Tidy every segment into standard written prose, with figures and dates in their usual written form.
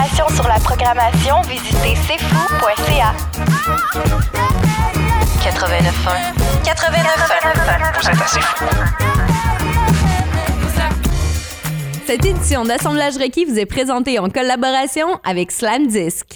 informations sur la programmation, visitez cfou.ca. 89.1. 89.1. Vous êtes assez fou. Cette édition d'Assemblage requis vous est présentée en collaboration avec Slam Disc.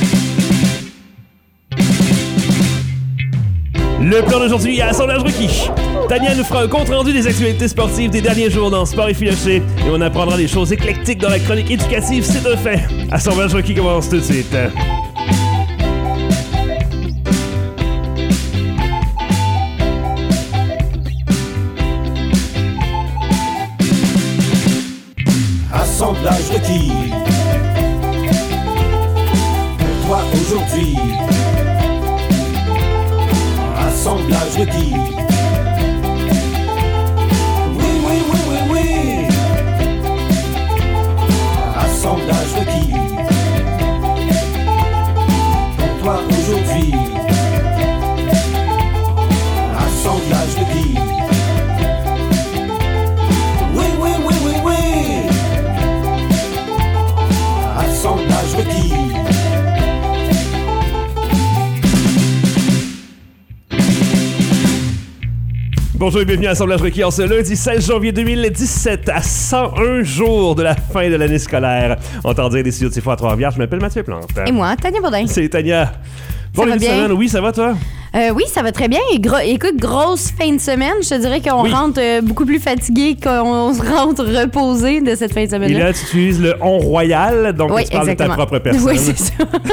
Le plan d'aujourd'hui à Assemblage requis. Tania nous fera un compte-rendu des actualités sportives des derniers jours dans Sport et Filoché et on apprendra des choses éclectiques dans la chronique éducative, c'est un fait. Assemblage requis commence tout de suite. Assemblage requis. Pour toi aujourd'hui. Assemblage requis. Oui, oui, oui, oui, oui. Assemblage requis. Pour toi aujourd'hui. Assemblage requis. Oui, oui, oui, oui, oui. Assemblage requis. Bonjour et bienvenue à Assemblage requis en ce lundi 16 janvier 2017 à 101 jours de la fin de l'année scolaire. On t'en dire des studios de ces fois à Trois-Rivières. Je m'appelle Mathieu Plante. Et moi, Tania Bourdin. C'est Tania. Bon, Ça va bien? semaine. Oui, ça va toi? Oui, ça va très bien. Écoute, grosse fin de semaine. Je te dirais qu'on rentre beaucoup plus fatigué qu'on se rentre reposé de cette fin de semaine. Et là, tu utilises le on royal, donc oui, tu parles exactement. de ta propre personne. Oui, c'est ça.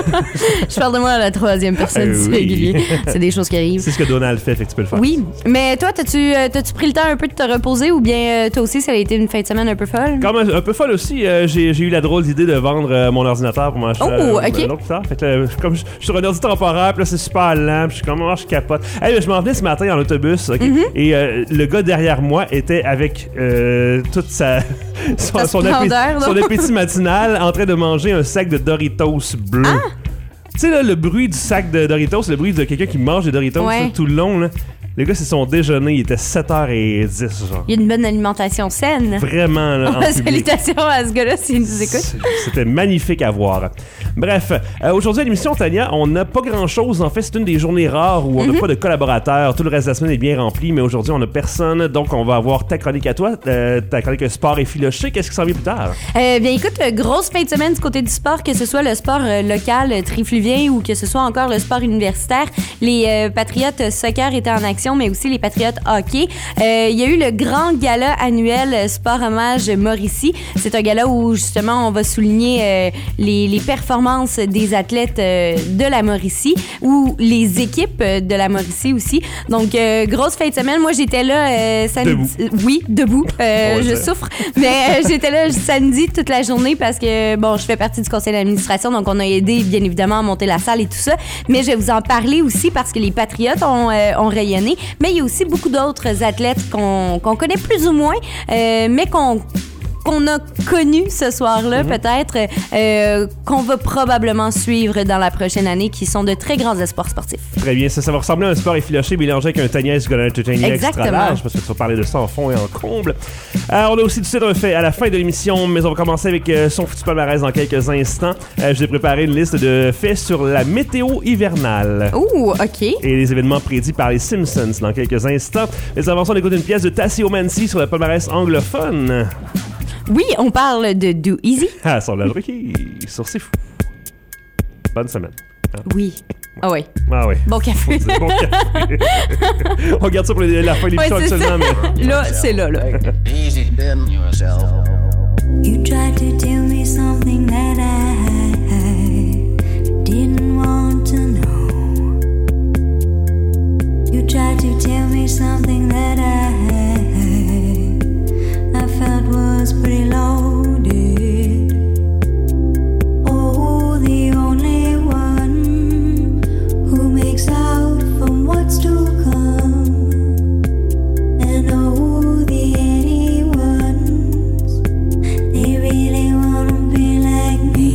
Je parle de moi à la troisième personne du Oui. singulier. C'est des choses qui arrivent. C'est ce que Donald fait que tu peux le faire. Oui, mais toi, t'as-tu pris le temps un peu de te reposer ou bien toi aussi, ça a été une fin de semaine un peu folle? Quand même un peu folle aussi, j'ai eu la drôle d'idée de vendre mon ordinateur pour m'acheter Oh, ok. un autre guitare. Fait que comme je suis sur un ordi temporaire, puis là c'est super lent, puis je suis comme je capote. Hey, je m'en venais ce matin en autobus, ok? Et le gars derrière moi était avec toute son appétit matinal en train de manger un sac de Doritos bleu. Ah! Tu sais là, le bruit du sac de Doritos, le bruit de quelqu'un qui mange des Doritos Ouais. là, tout le long là. Le gars, c'est son déjeuner, il était 7h10, genre. Il y a une bonne alimentation saine. Vraiment, là, en public. Salutations à ce gars-là s'il nous écoute. C'était magnifique à voir. Bref, aujourd'hui à l'émission, Tania, on n'a pas grand-chose. En fait, c'est une des journées rares où on n'a pas de collaborateurs. Tout le reste de la semaine est bien rempli, mais aujourd'hui, on n'a personne. Donc, on va avoir ta chronique à toi, ta chronique sport et filoché. Qu'est-ce qui s'en vient plus tard? Bien, écoute, grosse fin de semaine du côté du sport, que ce soit le sport local, trifluvien, ou que ce soit encore le sport universitaire. Les Patriotes soccer étaient en action, mais aussi les Patriotes hockey. Il y a eu le grand gala annuel Sport Hommage Mauricie. C'est un gala où, justement, on va souligner les performances des athlètes de la Mauricie ou les équipes de la Mauricie aussi. Donc, grosse fin de semaine. Moi, j'étais là samedi. Debout. Oui, debout. Je ça. souffre. Mais j'étais là samedi toute la journée parce que, bon, je fais partie du conseil d'administration, donc on a aidé, bien évidemment, à monter la salle et tout ça. Mais je vais vous en parler aussi parce que les Patriotes ont rayonné. Mais il y a aussi beaucoup d'autres athlètes qu'on connaît plus ou moins, mais qu'on a connu ce soir-là, peut-être, qu'on va probablement suivre dans la prochaine année, qui sont de très grands espoirs sportifs. Très bien, ça va ressembler à un sport effiloché mélangé avec un Tania du Golden Entertainment extra large, parce que tu vas parler de ça en fond et en comble. On a aussi tout de suite un fait à la fin de l'émission, mais on va commencer avec son foutu palmarès dans quelques instants. Je vais préparer une liste de faits sur la météo hivernale. Ouh, OK. Et les événements prédits par les Simpsons dans quelques instants. Mais avant ça, on écoute une pièce de Tassiomancy sur le palmarès anglophone. Oui, on parle de Do Easy. Ah, sur la requis, sur C'est Fou. Bonne semaine. Oui. Ah oui. Ah oui. Bon café. Bon café. On garde ça pour la fin de l'émission Ouais, c'est actuellement. Mais... Là, c'est là. Easy, been yourself. You tried to tell me something that I didn't want to know. You tried to tell me something that I felt was pretty loaded. Oh, the only one who makes out from what's to come. And oh, the anyones, they really wanna be like me.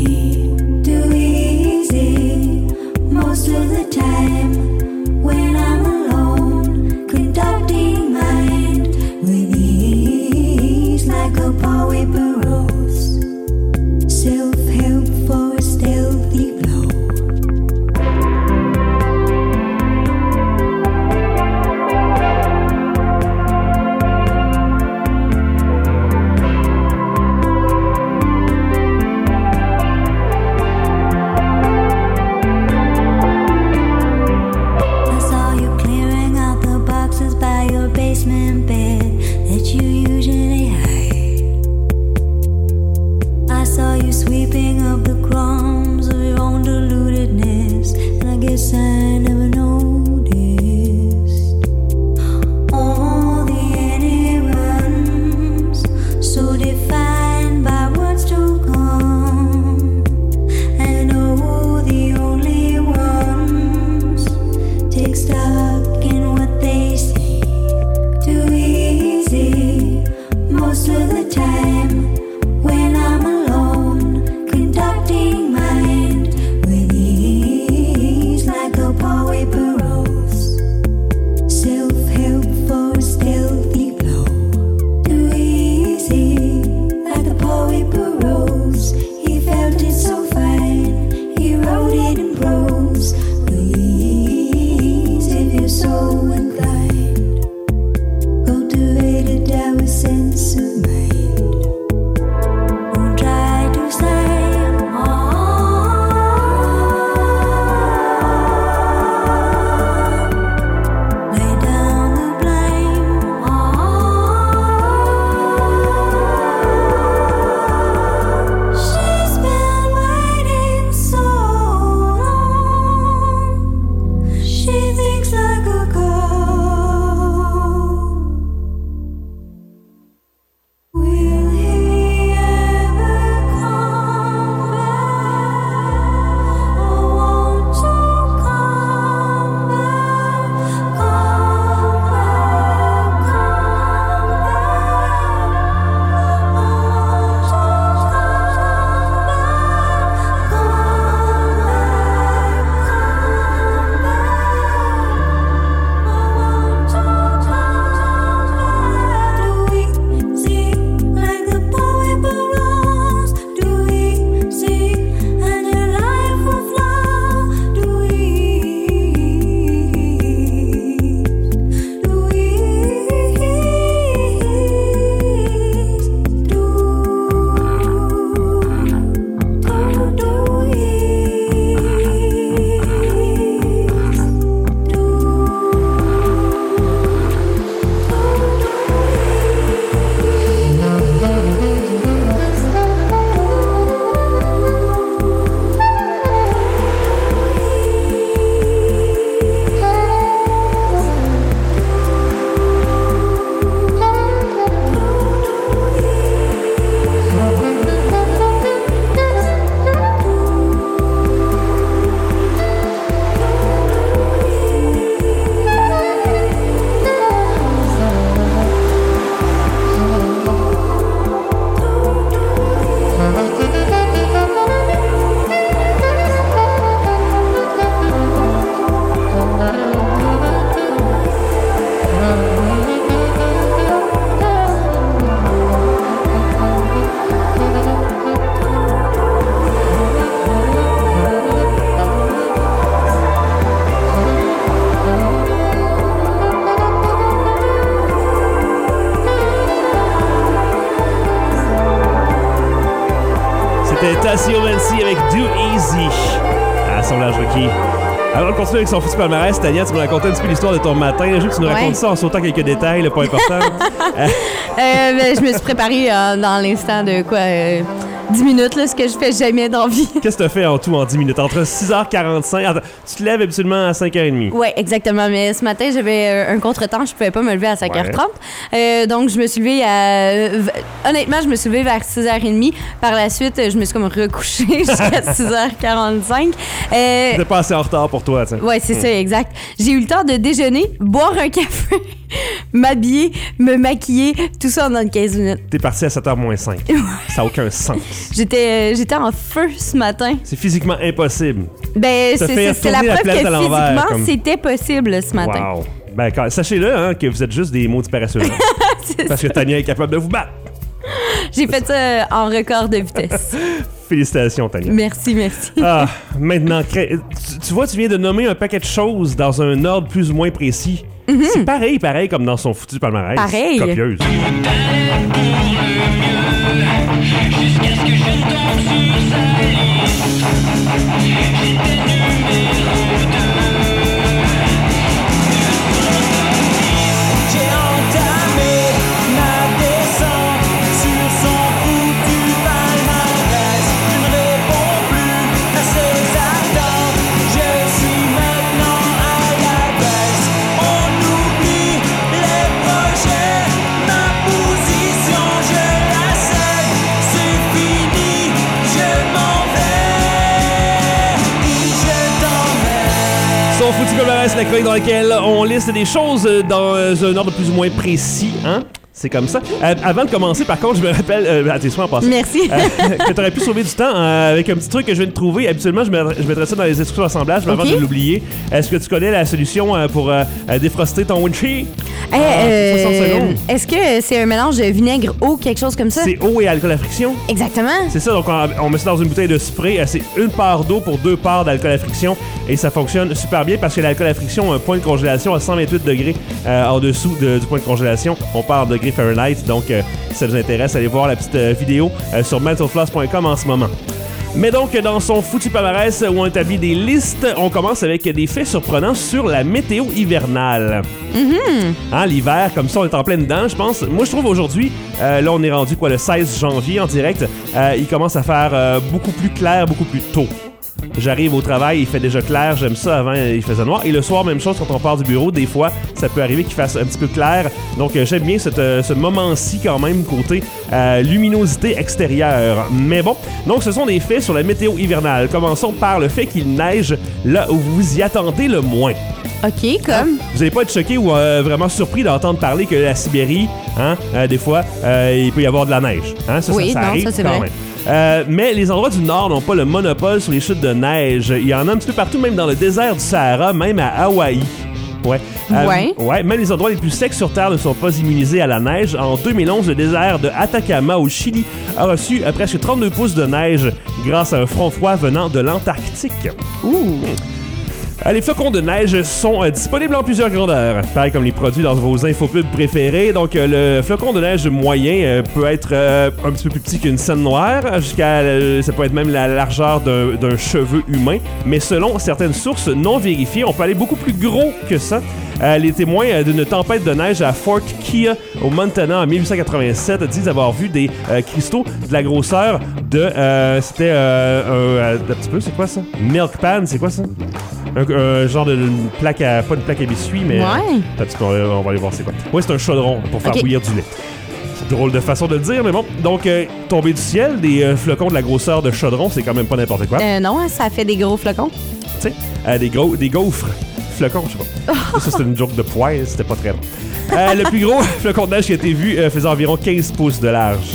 C'était Tassio Mansi avec Do Easy à son large requis. Avant de continuer avec son foutu palmarès, Tania, tu me racontais un petit peu l'histoire de ton matin. Je veux que tu nous racontes ça en sautant quelques détails, le pas important. Je me suis préparée dans l'instant de quoi 10 minutes, là, ce que je fais jamais dans la vie. Qu'est-ce que tu as fait en tout en 10 minutes? Entre 6h45... Attends, tu te lèves habituellement à 5h30. Oui, exactement. Mais ce matin, j'avais un contretemps. Je pouvais pas me lever à 5h30. Donc, je me suis levée honnêtement, je me suis levée vers 6h30. Par la suite, je me suis comme recouchée jusqu'à 6h45. T'es pas assez en retard pour toi, tu sais. Oui, c'est ça, exact. J'ai eu le temps de déjeuner, boire un café, m'habiller, me maquiller, tout ça en 15 minutes. T'es parti à 7h-5. Ça n'a aucun sens. J'étais en feu ce matin. C'est physiquement impossible. Ben, c'est la preuve que physiquement, c'était possible ce matin. Wow. Ben, sachez-le, hein, que vous êtes juste des maudits paresseux. Parce que Tania est capable de vous battre. J'ai fait ça en record de vitesse. Félicitations, Tania. Merci. Maintenant, tu vois, tu viens de nommer un paquet de choses dans un ordre plus ou moins précis. Mm-hmm. C'est pareil comme dans son foutu palmarès. Pareil. Copieuse. Jusqu'à ce que je ne tombe sur sa liste. J'étais numéro 2. J'ai entamé ma descente sur son foutu palmarès. Je ne réponds plus à ses attentes. Je suis maintenant à la baisse. On oublie les projets, ma position, je la cède. C'est fini, je m'en vais. Et je t'emmène. Son foutu palmarès, la chronique dans laquelle on liste des choses dans un ordre plus ou moins précis, hein? C'est comme ça. Avant de commencer, par contre, je me rappelle... tes soins en passant. Merci. Que tu aurais pu sauver du temps avec un petit truc que je viens de trouver. Habituellement, je mettrais ça dans les instructions d'assemblage, mais avant de l'oublier. Est-ce que tu connais la solution pour défroster ton windshield? 60 secondes. Est-ce que c'est un mélange de vinaigre, eau, quelque chose comme ça? C'est eau et alcool à friction. Exactement. C'est ça, donc on met ça dans une bouteille de spray. C'est une part d'eau pour 2 parts d'alcool à friction. Et ça fonctionne super bien parce que l'alcool à friction a un point de congélation à 128 degrés en dessous du point de congélation. On parle de degrés Fahrenheit. Donc, si ça vous intéresse, allez voir la petite vidéo sur mentalfloss.com en ce moment. Mais donc, dans son foutu palmarès où on établit des listes, on commence avec des faits surprenants sur la météo hivernale. Mm-hmm. Hein, l'hiver, comme ça, on est en plein dedans, je pense. Moi, je trouve aujourd'hui, là, on est rendu le 16 janvier en direct, il commence à faire beaucoup plus clair, beaucoup plus tôt. J'arrive au travail, il fait déjà clair, j'aime ça, avant il faisait noir. Et le soir, même chose, quand on part du bureau, des fois, ça peut arriver qu'il fasse un petit peu clair. Donc j'aime bien ce moment-ci quand même, côté luminosité extérieure. Mais bon, donc ce sont des faits sur la météo hivernale. Commençons par le fait qu'il neige là où vous y attendez le moins. OK, comme? Vous n'allez pas être choqué ou vraiment surpris d'entendre parler que la Sibérie, des fois, il peut y avoir de la neige. Hein? Ça arrive ça, c'est quand vrai. même. Mais les endroits du Nord n'ont pas le monopole sur les chutes de neige. Il y en a un petit peu partout, même dans le désert du Sahara, même à Hawaï. Ouais, même les endroits les plus secs sur Terre ne sont pas immunisés à la neige. En 2011, le désert de Atacama au Chili a reçu presque 32 pouces de neige grâce à un front froid venant de l'Antarctique. Ouh! Les flocons de neige sont disponibles en plusieurs grandeurs, pareil comme les produits dans vos infopubs préférés. Donc, le flocon de neige moyen peut être un petit peu plus petit qu'une scène noire, jusqu'à ça peut être même la largeur d'un cheveu humain. Mais selon certaines sources non vérifiées, on peut aller beaucoup plus gros que ça. Les témoins d'une tempête de neige à Fort Keogh, au Montana, en 1887, disent avoir vu des cristaux de la grosseur de... c'était un petit peu, c'est quoi ça? Milk pan, c'est quoi ça? Un genre de plaque à... Pas une plaque à biscuits, mais... Ouais. On va aller voir c'est quoi. Ouais, c'est un chaudron pour faire bouillir du lait. C'est drôle de façon de le dire, mais bon. Donc, tomber du ciel, des flocons de la grosseur de chaudron, c'est quand même pas n'importe quoi. Non, ça fait des gros flocons. Tu sais, des gaufres. Flocons, je sais pas. Ça, c'était une joke de poil, c'était pas très bon. Le plus gros flocon de neige qui a été vu faisait environ 15 pouces de large.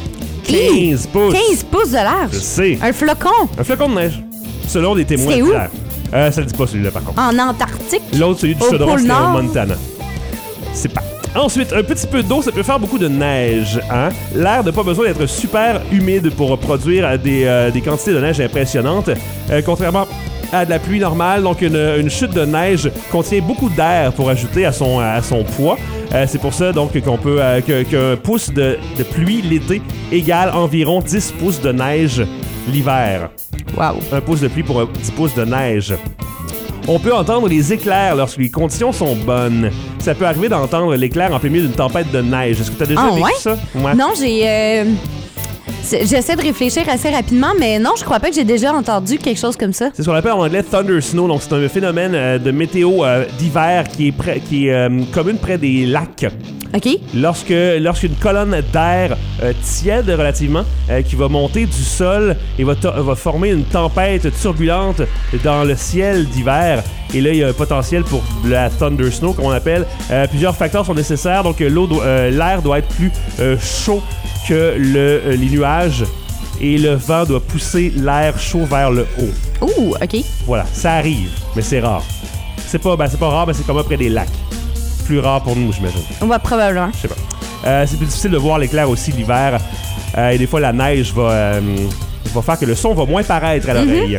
15 pouces! 15 pouces de large? Je sais. Un flocon? Un flocon de neige. Selon des témoins. C'est où? Ça le dit pas celui-là, par contre. En Antarctique? L'autre, celui du au chaudron, pôle c'était Nord? au Montana. C'est pas... Ensuite, un petit peu d'eau, ça peut faire beaucoup de neige. Hein? L'air n'a pas besoin d'être super humide pour produire des quantités de neige impressionnantes. Contrairement à de la pluie normale, donc une chute de neige contient beaucoup d'air pour ajouter à son poids. C'est pour ça donc qu'on peut qu'un pouce de pluie l'été égale environ 10 pouces de neige l'hiver. Wow. 1 pouce de pluie pour 10 pouces de neige. On peut entendre les éclairs lorsque les conditions sont bonnes. Ça peut arriver d'entendre l'éclair en plein milieu d'une tempête de neige. Est-ce que tu as déjà vécu ça? Ouais. Non, j'essaie de réfléchir assez rapidement, mais non, je crois pas que j'ai déjà entendu quelque chose comme ça. C'est ce qu'on appelle en anglais thunder snow. Donc, c'est un phénomène de météo d'hiver qui est commune près des lacs. OK. Lorsqu'une colonne d'air tiède relativement qui va monter du sol et va former une tempête turbulente dans le ciel d'hiver. Et là, il y a un potentiel pour la thunder snow, comme on appelle. Plusieurs facteurs sont nécessaires. Donc, l'air doit être plus chaud que les nuages. Et le vent doit pousser l'air chaud vers le haut. Ouh, OK. Voilà, ça arrive, mais c'est rare. C'est pas rare, mais c'est comme près des lacs. Plus rare pour nous, j'imagine. Ouais, probablement. Je sais pas. C'est plus difficile de voir l'éclair aussi l'hiver. Et des fois, la neige va faire que le son va moins paraître à l'oreille.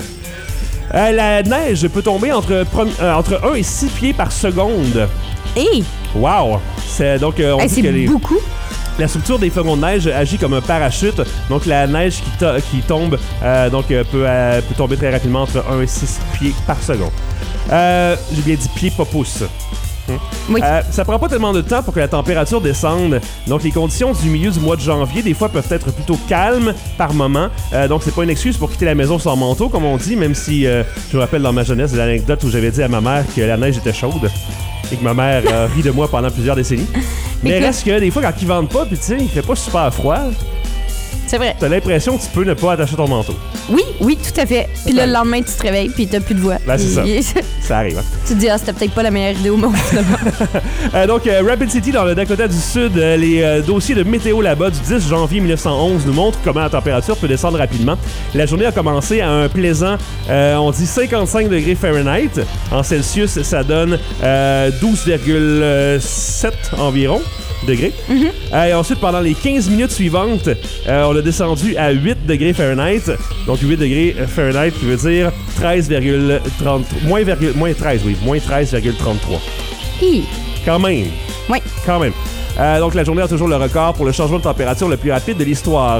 La neige peut tomber entre 1 et 6 pieds par seconde. Hey! Wow! C'est beaucoup. La structure des flocons de neige agit comme un parachute. Donc, la neige qui tombe peut tomber très rapidement entre 1 et 6 pieds par seconde. J'ai bien dit pieds, pas pouces. Oui. Ça prend pas tellement de temps pour que la température descende. Donc, les conditions du milieu du mois de janvier, des fois, peuvent être plutôt calmes par moment. Donc, c'est pas une excuse pour quitter la maison sans manteau, comme on dit, même si je me rappelle dans ma jeunesse de l'anecdote où j'avais dit à ma mère que la neige était chaude et que ma mère rit de moi pendant plusieurs décennies. Mais reste que des fois, quand ils vendent pas, puis tu sais, il fait pas super froid. C'est vrai. T'as l'impression que tu peux ne pas attacher ton manteau. Oui, tout à fait. Puis le lendemain, tu te réveilles, puis t'as plus de voix. Ben, c'est ça. Ça arrive, hein. Tu te dis, c'était peut-être pas la meilleure idée au monde, finalement. Donc, Rapid City, dans le Dakota du Sud, les dossiers de météo là-bas du 10 janvier 1911 nous montrent comment la température peut descendre rapidement. La journée a commencé à un plaisant, on dit 55 degrés Fahrenheit. En Celsius, ça donne 12,7 environ degrés. Et ensuite, pendant les 15 minutes suivantes, on a descendu à 8 degrés Fahrenheit. Donc 8 degrés Fahrenheit qui veut dire 13,33. Moins 13,33. Quand même. Oui. Quand même. Donc la journée a toujours le record pour le changement de température le plus rapide de l'histoire.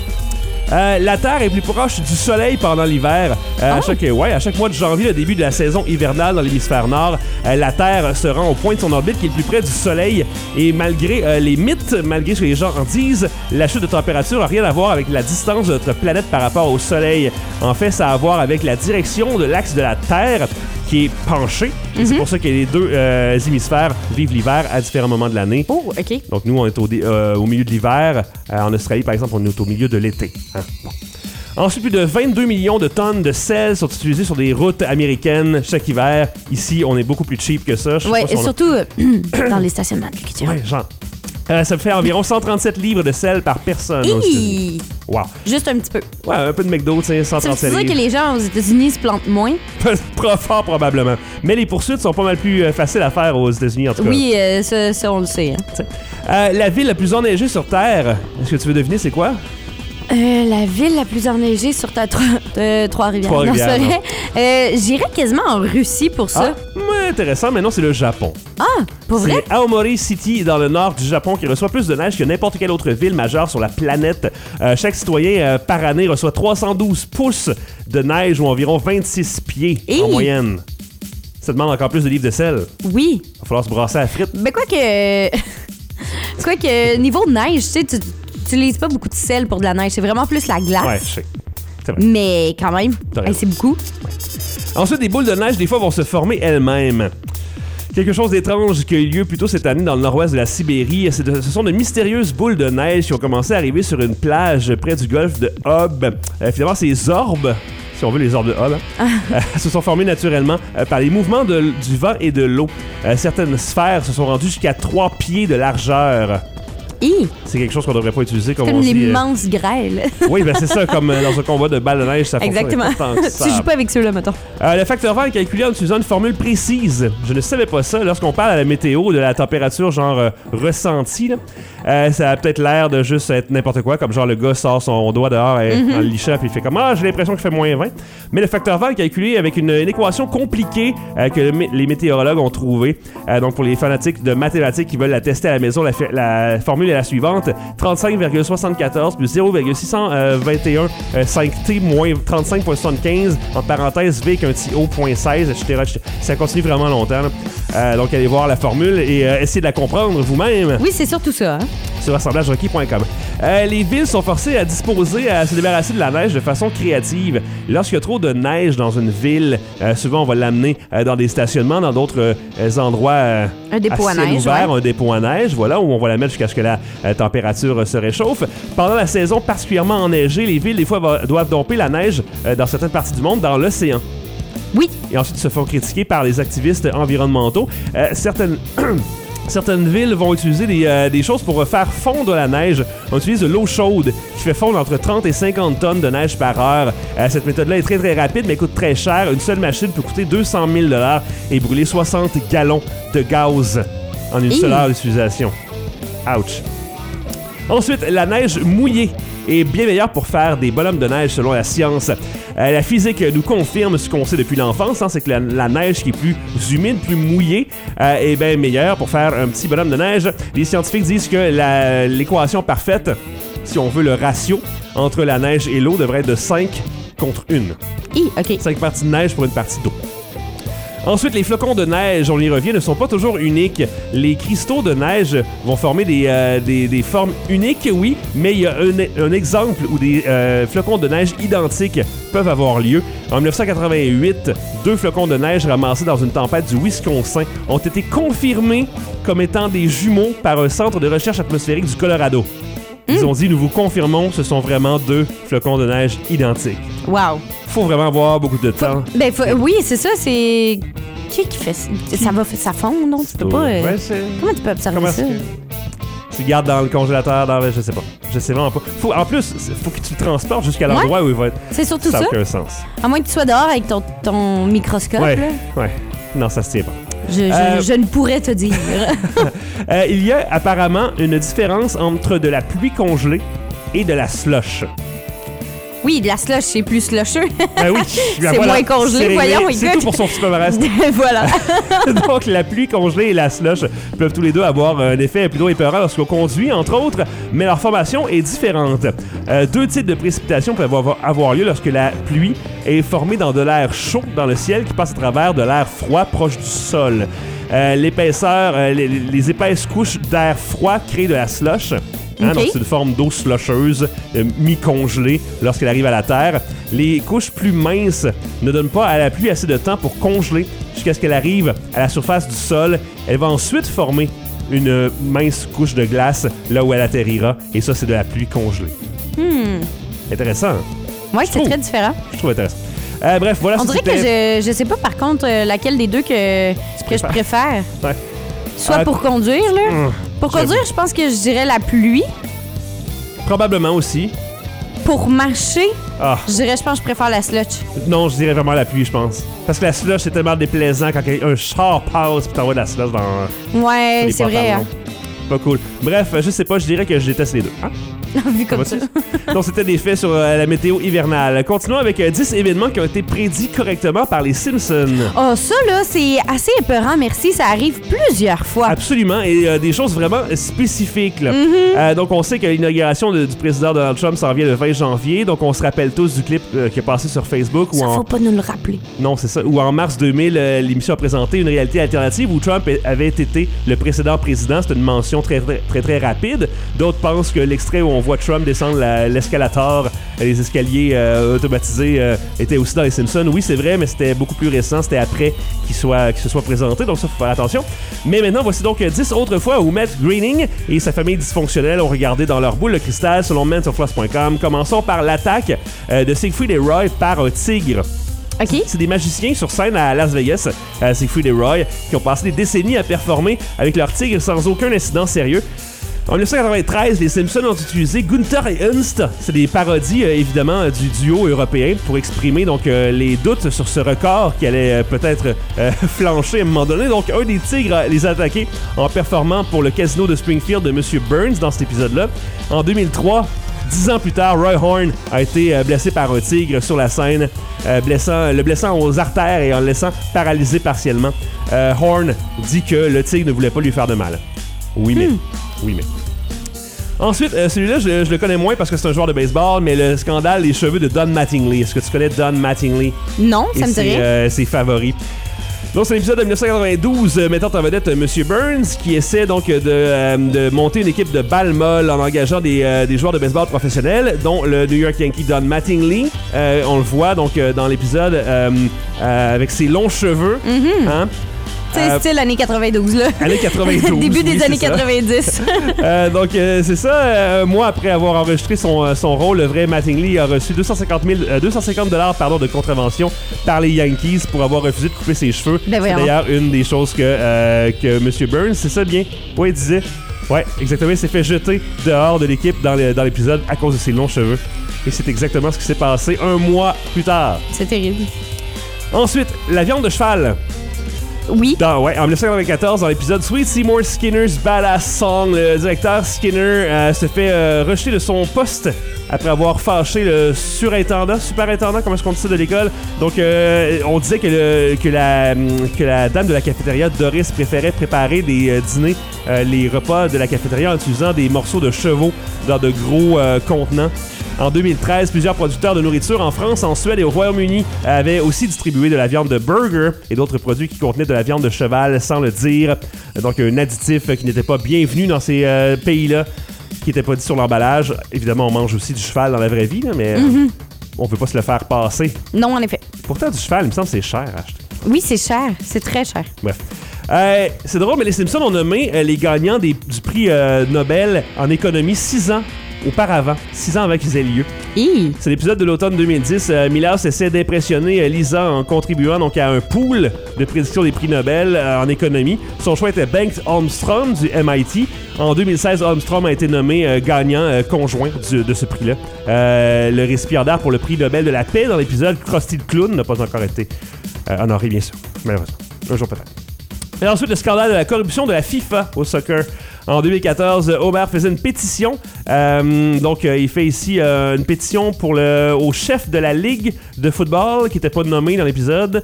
La Terre est plus proche du Soleil pendant l'hiver. À chaque mois de janvier, le début de la saison hivernale dans l'hémisphère nord, la Terre se rend au point de son orbite qui est le plus près du Soleil. Et malgré les mythes, malgré ce que les gens en disent, la chute de température n'a rien à voir avec la distance de notre planète par rapport au Soleil. En fait, ça a à voir avec la direction de l'axe de la Terre qui est penché. Et c'est pour ça que les deux hémisphères vivent l'hiver à différents moments de l'année. Oh, OK. Donc, nous, on est au milieu de l'hiver. En Australie, par exemple, on est au milieu de l'été. Hein? Bon. Ensuite, plus de 22 millions de tonnes de sel sont utilisées sur des routes américaines chaque hiver. Ici, on est beaucoup plus cheap que ça. Oui, et surtout dans les stationnements de culture. Ouais, genre. Ça fait environ 137 livres de sel par personne aux États-Unis. Wow. Juste un petit peu. Ouais, un peu de McDo, tu sais, 137 livres. Tu sais que les gens aux États-Unis se plantent moins? Fort probablement. Mais les poursuites sont pas mal plus faciles à faire aux États-Unis, en tout cas. Oui, ça on le sait. Hein. La ville la plus enneigée sur Terre, est-ce que tu veux deviner c'est quoi? La ville la plus enneigée sur Trois-Rivières. Trois-Rivières, non, j'irais quasiment en Russie pour ça. Ouais, intéressant, mais non, c'est le Japon. Ah, pour vrai? C'est Aomori City, dans le nord du Japon, qui reçoit plus de neige que n'importe quelle autre ville majeure sur la planète. Chaque citoyen, par année, reçoit 312 pouces de neige, ou environ 26 pieds en moyenne. Ça demande encore plus de livres de sel. Oui. Il va falloir se brasser à la frite. Ben, quoique, niveau de neige, tu sais, tu n'utilises pas beaucoup de sel pour de la neige. C'est vraiment plus la glace. Ouais, je sais. C'est vrai. Mais quand même, c'est beaucoup. Ensuite, des boules de neige, des fois, vont se former elles-mêmes. Quelque chose d'étrange qui a eu lieu plus tôt cette année dans le nord-ouest de la Sibérie. Ce sont de mystérieuses boules de neige qui ont commencé à arriver sur une plage près du golfe de Hob. Finalement, ces orbes, si on veut les orbes de Hob, se sont formés naturellement par les mouvements du vent et de l'eau. Certaines sphères se sont rendues jusqu'à 3 pieds de largeur. C'est quelque chose qu'on devrait pas utiliser comme on dit. Comme l'immense grêle. Oui, ben c'est ça, comme dans un combat de balles de neige, ça fonctionne. Exactement. Tu joues pas avec ceux-là, mettons. Le facteur vent est calculé en utilisant une formule précise. Je ne savais pas ça. Lorsqu'on parle à la météo de la température genre ressentie, Ça a peut-être l'air de juste être n'importe quoi, comme genre le gars sort son doigt dehors en le lichant puis il fait comme « Ah, j'ai l'impression qu'il fait moins 20 ». Mais le facteur vent est calculé avec une équation compliquée que les météorologues ont trouvée. Donc pour les fanatiques de mathématiques qui veulent la tester à la maison, la formule est la suivante. 35,74 plus 0,621 5T moins 35,75 en parenthèse V avec un petit O.16, etc. Ça continue vraiment longtemps. Donc allez voir la formule et essayez de la comprendre vous-même. Oui, c'est surtout ça. Hein? Sur assemblagerequis.com. Les villes sont forcées à disposer, à se débarrasser de la neige de façon créative. Lorsqu'il y a trop de neige dans une ville, souvent on va l'amener dans des stationnements, dans d'autres endroits un dépôt à neige, ouvert, un dépôt à neige, voilà, où on va la mettre jusqu'à ce que la température se réchauffe. Pendant la saison particulièrement enneigée, les villes, des fois, doivent domper la neige dans certaines parties du monde dans l'océan. Oui. Et ensuite, ils se font critiquer par les activistes environnementaux. Certaines villes vont utiliser des choses pour faire fondre la neige. On utilise de l'eau chaude qui fait fondre entre 30 et 50 tonnes de neige par heure. Cette méthode-là est très très rapide mais coûte très cher. Une seule machine peut coûter 200 000 $ et brûler 60 gallons de gaz en une seule heure d'utilisation. Ouch. Ensuite, la neige mouillée est bien meilleure pour faire des bonhommes de neige selon la science. La physique nous confirme ce qu'on sait depuis l'enfance, c'est que la neige qui est plus humide, plus mouillée, est bien meilleure pour faire un petit bonhomme de neige. Les scientifiques disent que l'équation parfaite, si on veut le ratio entre la neige et l'eau, devrait être de 5 contre 1. OK. 5 parties de neige pour une partie d'eau. Ensuite, les flocons de neige, on y revient, ne sont pas toujours uniques. Les cristaux de neige vont former des formes uniques, oui, mais il y a un exemple où des flocons de neige identiques peuvent avoir lieu. En 1988, 2 flocons de neige ramassés dans une tempête du Wisconsin ont été confirmés comme étant des jumeaux par un centre de recherche atmosphérique du Colorado. Ils ont dit, nous vous confirmons, ce sont vraiment 2 flocons de neige identiques. Wow. Faut vraiment avoir beaucoup de temps. Oui, c'est ça, c'est... Qui fait ça? Ça fond, non? Tu peux pas... Ouais, Comment tu peux observer ça? Tu le gardes dans le congélateur, je sais pas. Je sais vraiment pas. En plus, faut que tu le transportes jusqu'à l'endroit où il va être. C'est surtout ça. Ça n'a aucun sens. À moins que tu sois dehors avec ton microscope. Ouais, là. ouais. Non, ça se tient pas. Je ne pourrais te dire. Il y a apparemment une différence entre de la pluie congelée et de la slush. Oui, de la slush, c'est plus slusheux. Oui, c'est moins congelé, voyons. C'est tout pour son petit palmarès. Voilà. Donc, la pluie congelée et la slush peuvent tous les deux avoir un effet plutôt épeurant lorsqu'on conduit, entre autres, mais leur formation est différente. 2 types de précipitations peuvent avoir lieu lorsque la pluie est formée dans de l'air chaud dans le ciel qui passe à travers de l'air froid proche du sol. L'épaisseur, les épaisses couches d'air froid créent de la slush. Hein, Okay. Donc, c'est une forme d'eau slusheuse, mi-congelée lorsqu'elle arrive à la Terre. Les couches plus minces ne donnent pas à la pluie assez de temps pour congeler jusqu'à ce qu'elle arrive à la surface du sol. Elle va ensuite former une mince couche de glace là où elle atterrira. Et ça, c'est de la pluie congelée. Intéressant. Hein? Oui, c'est très différent. Je trouve intéressant. Bref, voilà. On dirait que je sais pas, par contre, laquelle des deux que je préfère. Ouais. Soit pour conduire, là. Pour conduire, je pense que je dirais la pluie. Probablement aussi. Pour marcher, je pense que je préfère la slush. Non, je dirais vraiment la pluie, je pense. Parce que la slush, c'est tellement déplaisant quand un char passe puis t'envoies de la slush dans... Ouais, c'est vrai. Hein. Pas cool. Bref, je sais pas, je dirais que je déteste les deux. Hein? Vu comme ça. Donc, c'était des faits sur la météo hivernale. Continuons avec 10 événements qui ont été prédits correctement par les Simpsons. Oh, ça, là, c'est assez épeurant, merci. Ça arrive plusieurs fois. Absolument, et des choses vraiment spécifiques. Là. Donc, on sait que l'inauguration du président Donald Trump s'en vient le 20 janvier. Donc, on se rappelle tous du clip qui est passé sur Facebook. Ça, faut pas nous le rappeler. Non, c'est ça. Où en mars 2000, l'émission a présenté une réalité alternative où Trump avait été le précédent président. C'est une mention très, très, très, très rapide. D'autres pensent que l'extrait où on voit Trump descendre l'escalator, les escaliers automatisés étaient aussi dans les Simpsons. Oui, c'est vrai, mais c'était beaucoup plus récent. C'était après qu'il se soit présenté, donc ça, faut faire attention. Mais maintenant, voici donc 10 autres fois où Matt Groening et sa famille dysfonctionnelle ont regardé dans leur boule de cristal, selon mentalfloss.com. Commençons par l'attaque de Siegfried et Roy par un tigre. Okay. C'est des magiciens sur scène à Las Vegas, Siegfried et Roy, qui ont passé des décennies à performer avec leur tigre sans aucun incident sérieux. En 1993, les Simpsons ont utilisé Gunther et Ernst. C'est des parodies, évidemment, du duo européen pour exprimer donc les doutes sur ce record qui allait peut-être flancher à un moment donné. Donc, un des tigres les a attaqués en performant pour le casino de Springfield de M. Burns dans cet épisode-là. En 2003, 10 ans plus tard, Roy Horn a été blessé par un tigre sur la scène, le blessant aux artères et en le laissant paralysé partiellement. Horn dit que le tigre ne voulait pas lui faire de mal. Oui, mais. Ensuite, celui-là, je le connais moins parce que c'est un joueur de baseball, mais le scandale des cheveux de Don Mattingly. Est-ce que tu connais Don Mattingly? Non, ça me dit rien. Ses favoris. Donc, c'est un épisode de 1992 mettant en vedette M. Burns qui essaie donc de monter une équipe de balles molles en engageant des joueurs de baseball professionnels, dont le New York Yankee Don Mattingly. On le voit donc dans l'épisode avec ses longs cheveux. Hein? C'est style années 92, là. Années 92. Début des années ça. 90. Donc, c'est ça. Un mois après avoir enregistré son rôle, le vrai Mattingly a reçu $250 de contravention par les Yankees pour avoir refusé de couper ses cheveux. Ben c'est d'ailleurs une des choses que M. Burns, c'est ça bien? Oui, il disait. Ouais, exactement. Il s'est fait jeter dehors de l'équipe dans l'épisode à cause de ses longs cheveux. Et c'est exactement ce qui s'est passé un mois plus tard. C'est terrible. Ensuite, la viande de cheval. Oui. En 1994, dans l'épisode Sweet Seymour Skinner's Badass Song, le directeur Skinner se fait rejeter de son poste après avoir fâché le superintendant, comment est-ce qu'on dit ça de l'école. Donc, on disait que la dame de la cafétéria, Doris, préférait préparer des dîners, les repas de la cafétéria en utilisant des morceaux de chevaux dans de gros contenants. En 2013, plusieurs producteurs de nourriture en France, en Suède et au Royaume-Uni avaient aussi distribué de la viande de burger et d'autres produits qui contenaient de la viande de cheval sans le dire. Donc un additif qui n'était pas bienvenu dans ces pays-là, qui n'était pas dit sur l'emballage. Évidemment, on mange aussi du cheval dans la vraie vie, là, mais on peut pas se le faire passer. Non, en effet. Pourtant, du cheval, il me semble que c'est cher à acheter. Oui, c'est cher. C'est très cher. Bref. C'est drôle, mais les Simpsons ont nommé les gagnants du prix Nobel en économie 6 ans auparavant, 6 ans avant qu'ils aient lieu. C'est l'épisode de l'automne 2010. Milhouse essaie d'impressionner Lisa en contribuant donc à un pool de prédiction des prix Nobel en économie. Son choix était Bengt Holmstrom du MIT. En 2016, Holmstrom a été nommé gagnant conjoint de ce prix-là. Le récipiendaire pour le prix Nobel de la paix dans l'épisode Krusty le Clown n'a pas encore été honoré, bien sûr. Malheureusement. Un jour peut-être. Et ensuite, le scandale de la corruption de la FIFA au soccer. En 2014, Homer faisait une pétition. Il fait ici une pétition au chef de la Ligue de football qui n'était pas nommé dans l'épisode.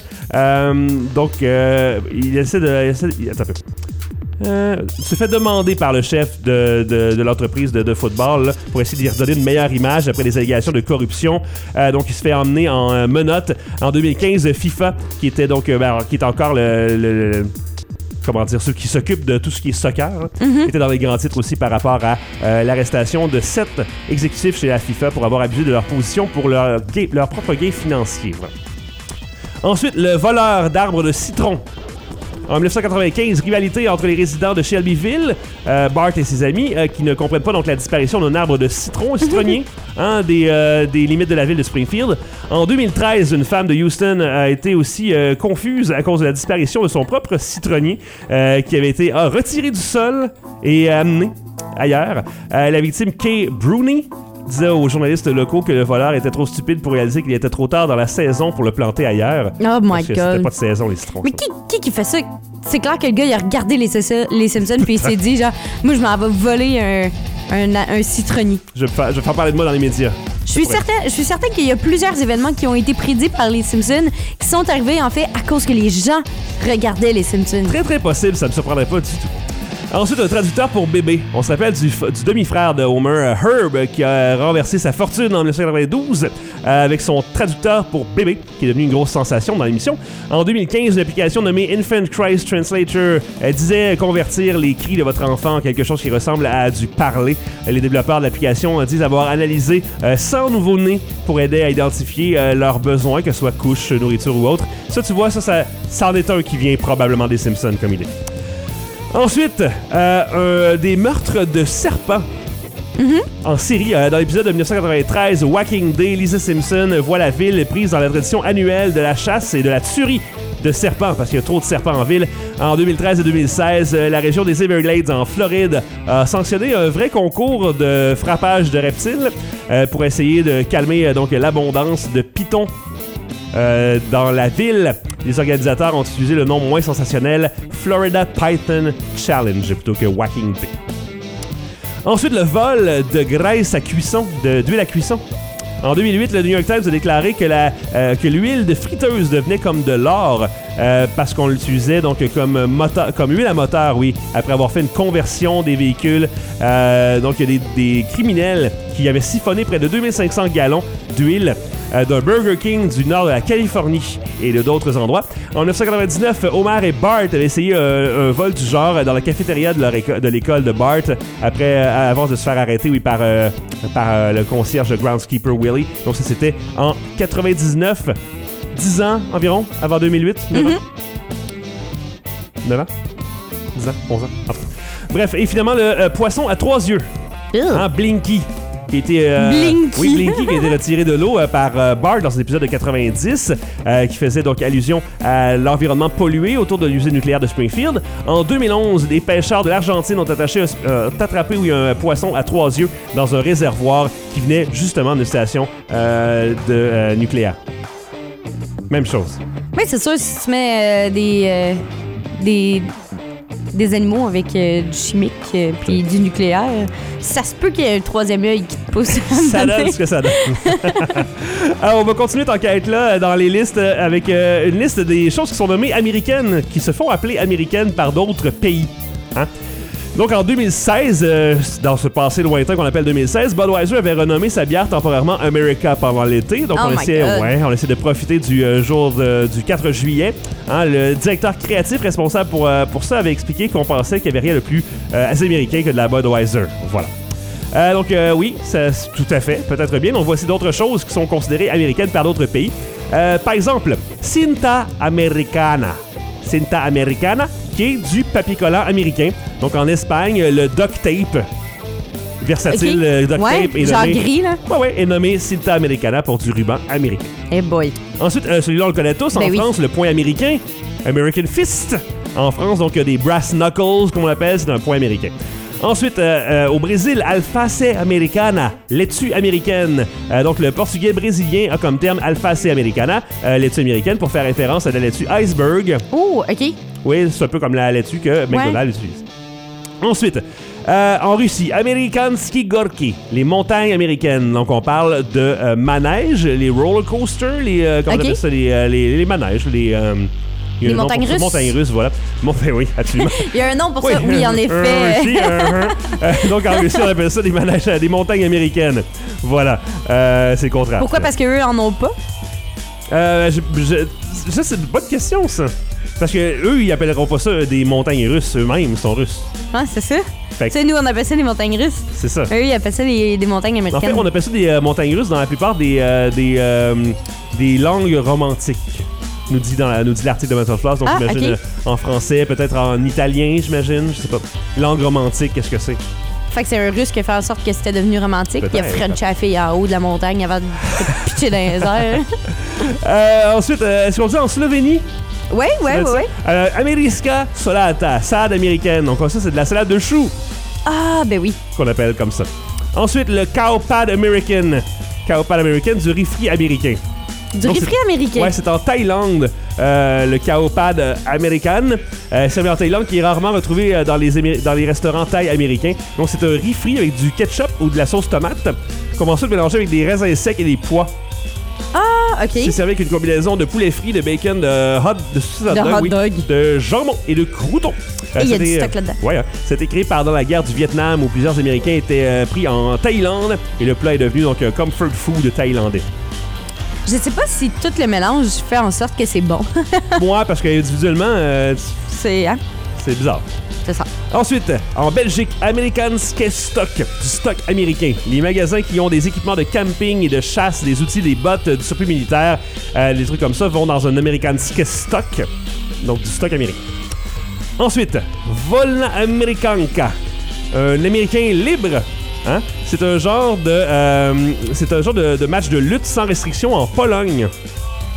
Il essaie de... Attends un peu. Se fait demander par le chef de l'entreprise de football là, pour essayer de lui redonner une meilleure image après les allégations de corruption. Donc, il se fait emmener en menottes. En 2015, FIFA, qui était donc qui est encore ceux qui s'occupent de tout ce qui est soccer, était dans les grands titres aussi par rapport à l'arrestation de 7 exécutifs chez la FIFA pour avoir abusé de leur position pour leur propre gain financier. Voilà. Ensuite, le voleur d'arbres de citron. En 1995, rivalité entre les résidents de Shelbyville, Bart et ses amis, qui ne comprennent pas donc la disparition d'un arbre de citron, citronnier, des limites de la ville de Springfield. En 2013, une femme de Houston a été aussi confuse à cause de la disparition de son propre citronnier, qui avait été retiré du sol et amené ailleurs. La victime, Kay Bruni, disait aux journalistes locaux que le voleur était trop stupide pour réaliser qu'il était trop tard dans la saison pour le planter ailleurs. Oh my God. C'était pas de saison, les citrons. Mais qui fait ça? C'est clair que le gars, il a regardé les Simpsons puis il s'est dit, genre, moi, je m'en vais voler un citronnier. Je vais faire parler de moi dans les médias. Je suis certain qu'il y a plusieurs événements qui ont été prédits par les Simpsons qui sont arrivés, en fait, à cause que les gens regardaient les Simpsons. Très, très possible. Ça me surprendrait pas du tout. Ensuite, un traducteur pour bébé. On se rappelle du demi-frère de Homer, Herb, qui a renversé sa fortune en 1992 avec son traducteur pour bébé, qui est devenu une grosse sensation dans l'émission. En 2015, l'application nommée Infant Christ Translator disait convertir les cris de votre enfant en quelque chose qui ressemble à du parler. Les développeurs de l'application disent avoir analysé 100 nouveau-nés pour aider à identifier leurs besoins, que ce soit couche, nourriture ou autre. Ça, tu vois, ça en est un qui vient probablement des Simpsons comme idée. Ensuite, des meurtres de serpents. En série, dans l'épisode de 1993, Whacking Day, Lisa Simpson voit la ville prise dans la tradition annuelle de la chasse et de la tuerie de serpents, parce qu'il y a trop de serpents en ville. En 2013 et 2016, la région des Everglades en Floride a sanctionné un vrai concours de frappage de reptiles pour essayer de calmer donc l'abondance de pitons dans la ville. Les organisateurs ont utilisé le nom moins sensationnel Florida Python Challenge plutôt que Whacking Bee. Ensuite, le vol de graisse à cuisson, d'huile à cuisson. En 2008, le New York Times a déclaré que l'huile de friteuse devenait comme de l'or parce qu'on l'utilisait donc comme huile à moteur, oui, après avoir fait une conversion des véhicules. Donc, il y a des criminels qui avaient siphonné près de 2500 gallons d'huile d'un Burger King du nord de la Californie et de d'autres endroits. En 1999, Homer et Bart avaient essayé un vol du genre dans la cafétéria de l'école de Bart avant de se faire arrêter par le concierge groundskeeper Willie. Donc ça, c'était en 99, 10 ans environ, avant 2008. 9 ans? 9 ans? 10 ans? 11 ans? Enfin. Bref, et finalement, le poisson à 3 yeux. Blinky. Qui était, Blinky. Oui, Blinky, qui a été retiré de l'eau par Bart dans un épisode de 90, qui faisait donc allusion à l'environnement pollué autour de l'usine nucléaire de Springfield. En 2011, des pêcheurs de l'Argentine ont attrapé un poisson à 3 yeux dans un réservoir qui venait justement d'une station nucléaire. Même chose. Oui, c'est sûr, si tu mets des animaux avec du chimique puis du nucléaire, ça se peut qu'il y ait un troisième œil qui te pousse. Ça donne ce que ça donne. Alors, on va continuer cette enquête-là dans les listes avec une liste des choses qui sont nommées américaines, qui se font appeler américaines par d'autres pays. Hein? Donc, en 2016, dans ce passé lointain qu'on appelle 2016, Budweiser avait renommé sa bière temporairement America pendant l'été. Donc, on essaie de profiter du jour du 4 juillet. Hein, le directeur créatif responsable pour ça avait expliqué qu'on pensait qu'il n'y avait rien de plus américain que de la Budweiser. Voilà. Donc, oui, ça, tout à fait, peut-être bien. Donc, voici d'autres choses qui sont considérées américaines par d'autres pays. Par exemple, Cinta Americana. Cinta Americana, qui est du papier collant américain. Donc, en Espagne, le duct tape, versatile duct tape, est genre nommé, gris, là. est nommé Cinta Americana pour du ruban américain. Eh boy. Ensuite, celui-là, on le connaît tous. En France, le poing américain, American Fist. En France, donc, il y a des brass knuckles, comme on l'appelle, c'est un poing américain. Ensuite, au Brésil, Alface Americana, laitue américaine. Donc, le portugais brésilien a comme terme Alface Americana, laitue américaine, pour faire référence à la laitue Iceberg. Oh, OK. Oui, c'est un peu comme la laitue que McDonald's utilise. Ensuite, en Russie, Amerikansky Gorky, les montagnes américaines. Donc, on parle de manèges, les roller coasters, comment on appelle ça, les manèges, les montagnes russes. Montagnes russes, voilà. Oui, absolument. Il y a un nom pour ça, oui, en effet. Donc, en Russie, on appelle ça des manèges, des montagnes américaines. Voilà. C'est le contraire. Pourquoi? Parce qu'eux en ont pas? Ça, c'est une bonne question, ça. Parce que eux, ils appelleront pas ça des montagnes russes eux-mêmes, ils sont russes. Ah, c'est ça? Fait Tu sais, nous, on appelle ça des montagnes russes. C'est ça. Eux, ils appellent ça des montagnes En américaines. fait, on appelle ça des montagnes russes dans la plupart des langues romantiques. Nous dit l'article de Mental Floss, donc j'imagine en français, peut-être en italien, j'imagine, je sais pas. Langue romantique, qu'est-ce que c'est? Fait que c'est un russe qui a fait en sorte que c'était devenu romantique. Il a frenché la fille en haut de la montagne avant de pitcher dans les airs. Ensuite, est-ce qu'on dit en Slovénie? Oui. Ameriska Solata, salade américaine. Donc ça, c'est de la salade de choux. Ah, ben oui. Qu'on appelle comme ça. Ensuite, le Cow Pad American. Cow Pad American, du riz frit américain. Du riz frit américain. Ouais, c'est en Thaïlande, le Cow Pad American. Servi en Thaïlande, qui est rarement retrouvé dans les restaurants thaï américains. Donc, c'est un riz frit avec du ketchup ou de la sauce tomate, qu'on va ensuite mélanger avec des raisins secs et des pois. Ah, OK. C'est servi avec une combinaison de poulet frit, de bacon, de hot dog, de jambon et de croûtons. Et il y a du stock là-dedans. Ouais, c'était créé pendant la guerre du Vietnam où plusieurs Américains étaient pris en Thaïlande et le plat est devenu donc un comfort food thaïlandais. Je sais pas si tout le mélange fait en sorte que c'est bon. Moi, parce que individuellement, c'est bizarre. C'est ça. Ensuite, en Belgique, American Ski Stock, du stock américain. Les magasins qui ont des équipements de camping et de chasse, des outils, des bottes, du surplus militaire, des trucs comme ça, vont dans un American Ski Stock, donc du stock américain. Ensuite, Volna Americanka, un Américain libre. Hein? C'est un genre de match de lutte sans restriction en Pologne.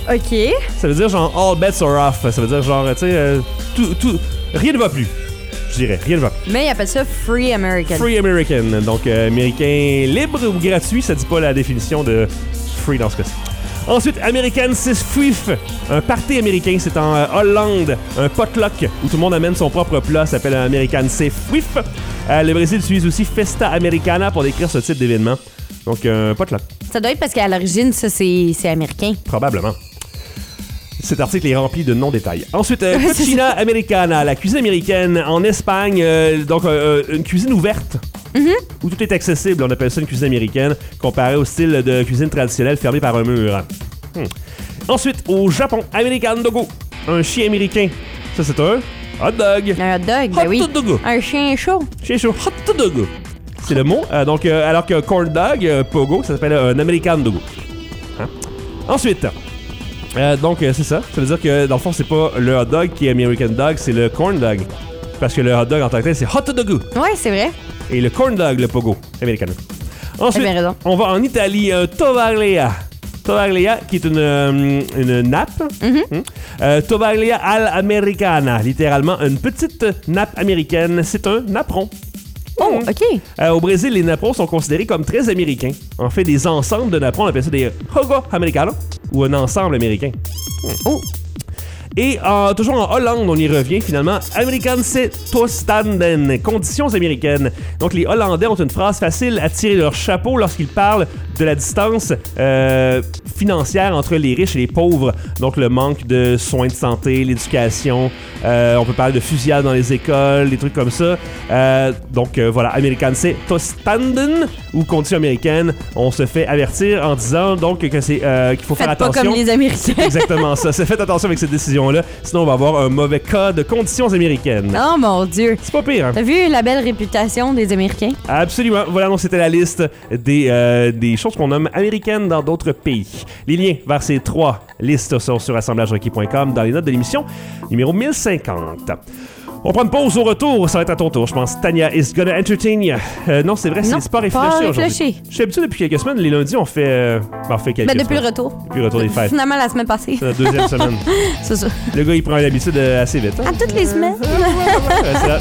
OK. Ça veut dire genre all bets are off. Ça veut dire genre, tu sais, rien ne va plus. Je dirais, rien ne va plus. Mais ils appellent ça Free American. Free American, donc américain libre ou gratuit, ça dit pas la définition de free dans ce cas-ci. Ensuite, American Sifwif, un party américain, c'est en Hollande, un potluck où tout le monde amène son propre plat, ça s'appelle un American Sifwif. Le Brésil utilise aussi Festa Americana pour décrire ce type d'événement. Donc, un potluck. Ça doit être parce qu'à l'origine, ça, c'est américain. Probablement. Cet article est rempli de non-détails. Ensuite, Cucina Americana, la cuisine américaine en Espagne, donc une cuisine ouverte. Où tout est accessible. On appelle ça une cuisine américaine, comparée au style de cuisine traditionnelle fermée par un mur. Ensuite, au Japon, American Dogo, un chien américain. Ça, c'est un hot dog. Un hot dog, ben oui. Hot dog. Un chien chaud. Chien chaud. Hot dog. C'est le mot. Donc, alors que corn dog, pogo, ça s'appelle un American Dogo. Hein? Ensuite, donc, c'est ça. Ça veut dire que, dans le fond, c'est pas le hot dog qui est American dog, c'est le corn dog. Parce que le hot dog en tant que tel, c'est hot dog. Ouais, c'est vrai. Et le corn dog, le pogo, americano. Ensuite, raison. on va en Italie, Tovaglia. Tovaglia, qui est une nappe. Tovaglia all'americana, littéralement une petite nappe américaine. C'est un napperon. Oh, OK. Au Brésil, les napperons sont considérés comme très américains. En fait, des ensembles de napperons, on appelle ça des jogo americano ou un ensemble américain. Oh. Et toujours en Hollande, on y revient finalement. Amerikanse toestanden, conditions américaines. Donc les Hollandais ont une phrase facile à tirer de leur chapeau lorsqu'ils parlent de la distance financière entre les riches et les pauvres. Donc le manque de soins de santé, l'éducation, on peut parler de fusillades dans les écoles, des trucs comme ça. Donc voilà, Amerikanse toestanden ou conditions américaines. On se fait avertir en disant donc que c'est qu'il faut faire attention. Faites pas comme les Américains. C'est exactement ça. Faites attention avec cette décision-là, sinon on va avoir un mauvais cas de conditions américaines. Oh mon Dieu. C'est pas pire, hein? T'as vu la belle réputation des Américains? Absolument. Voilà, donc c'était la liste des choses qu'on nomme américaines dans d'autres pays. Les liens vers ces 3 listes sont sur assemblagerequis.com dans les notes de l'émission numéro 1050. On prend une pause au retour, ça va être à ton tour, je pense. Tania is gonna entertain you. Non, c'est vrai, c'est Sport Réfléchi aujourd'hui. Je suis habitué depuis quelques semaines, les lundis, on fait quelques depuis semaines. le retour. Depuis le retour des fêtes. Finalement, la semaine passée. C'est la 2e semaine. C'est ça. Le gars, il prend l'habitude assez vite. Hein? À toutes les semaines. Ouais, ça.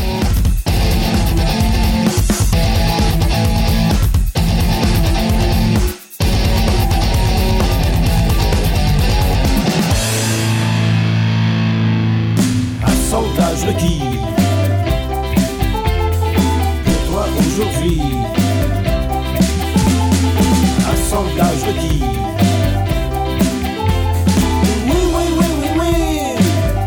Assemblage requis. Pour toi aujourd'hui. Assemblage requis. Oui, oui, oui, oui, oui.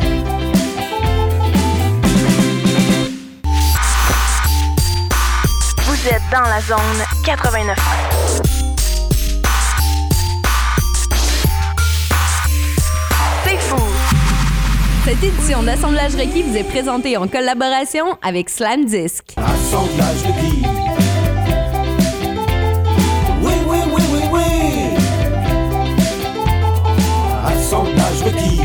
Vous êtes dans la zone 89. C'est fou. Cette édition d'Assemblage requis vous est présentée en collaboration avec Slam Disc. Assemblage requis. Oui, oui, oui, oui, oui. Assemblage requis.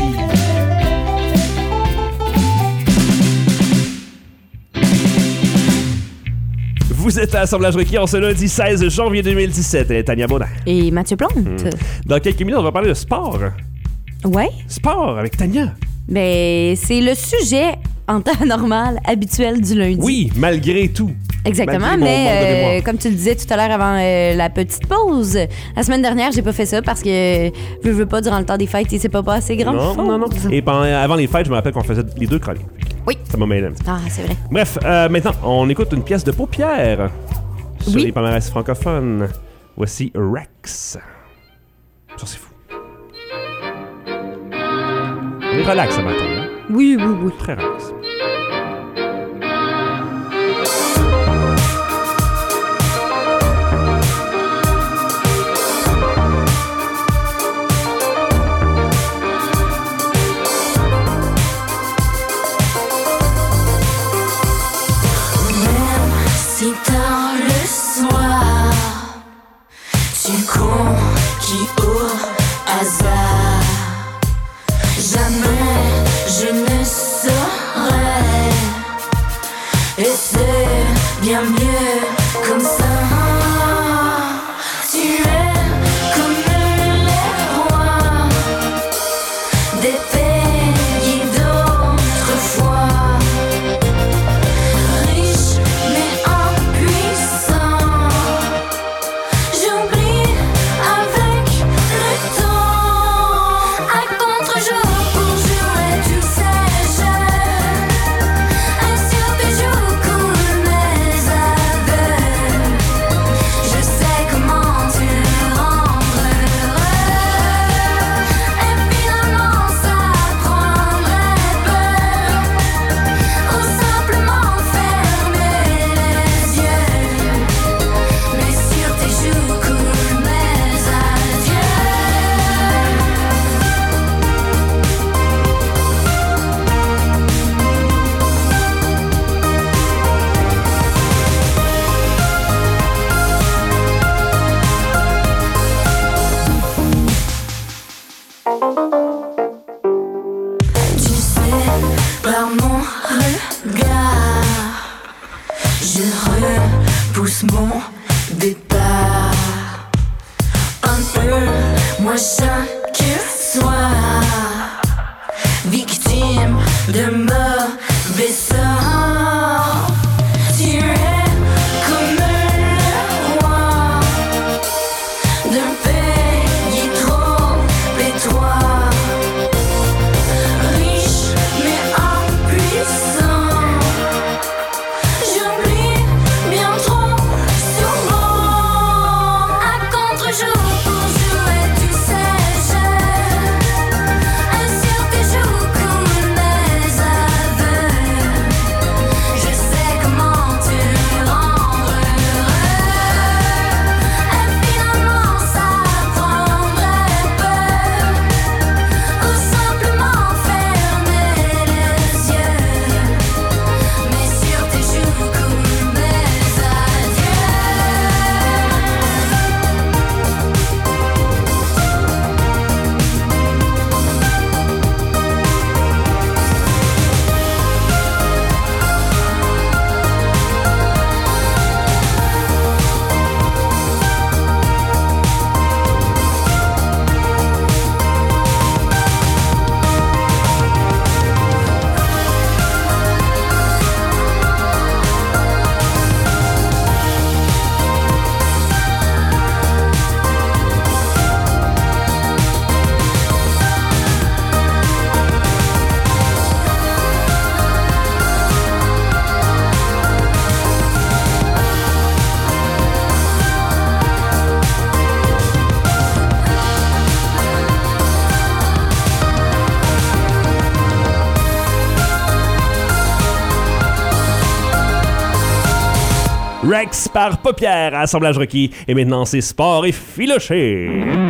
Vous êtes à Assemblage requis en ce lundi 16 janvier 2017. Tania Baudin. Et Mathieu Plante. Dans quelques minutes, on va parler de sport. Ouais. Sport avec Tania. Ben, c'est le sujet en temps normal, habituel du lundi. Oui, malgré tout. Exactement, Malgré mon manque de mais mémoire. comme tu le disais tout à l'heure avant la petite pause, la semaine dernière, j'ai pas fait ça parce que je veux pas durant le temps des fêtes, c'est pas assez grand. Non. Et avant les fêtes, je me rappelle qu'on faisait les 2 chroniques. Oui. Ça m'a mêlé un petit peu. Ah, c'est vrai. Bref, maintenant, on écoute une pièce de Paupière sur Oui. les palmarès francophones. Voici Rex. Ça, c'est fou. On est relax ce matin, hein? Oui. Très relax. Si tard le soir, tu conquis au hasard, jamais je ne saurais Moi chaque soir, victime de mauvais sorts, tu es comme le roi d'un pays trop étroit, riche mais impuissant. J'oublie bien trop souvent. À contre-jour pour jouer, tu sais, sur tes joues comme des aveux. Je sais comment te rendre heureux. Et finalement ça prendrait peur, ou simplement fermer les yeux. Mais sur tes joues coulent mes adieux. Rex par Paupières, assemblage requis. Et maintenant, c'est sport et filoché.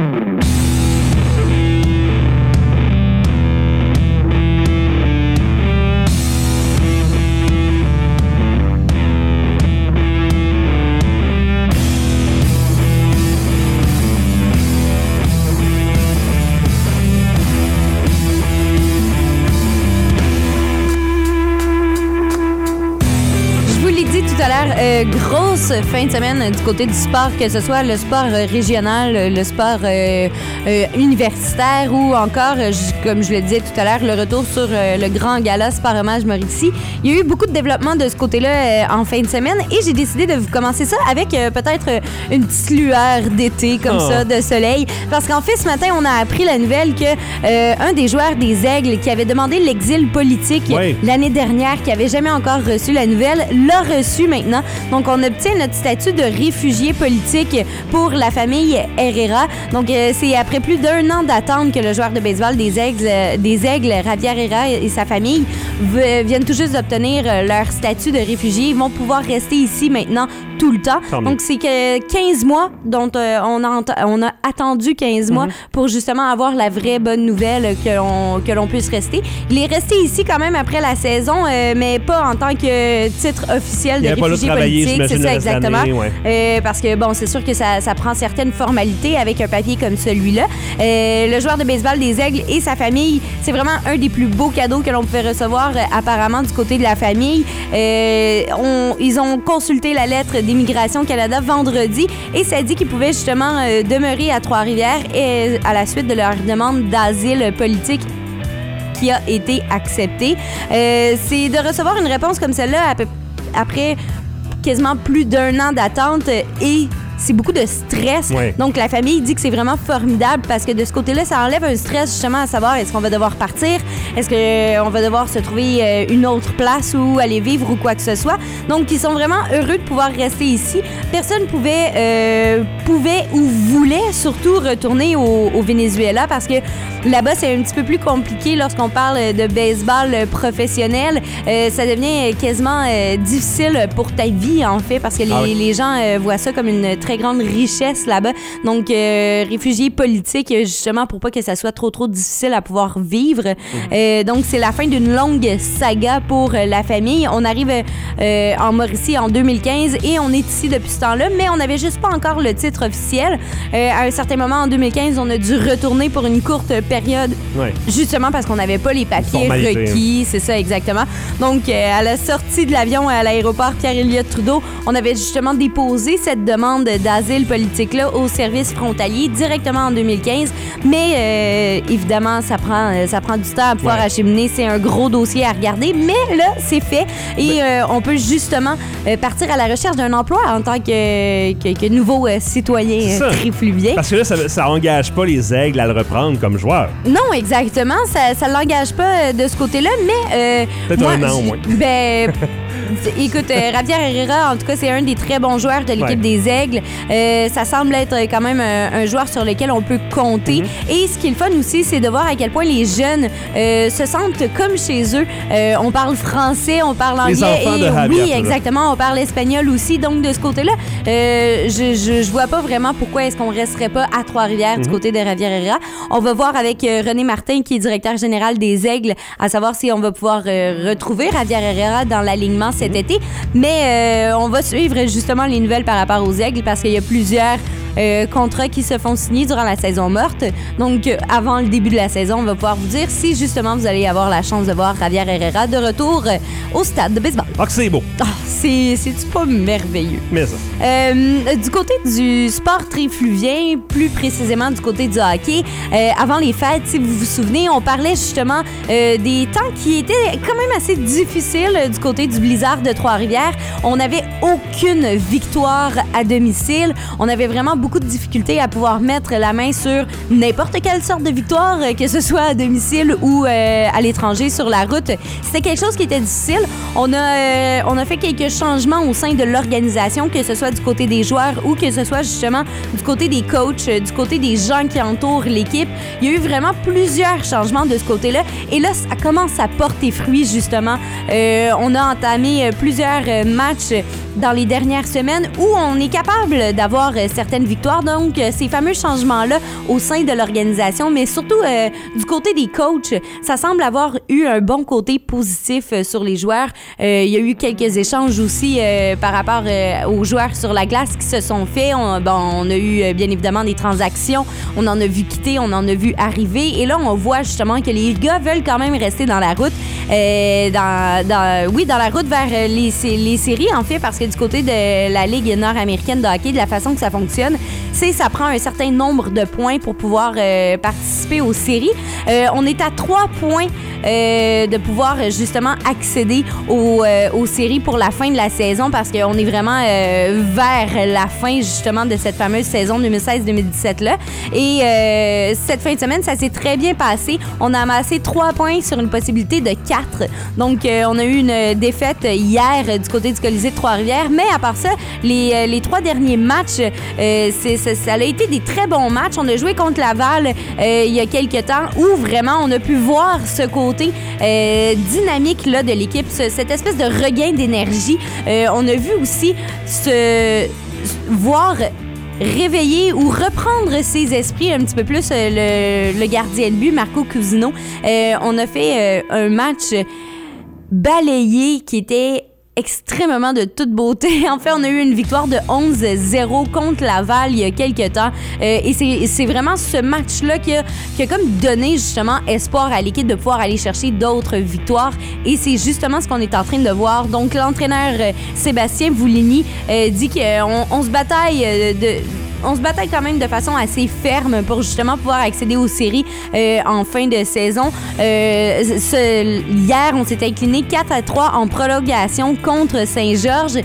Grosse fin de semaine du côté du sport, que ce soit le sport régional, le sport universitaire ou encore, comme je le disais tout à l'heure, le retour sur le grand gala Sport Hommage Mauricie. Il y a eu beaucoup de développement de ce côté-là en fin de semaine et j'ai décidé de vous commencer ça avec peut-être une petite lueur d'été comme ça, de soleil. Parce qu'en fait, ce matin, on a appris la nouvelle que un des joueurs des Aigles qui avait demandé l'exil politique l'année dernière, qui avait jamais encore reçu la nouvelle, l'a reçu maintenant. Donc, on obtient notre statut de réfugié politique pour la famille Herrera. Donc, c'est après plus d'1 an d'attente que le joueur de baseball des Aigles, Javier Herrera et sa famille viennent tout juste d'obtenir leur statut de réfugié. Ils vont pouvoir rester ici maintenant tout le temps. Donc, c'est que 15 mois dont on a attendu 15 mois pour justement avoir la vraie bonne nouvelle que l'on puisse rester. Il est resté ici quand même après la saison, mais pas en tant que titre officiel de réfugié politique. C'est ça, exactement. Parce que, bon, c'est sûr que ça prend certaines formalités avec un papier comme celui-là. Le joueur de baseball des Aigles et sa famille, c'est vraiment un des plus beaux cadeaux que l'on pouvait recevoir apparemment du côté de la famille. Ils ont consulté la lettre d'Immigration Canada vendredi et ça dit qu'ils pouvaient justement demeurer à Trois-Rivières et à la suite de leur demande d'asile politique qui a été acceptée. C'est de recevoir une réponse comme celle-là après quasiment plus d'1 an d'attente et c'est beaucoup de stress. Donc, la famille dit que c'est vraiment formidable parce que de ce côté-là, ça enlève un stress justement à savoir est-ce qu'on va devoir partir, est-ce qu'on va devoir se trouver une autre place où aller vivre ou quoi que ce soit. Donc, ils sont vraiment heureux de pouvoir rester ici. Personne pouvait ou voulait surtout retourner au Venezuela parce que là-bas, c'est un petit peu plus compliqué lorsqu'on parle de baseball professionnel. Ça devient quasiment difficile pour ta vie, en fait, parce que les gens voient ça comme une très grande richesse là-bas. Donc, réfugiés politiques, justement, pour pas que ça soit trop difficile à pouvoir vivre. Donc, c'est la fin d'une longue saga pour la famille. On arrive en Mauricie en 2015 et on est ici depuis ce temps-là, mais on n'avait juste pas encore le titre officiel. À un certain moment, en 2015, on a dû retourner pour une courte période, justement parce qu'on n'avait pas les papiers requis. C'est ça, exactement. Donc, à la sortie de l'avion à l'aéroport Pierre-Éliott Trudeau, on avait justement déposé cette demande d'asile politique-là au service frontalier directement en 2015. Mais évidemment, ça prend du temps à pouvoir acheminer. C'est un gros dossier à regarder. Mais là, c'est fait. Et on peut justement partir à la recherche d'un emploi en tant que nouveau citoyen trifluvien. Parce que là, ça engage pas les Aigles à le reprendre comme joueur. Non, exactement. Ça l'engage pas de ce côté-là, mais... Peut-être un an au moins. Ben... Écoute, Javier Herrera, en tout cas, c'est un des très bons joueurs de l'équipe des Aigles. Ça semble être quand même un joueur sur lequel on peut compter. Et ce qui est le fun aussi, c'est de voir à quel point les jeunes se sentent comme chez eux. On parle français, on parle anglais. Les enfants de Javier, oui, exactement. On parle espagnol aussi. Donc, de ce côté-là, je vois pas vraiment pourquoi est-ce qu'on resterait pas à Trois-Rivières du côté de Javier Herrera. On va voir avec René Martin, qui est directeur général des Aigles, à savoir si on va pouvoir retrouver Javier Herrera dans l'alignement cet été. Mais on va suivre justement les nouvelles par rapport aux Aigles parce qu'il y a plusieurs contrats qui se font signer durant la saison morte. Donc, avant le début de la saison, on va pouvoir vous dire si justement vous allez avoir la chance de voir Javier Herrera de retour au stade de baseball. Ah, que c'est beau. Ah, c'est-tu pas merveilleux? Mais ça. Du côté du sport trifluvien, plus précisément du côté du hockey, avant les fêtes, si vous vous souvenez, on parlait justement des temps qui étaient quand même assez difficiles du côté du Blizzard de Trois-Rivières. On n'avait aucune victoire à domicile. On avait vraiment beaucoup de difficultés à pouvoir mettre la main sur n'importe quelle sorte de victoire, que ce soit à domicile ou à l'étranger sur la route. C'était quelque chose qui était difficile. On a fait quelques changements au sein de l'organisation, que ce soit du côté des joueurs ou que ce soit justement du côté des coachs, du côté des gens qui entourent l'équipe. Il y a eu vraiment plusieurs changements de ce côté-là. Et là, ça commence à porter fruit, justement. On a entamé plusieurs matchs dans les dernières semaines où on est capable d'avoir certaines victoires. Donc, ces fameux changements-là au sein de l'organisation, mais surtout du côté des coachs, ça semble avoir eu un bon côté positif sur les joueurs. Il y a eu quelques échanges aussi par rapport aux joueurs sur la glace qui se sont faits. On a eu bien évidemment des transactions. On en a vu quitter, on en a vu arriver. Et là, on voit justement que les gars veulent quand même rester dans la route. Dans la route vers les séries, en fait, parce que du côté de la Ligue nord-américaine de hockey, de la façon que ça fonctionne, ça prend un certain nombre de points pour pouvoir participer aux séries. On est à 3 points de pouvoir justement accéder aux séries pour la fin de la saison parce qu'on est vraiment vers la fin justement de cette fameuse saison 2016-2017-là. Et cette fin de semaine, ça s'est très bien passé. On a amassé 3 points sur une possibilité de 4. Donc, on a eu une défaite hier du côté du Colisée de Trois-Rivières. Mais à part ça, les 3 derniers matchs, ça a été des très bons matchs. On a joué contre Laval il y a quelques temps où vraiment on a pu voir ce côté dynamique là, de l'équipe, cette espèce de regain d'énergie. On a vu aussi voir réveiller ou reprendre ses esprits un petit peu plus le gardien de but, Marco Cousino. On a fait un match balayé qui était extrêmement de toute beauté. En fait, on a eu une victoire de 11-0 contre Laval il y a quelques temps. Et c'est vraiment ce match-là qui a comme donné justement espoir à l'équipe de pouvoir aller chercher d'autres victoires. Et c'est justement ce qu'on est en train de voir. Donc, l'entraîneur Sébastien Vouligny dit qu'on se bataille on se bataille quand même de façon assez ferme pour justement pouvoir accéder aux séries en fin de saison. Hier, on s'est incliné 4-3 en prolongation contre Saint-Georges.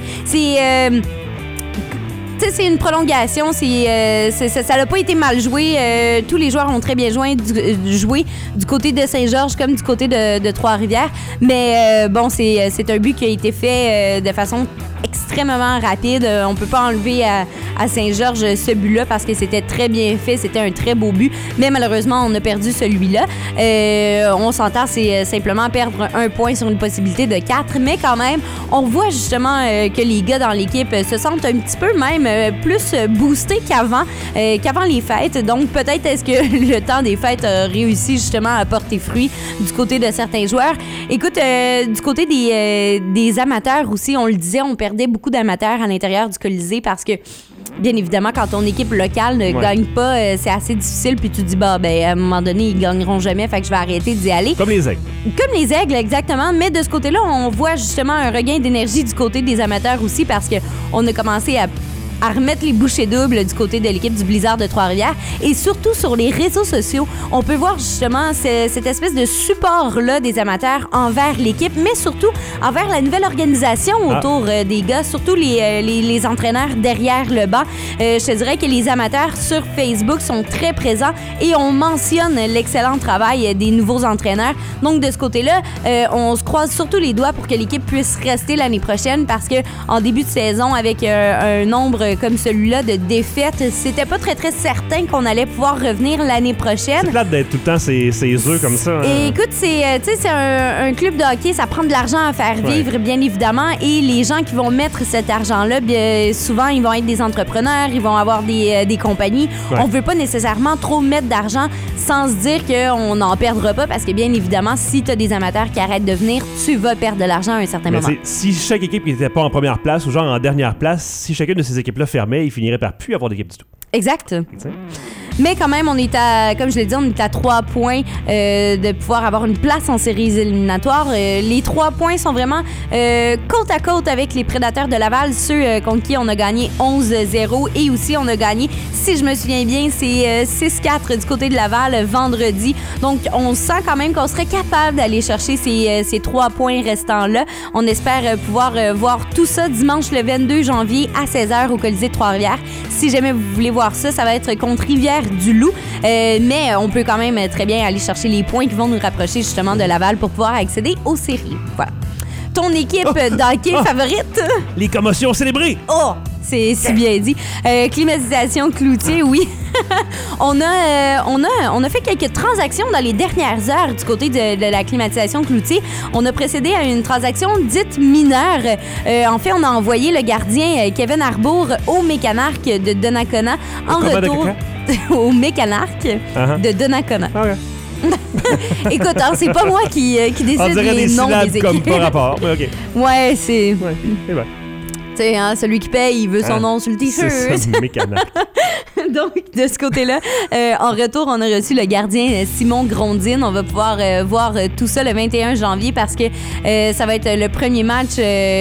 C'est une prolongation, ça n'a pas été mal joué. Tous les joueurs ont très bien joué du côté de Saint-Georges comme du côté de Trois-Rivières. Mais c'est un but qui a été fait de façon extrêmement rapide. On peut pas enlever à Saint-Georges ce but-là parce que c'était très bien fait, c'était un très beau but. Mais malheureusement, on a perdu celui-là. On s'entend, c'est simplement perdre 1 point sur une possibilité de 4. Mais quand même, on voit justement que les gars dans l'équipe se sentent un petit peu même plus boostés qu'avant les fêtes. Donc peut-être est-ce que le temps des fêtes a réussi justement à porter fruit du côté de certains joueurs. Écoute, du côté des amateurs aussi, on le disait, on perdait beaucoup d'amateurs à l'intérieur du Colisée parce que bien évidemment, quand ton équipe locale ne gagne pas, c'est assez difficile. Puis tu dis, à un moment donné, ils gagneront jamais, fait que je vais arrêter d'y aller. Comme les Aigles. Comme les Aigles, exactement. Mais de ce côté-là, on voit justement un regain d'énergie du côté des amateurs aussi parce qu'on a commencé à à remettre les bouchées doubles du côté de l'équipe du Blizzard de Trois-Rivières. Et surtout sur les réseaux sociaux, on peut voir justement cette espèce de support-là des amateurs envers l'équipe, mais surtout envers la nouvelle organisation autour des gars, surtout les entraîneurs derrière le banc. Je te dirais que les amateurs sur Facebook sont très présents et on mentionne l'excellent travail des nouveaux entraîneurs. Donc, de ce côté-là, on se croise surtout les doigts pour que l'équipe puisse rester l'année prochaine parce que en début de saison, avec un nombre comme celui-là de défaites, c'était pas très, très certain qu'on allait pouvoir revenir l'année prochaine. C'est plate d'être tout le temps ces œufs comme ça. Hein. Et écoute, c'est un club de hockey, ça prend de l'argent à faire vivre, bien évidemment, et les gens qui vont mettre cet argent-là, bien, souvent, ils vont être des entrepreneurs, ils vont avoir des compagnies. Ouais. On veut pas nécessairement trop mettre d'argent sans se dire qu'on n'en perdra pas parce que, bien évidemment, si tu as des amateurs qui arrêtent de venir, tu vas perdre de l'argent à un certain moment. Si chaque équipe n'était pas en première place ou genre en dernière place, si chacune de ces équipes-là fermait, ils finiraient par plus avoir d'équipe du tout. Exact. Mais quand même, comme je l'ai dit, on est à 3 points de pouvoir avoir une place en séries éliminatoires. Les 3 points sont vraiment côte à côte avec les Prédateurs de Laval, ceux contre qui on a gagné 11-0. Et aussi, on a gagné, si je me souviens bien, c'est 6-4 du côté de Laval vendredi. Donc, on sent quand même qu'on serait capable d'aller chercher ces 3 points restants-là. On espère pouvoir voir tout ça dimanche le 22 janvier à 16h au Colisée de Trois-Rivières. Si jamais vous voulez voir ça, ça va être contre Rivière-du-Loup. Mais on peut quand même très bien aller chercher les points qui vont nous rapprocher justement de Laval pour pouvoir accéder aux séries. Voilà. Ton équipe d'hockey favorite? Les commotions célébrées! Oh! C'est si bien dit. Climatisation Cloutier, oui. On a fait quelques transactions dans les dernières heures du côté de la climatisation Cloutier. On a procédé à une transaction dite mineure. En fait, on a envoyé le gardien Kevin Arbour au Mécanarque de Donnacona en retour au Mécanarque de Donnacona. Okay. Écoute, hein, c'est pas moi qui décide les noms des équipes. Comme par rapport. Okay. Ouais, c'est... Ouais, c'est vrai. Hein, celui qui paye, il veut son nom sur le t-shirt. C'est ça, Mécanac. Donc, de ce côté-là, en retour, on a reçu le gardien Simon Grondine. On va pouvoir voir tout ça le 21 janvier parce que ça va être le premier match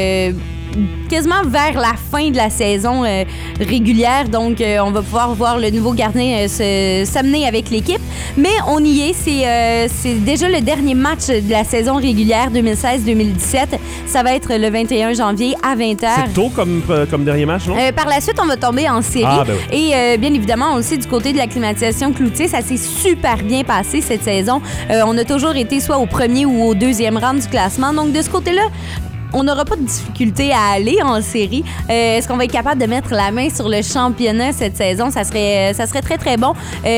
quasiment vers la fin de la saison régulière. Donc, on va pouvoir voir le nouveau gardien s'amener avec l'équipe. Mais on y est. C'est déjà le dernier match de la saison régulière 2016-2017. Ça va être le 21 janvier à 20h. C'est tôt comme dernier match, non? Par la suite, on va tomber en série. Ben oui. Et bien évidemment, aussi du côté de la climatisation Cloutier, ça s'est super bien passé cette saison. On a toujours été soit au premier ou au deuxième rang du classement. Donc, de ce côté-là, on n'aura pas de difficulté à aller en série. Est-ce qu'on va être capable de mettre la main sur le championnat cette saison? Ça serait très, très bon.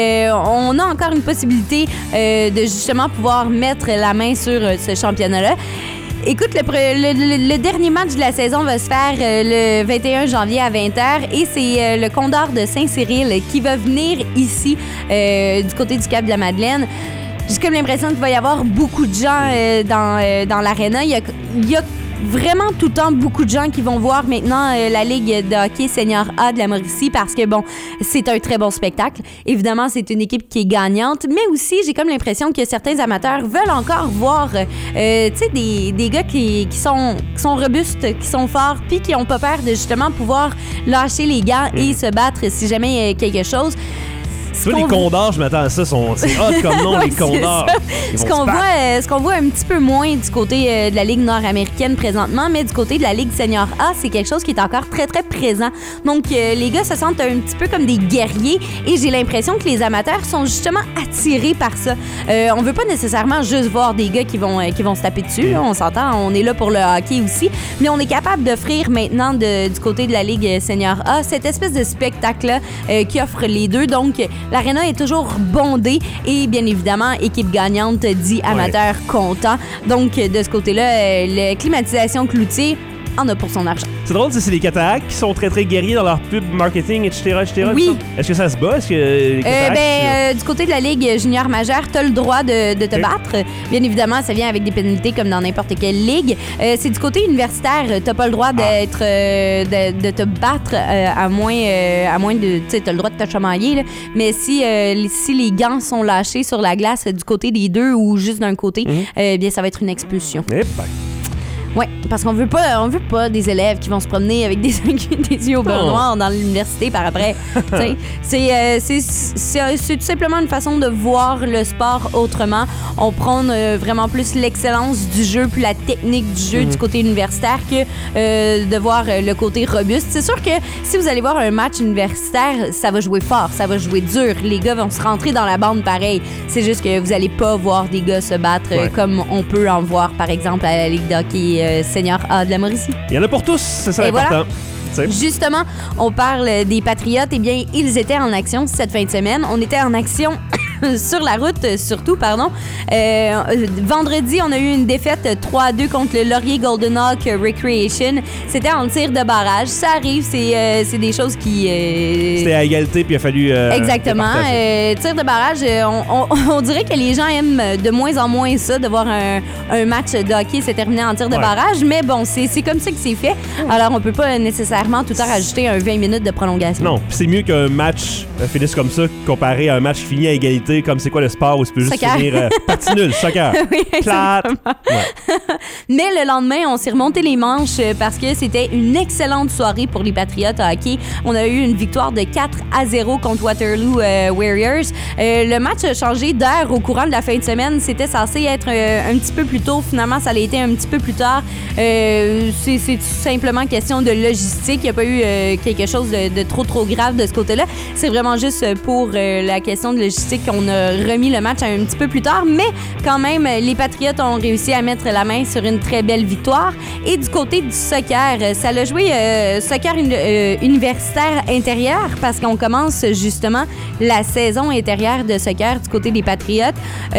On a encore une possibilité de justement pouvoir mettre la main sur ce championnat-là. Écoute, le dernier match de la saison va se faire le 21 janvier à 20h et c'est le Condor de Saint-Cyril qui va venir ici du côté du Cap de la Madeleine. J'ai comme l'impression qu'il va y avoir beaucoup de gens dans l'aréna. Il y a vraiment tout le temps beaucoup de gens qui vont voir maintenant la Ligue de hockey senior A de la Mauricie parce que, bon, c'est un très bon spectacle. Évidemment, c'est une équipe qui est gagnante, mais aussi, j'ai comme l'impression que certains amateurs veulent encore voir, tu sais, des gars qui sont robustes, qui sont forts, puis qui ont pas peur de justement pouvoir lâcher les gants et se battre si jamais il y a quelque chose. Les Condors, je m'attends à ça, c'est hot comme nom, les Condors. Ce qu'on voit un petit peu moins du côté de la Ligue nord-américaine présentement, mais du côté de la Ligue senior A, c'est quelque chose qui est encore très, très présent. Donc, les gars se sentent un petit peu comme des guerriers et j'ai l'impression que les amateurs sont justement attirés par ça. On veut pas nécessairement juste voir des gars qui vont se taper dessus. Là, on s'entend, on est là pour le hockey aussi, mais on est capable d'offrir maintenant du côté de la Ligue senior A cette espèce de spectacle-là qui offre les deux. Donc, l'aréna est toujours bondée et bien évidemment, équipe gagnante dit amateur content. Donc, de ce côté-là, la climatisation Cloutier en a pour son argent. C'est drôle, c'est les Cataractes qui sont très, très guerriers dans leur pub marketing, etc. Oui. Est-ce que ça se bat? Est-ce que les Cataractes... du côté de la Ligue junior majeure, tu as le droit de te battre. Bien évidemment, ça vient avec des pénalités comme dans n'importe quelle ligue. C'est du côté universitaire, tu pas le droit d'être de te battre à moins de... Tu sais, tu as le droit de te chamailler, là. Mais si les gants sont lâchés sur la glace du côté des deux ou juste d'un côté, bien, ça va être une expulsion. Oui, parce qu'on veut pas des élèves qui vont se promener avec des yeux au beurre noir dans l'université par après. C'est tout simplement une façon de voir le sport autrement. On prend vraiment plus l'excellence du jeu puis la technique du jeu du côté universitaire que de voir le côté robuste. C'est sûr que si vous allez voir un match universitaire, ça va jouer fort, ça va jouer dur. Les gars vont se rentrer dans la bande pareil. C'est juste que vous allez pas voir des gars se battre comme on peut en voir, par exemple, à la Ligue d'hockey senior A de la Mauricie. Il y en a pour tous, c'est ça l'important. Voilà. Justement, on parle des Patriotes. Eh bien, ils étaient en action cette fin de semaine. On était en action sur la route, surtout, pardon. Vendredi, on a eu une défaite 3-2 contre le Laurier Golden Hawk Recreation. C'était en tir de barrage. Ça arrive, c'est des choses qui... C'était à égalité, puis il a fallu... Exactement. Tir de barrage, on dirait que les gens aiment de moins en moins ça, de voir un match de hockey se terminer en tir de barrage. Mais bon, c'est comme ça que c'est fait. Alors, on peut pas nécessairement tout le temps rajouter un 20 minutes de prolongation. Non, c'est mieux qu'un match finisse comme ça comparé à un match fini à égalité, comme c'est quoi le sport où tu peux juste finir partie nulle, soccer. Oui, plate. Ouais. Mais le lendemain, on s'est remonté les manches parce que c'était une excellente soirée pour les Patriotes à hockey. On a eu une victoire de 4-0 contre Waterloo Warriors. Le match a changé d'heure au courant de la fin de semaine. C'était censé être un petit peu plus tôt. Finalement, ça l'a été un petit peu plus tard. C'est tout simplement question de logistique. Il n'y a pas eu quelque chose de trop grave de ce côté-là. C'est vraiment juste pour la question de logistique qu'on a remis le match un petit peu plus tard, mais quand même, les Patriotes ont réussi à mettre la main sur une très belle victoire. Et du côté du soccer, ça l'a joué soccer universitaire intérieur parce qu'on commence justement la saison intérieure de soccer du côté des Patriotes.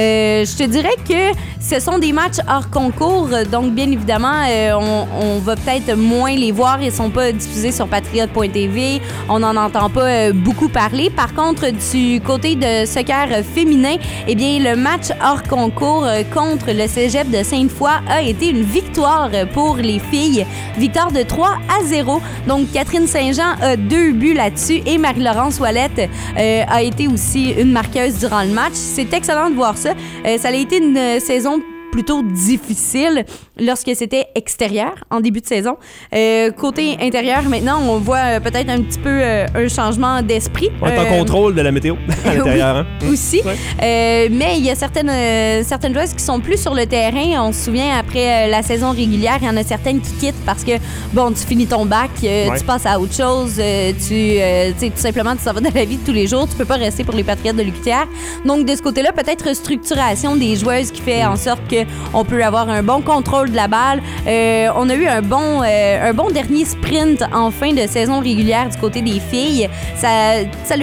Je te dirais que ce sont des matchs hors concours, donc bien évidemment, on va peut-être moins les voir. Ils sont pas diffusés sur patriote.tv. On n'en entend pas beaucoup parler. Par contre, du côté de soccer féminin, eh bien, le match hors concours contre le Cégep de Sainte-Foy a été une victoire pour les filles. Victoire de 3-0. Donc, Catherine Saint-Jean a 2 buts là-dessus et Marie-Laurence Ouellette a été aussi une marqueuse durant le match. C'est excellent de voir ça. Ça a été une saison plutôt difficile lorsque c'était extérieur en début de saison. Côté intérieur, maintenant, on voit peut-être un petit peu un changement d'esprit. On est en contrôle de la météo à l'intérieur. Hein? Aussi. Ouais. Mais il y a certaines joueuses qui sont plus sur le terrain. On se souvient, après la saison régulière, il y en a certaines qui quittent parce que, bon, tu finis ton bac, tu passes à autre chose, tout simplement, tu s'en vas dans la vie de tous les jours. Tu peux pas rester pour les Patriotes de l'UQTR. Donc, de ce côté-là, peut-être structuration des joueuses qui fait en sorte que on peut avoir un bon contrôle de la balle. On a eu un bon dernier sprint en fin de saison régulière du côté des filles. Ça a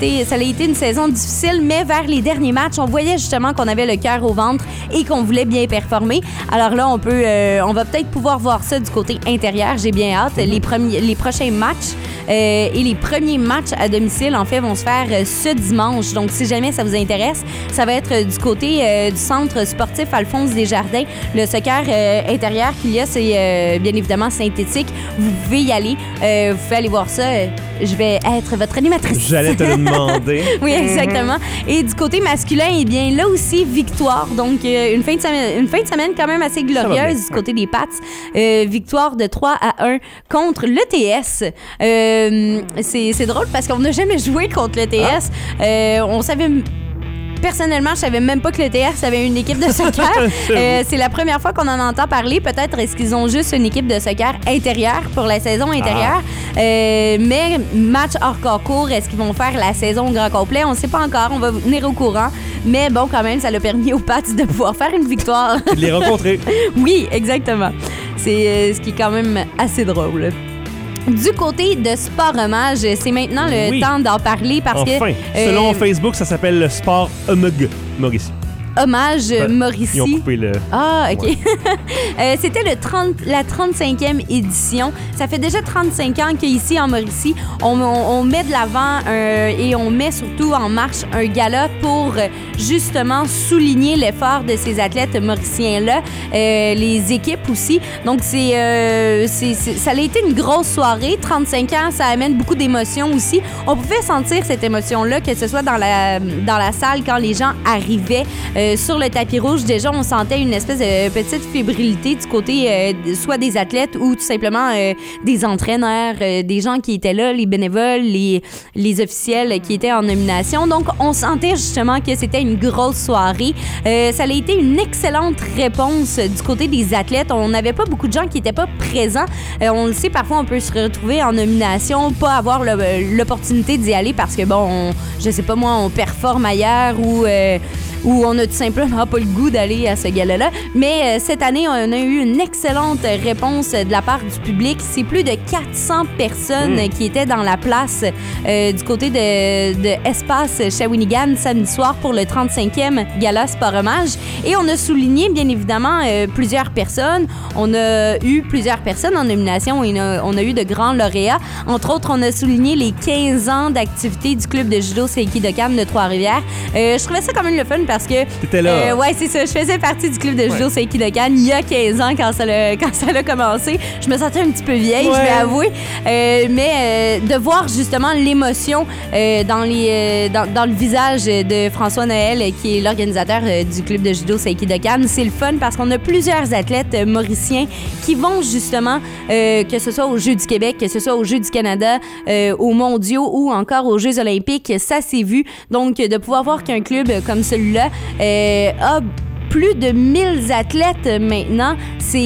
été une saison difficile, mais vers les derniers matchs, on voyait justement qu'on avait le cœur au ventre et qu'on voulait bien performer. Alors là, on va peut-être pouvoir voir ça du côté intérieur. J'ai bien hâte. Les prochains matchs et les premiers matchs à domicile, en fait, vont se faire ce dimanche. Donc, si jamais ça vous intéresse, ça va être du côté du centre sportif Alphonse Desjardins. Le soccer intérieur qu'il y a, c'est bien évidemment synthétique. Vous pouvez y aller. Vous pouvez aller voir ça. Je vais être votre animatrice. J'allais te le demander. Oui, exactement. Et du côté masculin, eh bien, là aussi, victoire. Donc, une fin de semaine quand même assez glorieuse du côté des Pats. Victoire de 3-1 contre l'ETS. C'est drôle parce qu'on n'a jamais joué contre l'ETS. On savait... Personnellement, je savais même pas que l'ETS avait une équipe de soccer. C'est la première fois qu'on en entend parler. Peut-être est-ce qu'ils ont juste une équipe de soccer intérieure pour la saison intérieure. Mais match hors concours, est-ce qu'ils vont faire la saison au grand complet? On ne sait pas encore. On va venir au courant. Mais bon, quand même, ça l'a permis aux Pats de pouvoir faire une victoire. Et de les rencontrer. Oui, exactement. C'est ce qui est quand même assez drôle. Du côté de Sport Hommage, c'est maintenant le temps d'en parler parce que... Selon Facebook, ça s'appelle le Sport Hommage Mauricie. Hommage Mauricie. Ils ont coupé le... Ah, OK. Ouais. C'était la 35e édition. Ça fait déjà 35 ans qu'ici, en Mauricie, on met de l'avant et on met surtout en marche un gala pour justement souligner l'effort de ces athlètes mauriciens-là, les équipes aussi. Donc, ça a été une grosse soirée. 35 ans, ça amène beaucoup d'émotions aussi. On pouvait sentir cette émotion-là, que ce soit dans la salle quand les gens arrivaient. sur le tapis rouge, déjà, on sentait une espèce de petite fébrilité du côté soit des athlètes ou tout simplement des entraîneurs, des gens qui étaient là, les bénévoles, les officiels qui étaient en nomination. Donc, on sentait justement que c'était une grosse soirée. Ça a été une excellente réponse du côté des athlètes. On n'avait pas beaucoup de gens qui n'étaient pas présents. On le sait, parfois, on peut se retrouver en nomination, pas avoir l'opportunité d'y aller parce que, bon, je sais pas moi, on performe ailleurs ou on a tout simplement pas le goût d'aller à ce gala-là. Mais cette année, on a eu une excellente réponse de la part du public. C'est plus de 400 personnes qui étaient dans la place du côté de Espace Shawinigan samedi soir pour le 35e gala Sport Hommage. Et on a souligné, bien évidemment, plusieurs personnes. On a eu plusieurs personnes en nomination et on a eu de grands lauréats. Entre autres, on a souligné les 15 ans d'activité du club de judo Seiki-Dokan de Trois-Rivières. Je trouvais ça quand même le fun parce que... T'étais là. Ouais, c'est ça. Je faisais partie du club de judo Seiki-Dokan il y a 15 ans quand ça a commencé. Je me sentais un petit peu vieille, je vais avouer. Mais de voir justement l'émotion dans le visage de François Noël, qui est l'organisateur du club de judo Seiki-Dokan, c'est le fun parce qu'on a plusieurs athlètes mauriciens qui vont justement, que ce soit aux Jeux du Québec, que ce soit aux Jeux du Canada, aux mondiaux ou encore aux Jeux olympiques, ça s'est vu. Donc, de pouvoir voir qu'un club comme celui-là a plus de 1000 athlètes maintenant,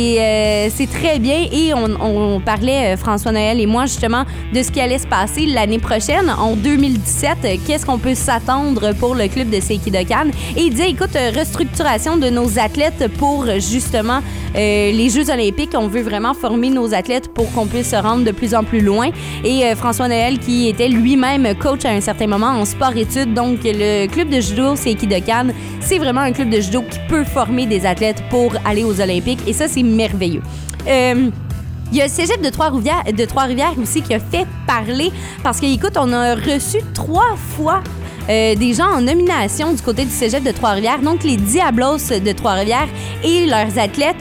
c'est très bien. Et on parlait, François Noël et moi, justement, de ce qui allait se passer l'année prochaine, en 2017. Qu'est-ce qu'on peut s'attendre pour le club de Seiki-Dokan? Et il disait, écoute, restructuration de nos athlètes pour, justement, les Jeux olympiques. On veut vraiment former nos athlètes pour qu'on puisse se rendre de plus en plus loin. Et François Noël, qui était lui-même coach à un certain moment en sport-études, donc le club de judo Seiki-Dokan, c'est vraiment un club de judo qui peut former des athlètes pour aller aux Olympiques. Et ça, c'est merveilleux. Il y a le cégep de Trois-Rivières aussi qui a fait parler parce qu'écoute, on a reçu 3 fois des gens en nomination du côté du cégep de Trois-Rivières. Donc, les Diablos de Trois-Rivières et leurs athlètes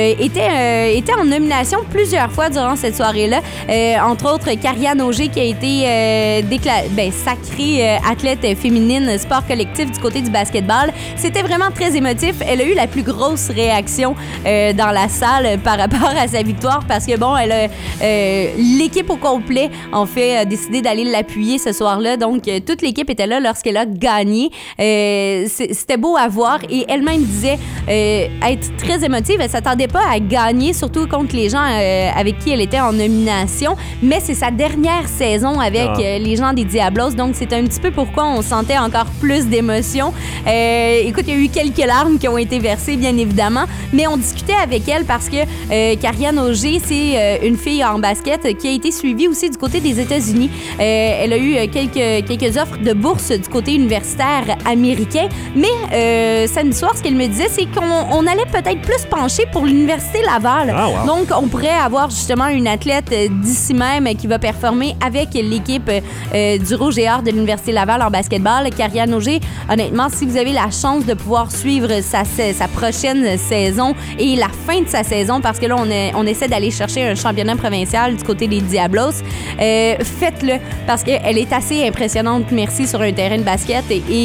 étaient en nomination plusieurs fois durant cette soirée-là. Entre autres, Karianne Auger qui a été sacrée athlète féminine sport collectif du côté du basketball. C'était vraiment très émotif. Elle a eu la plus grosse réaction dans la salle par rapport à sa victoire parce que, bon, l'équipe au complet, en fait, a décidé d'aller l'appuyer ce soir-là. Donc, toute l'équipe était là lorsqu'elle a gagné. C'était beau à voir et elle-même disait être très émotive. Elle s'attendait pas à gagner, surtout contre les gens avec qui elle était en nomination, mais c'est sa dernière saison avec les gens des Diablos, donc c'est un petit peu pourquoi on sentait encore plus d'émotion. Écoute, il y a eu quelques larmes qui ont été versées, bien évidemment, mais on discutait avec elle parce que Karianne Auger, c'est une fille en basket qui a été suivie aussi du côté des États-Unis. Elle a eu quelques offres de bourse du côté universitaire américain. Mais samedi soir, ce qu'elle me disait, c'est qu'on allait peut-être plus pencher pour l'Université Laval. Ah, wow. Donc, on pourrait avoir justement une athlète d'ici même qui va performer avec l'équipe du Rouge et Or de l'Université Laval en basketball. Karianne Auger, honnêtement, si vous avez la chance de pouvoir suivre sa prochaine saison et la fin de sa saison, parce que là, on essaie d'aller chercher un championnat provincial du côté des Diablos, faites-le parce qu'elle est assez impressionnante, merci, sur un terrain de basket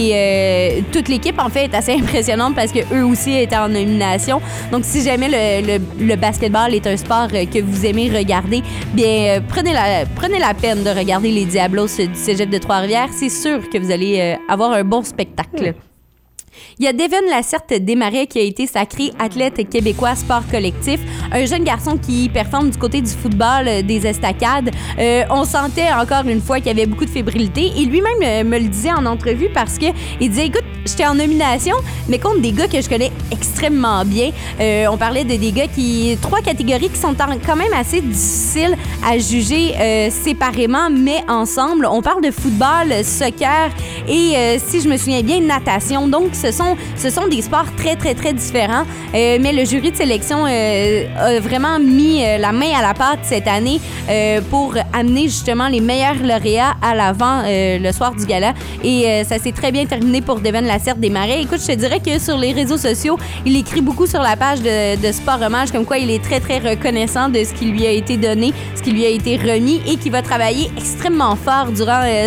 et toute l'équipe, en fait, est assez impressionnante parce qu'eux aussi étaient en nomination. Donc, si jamais le basketball est un sport que vous aimez regarder, bien, prenez la peine de regarder les Diablos du cégep de Trois-Rivières. C'est sûr que vous allez avoir un bon spectacle. Il y a Devon Lacerte Desmarais qui a été sacré athlète québécois sport collectif, un jeune garçon qui performe du côté du football des estacades. On sentait encore une fois qu'il y avait beaucoup de fébrilité et lui-même me le disait en entrevue parce que il disait, écoute, j'étais en nomination, mais contre des gars que je connais extrêmement bien. On parlait de des gars trois catégories qui sont quand même assez difficiles à juger séparément, mais ensemble. On parle de football, soccer et, si je me souviens bien, natation. Donc, ce sont des sports très, très, très différents. Mais le jury de sélection a vraiment mis la main à la pâte cette année pour amener justement les meilleurs lauréats à l'avant le soir du gala. Et ça s'est très bien terminé pour Devon Lacerte Desmarais. Écoute, je te dirais que sur les réseaux sociaux, il écrit beaucoup sur la page de Sport Hommage, comme quoi il est très, très reconnaissant de ce qui lui a été donné, ce qui lui a été remis et qu'il va travailler extrêmement fort durant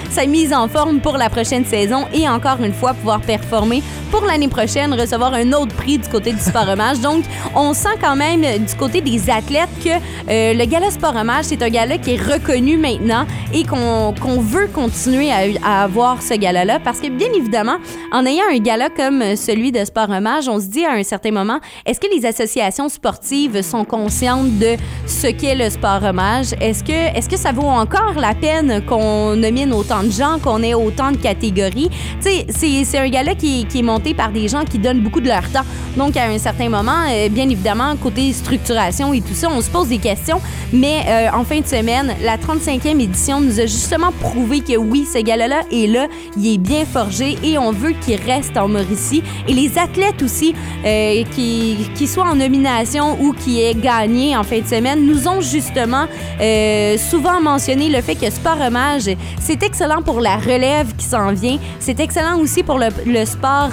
sa mise en forme pour la prochaine saison et encore une fois pouvoir performer pour l'année prochaine, recevoir un autre prix du côté du sport hommage. Donc, on sent quand même du côté des athlètes que le gala sport hommage, c'est un gala qui est reconnu maintenant et qu'on veut continuer à avoir ce gala-là parce que, bien évidemment, en ayant un gala comme celui de sport hommage, on se dit à un certain moment, est-ce que les associations sportives sont conscientes de ce qu'est le sport hommage? Est-ce que ça vaut encore la peine qu'on nomine autant de gens, qu'on ait autant de catégories? Tu sais, c'est un gala qui est monté par des gens qui donnent beaucoup de leur temps. Donc, à un certain moment, bien évidemment, côté structuration et tout ça, on se pose des questions. Mais en fin de semaine, la 35e édition nous a justement prouvé que oui, ce gala-là est là, il est bien forgé et on veut qu'il reste en Mauricie. Et les athlètes aussi, qui soient en nomination ou qui aient gagné en fin de semaine, nous ont justement souvent mentionné le fait que Sport Hommage, c'est excellent pour la relève qui s'en vient. C'est excellent aussi pour le sport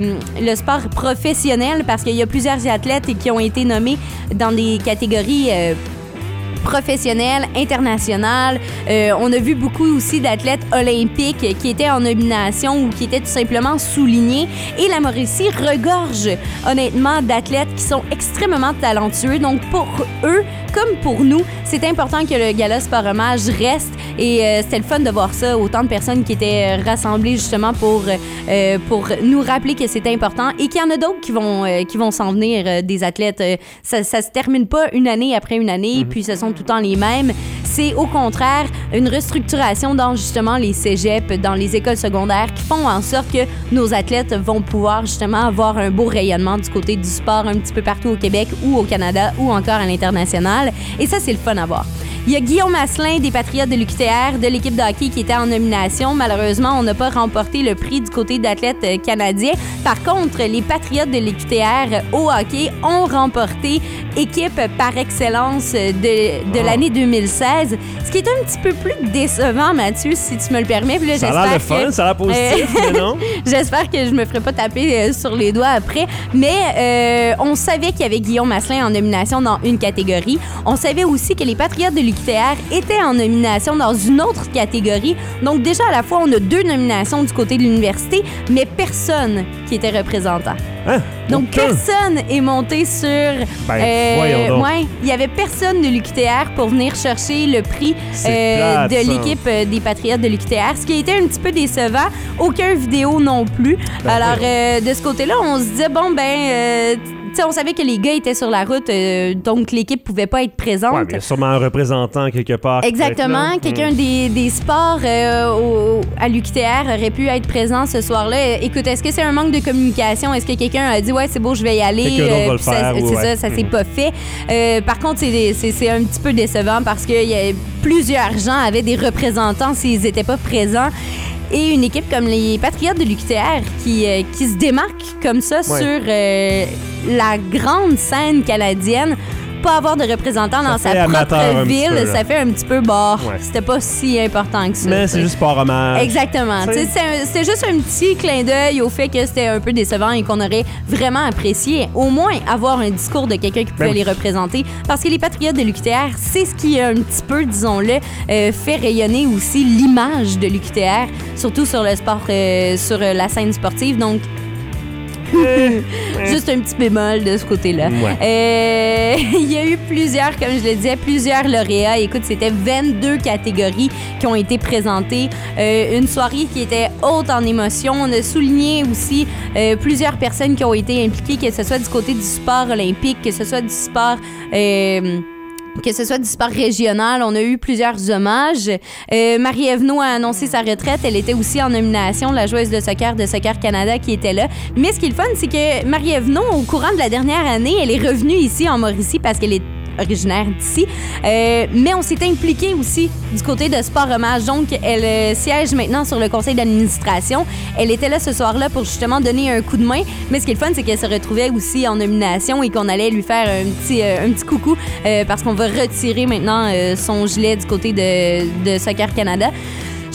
professionnel parce qu'il y a plusieurs athlètes qui ont été nommés dans des catégories professionnelles, internationales. On a vu beaucoup aussi d'athlètes olympiques qui étaient en nomination ou qui étaient tout simplement soulignés. Et la Mauricie regorge honnêtement d'athlètes qui sont extrêmement talentueux. Donc pour eux, comme pour nous, c'est important que le gala Sport Hommage reste. Et c'était le fun de voir ça, autant de personnes qui étaient rassemblées justement pour nous rappeler que c'était important et qu'il y en a d'autres qui vont s'en venir, des athlètes. Ça se termine pas une année après une année, puis ce sont tout le temps les mêmes. C'est au contraire une restructuration dans justement les cégeps, dans les écoles secondaires qui font en sorte que nos athlètes vont pouvoir justement avoir un beau rayonnement du côté du sport un petit peu partout au Québec ou au Canada ou encore à l'international. Et ça, c'est le fun à voir. Il y a Guillaume Asselin des Patriotes de l'UQTR, de l'équipe de hockey qui était en nomination. Malheureusement, on n'a pas remporté le prix du côté d'athlètes canadiens. Par contre, les Patriotes de l'UQTR au hockey ont remporté équipe par excellence de l'année 2016. Ce qui est un petit peu plus décevant, Mathieu, si tu me le permets. Puis là, ça a l'air le fun, ça a l'air positif, mais non? J'espère que je me ferai pas taper sur les doigts après. Mais on savait qu'il y avait Guillaume Asselin en nomination dans une catégorie. On savait aussi que les Patriotes de l'UQTR étaient en nomination dans une autre catégorie. Donc déjà, à la fois, on a 2 nominations du côté de l'université, mais personne qui était représentant. Hein? Donc, personne est monté sur... voyons donc. Ouais, il y avait personne de l'UQTR pour venir chercher le prix plate, de l'équipe des Patriotes de l'UQTR, ce qui a été un petit peu décevant. Aucun vidéo non plus. Alors, de ce côté-là, on se disait, bon, on savait que les gars étaient sur la route, donc l'équipe pouvait pas être présente. Ouais, mais il y a sûrement un représentant quelque part. Exactement. Quelqu'un des sports à l'UQTR aurait pu être présent ce soir-là. Écoute, est-ce que c'est un manque de communication? Est-ce que quelqu'un a dit « Ouais, c'est beau, je vais y aller. » Quelqu'un d'autre va le faire. Ça s'est pas fait. Par contre, c'est un petit peu décevant parce que plusieurs gens avaient des représentants s'ils n'étaient pas présents. Et une équipe comme les Patriotes de l'UQTR qui se démarque comme ça sur la grande scène canadienne, pas avoir de représentants dans sa propre ville, ça fait un petit peu c'était pas si important que ça. Mais c'est juste Sport Hommage. Exactement. C'était juste un petit clin d'œil au fait que c'était un peu décevant et qu'on aurait vraiment apprécié au moins avoir un discours de quelqu'un qui pouvait les représenter. Parce que les Patriotes de l'UQTR, c'est ce qui a un petit peu, disons-le, fait rayonner aussi l'image de l'UQTR, surtout sur le sport, sur la scène sportive. Donc, juste un petit bémol de ce côté-là. Il y a eu plusieurs, comme je le disais, plusieurs lauréats. Écoute, c'était 22 catégories qui ont été présentées. Une soirée qui était haute en émotion. On a souligné aussi plusieurs personnes qui ont été impliquées, que ce soit du côté du sport olympique, que ce soit du sport... que ce soit du sport régional, on a eu plusieurs hommages. Marie Evenot a annoncé sa retraite. Elle était aussi en nomination, la joueuse de Soccer Canada qui était là. Mais ce qui est le fun, c'est que Marie Evenot, au courant de la dernière année, elle est revenue ici en Mauricie parce qu'elle est originaire d'ici. Mais on s'est impliqué aussi du côté de Sport Hommage. Donc, elle siège maintenant sur le conseil d'administration. Elle était là ce soir-là pour justement donner un coup de main. Mais ce qui est le fun, c'est qu'elle se retrouvait aussi en nomination et qu'on allait lui faire un petit coucou parce qu'on va retirer maintenant son gilet du côté de Soccer Canada.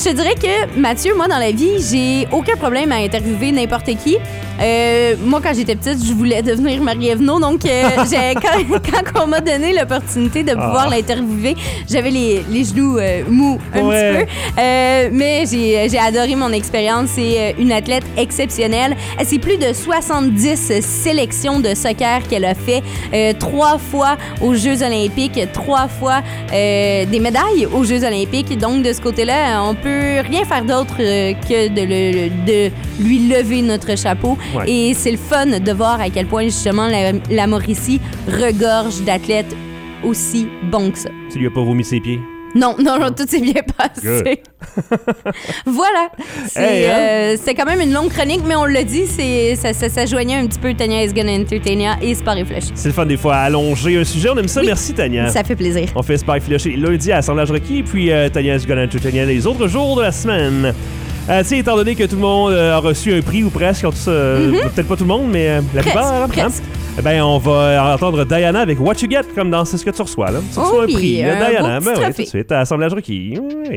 Je te dirais que, Mathieu, moi, dans la vie, j'ai aucun problème à interviewer n'importe qui. Moi, quand j'étais petite, je voulais devenir Marie-Ève Naud, donc quand on m'a donné l'opportunité de pouvoir l'interviewer, j'avais les genoux mous un petit peu. Mais j'ai adoré mon expérience. C'est une athlète exceptionnelle. C'est plus de 70 sélections de soccer qu'elle a fait. 3 fois aux Jeux olympiques, 3 fois des médailles aux Jeux olympiques. Donc, de ce côté-là, on peut rien faire d'autre que de lui lever notre chapeau. Ouais. Et c'est le fun de voir à quel point, justement, la Mauricie regorge d'athlètes aussi bons que ça. Tu lui as pas vomi ses pieds? Non, tout s'est bien passé. Voilà. C'est quand même une longue chronique, mais on l'a dit, ça joignait un petit peu Tania is gonna entertain et Sport et Flush. C'est le fun des fois à allonger un sujet. On aime ça. Oui. Merci, Tania. Ça fait plaisir. On fait Sport et Flush lundi à Assemblage Requis, et puis Tania is gonna entertain les autres jours de la semaine. Étant donné que tout le monde a reçu un prix ou presque, peut-être pas tout le monde, mais la plupart. Presque. On va entendre Diana avec What You Get, comme dans C'est ce que tu reçois. Là. Tu reçois un prix. Diana, beau petit tout de suite, à Assemblage Requis. Oui.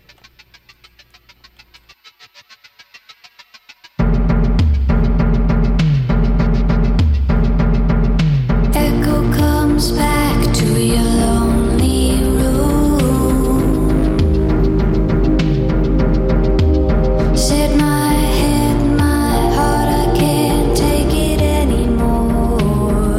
Echo comes back to your lonely room. Said my head, my heart, I can't take it anymore.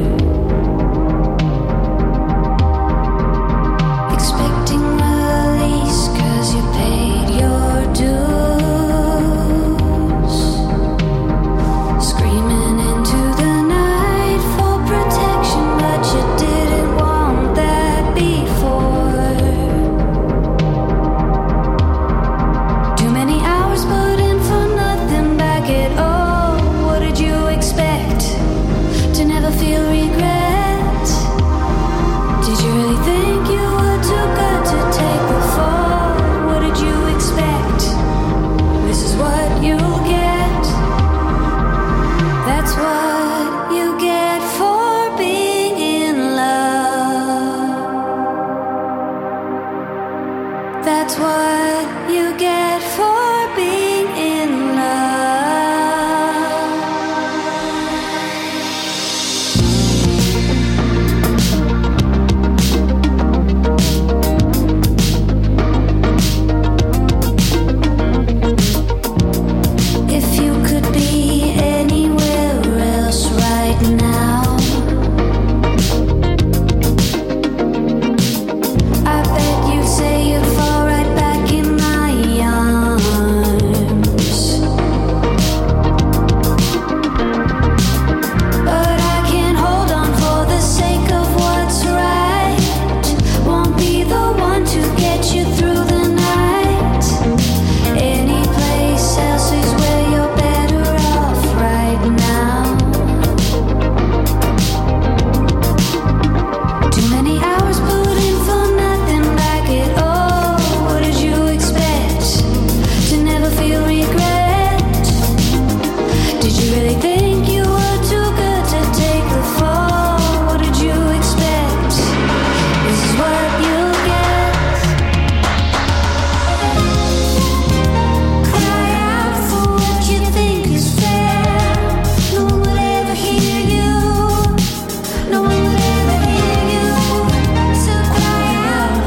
Expecting release 'cause you paid your dues. Screaming into the night for protection, but you didn't want that before. Too many hours put in for nothing back at all. What did you expect? To never feel regret? Did you really think you were too good to take the fall? What did you expect? This is what you'll get. That's what you get for being in love. That's what you get for being in love. If you could be anywhere else right now, I bet you'd say you'd fall right back in my arms. But I can't hold on for the sake of what's right. Won't be the one to get you through the night. Any place else is where you're better off right now. Too many hours put in for nothing back at all. What did you expect? To never feel regret? Did you really think you were too good to take the fall? What did you expect? This is what you'll get. Cry out for what you think is fair. No one would ever hear you. No one would ever hear you. So cry out.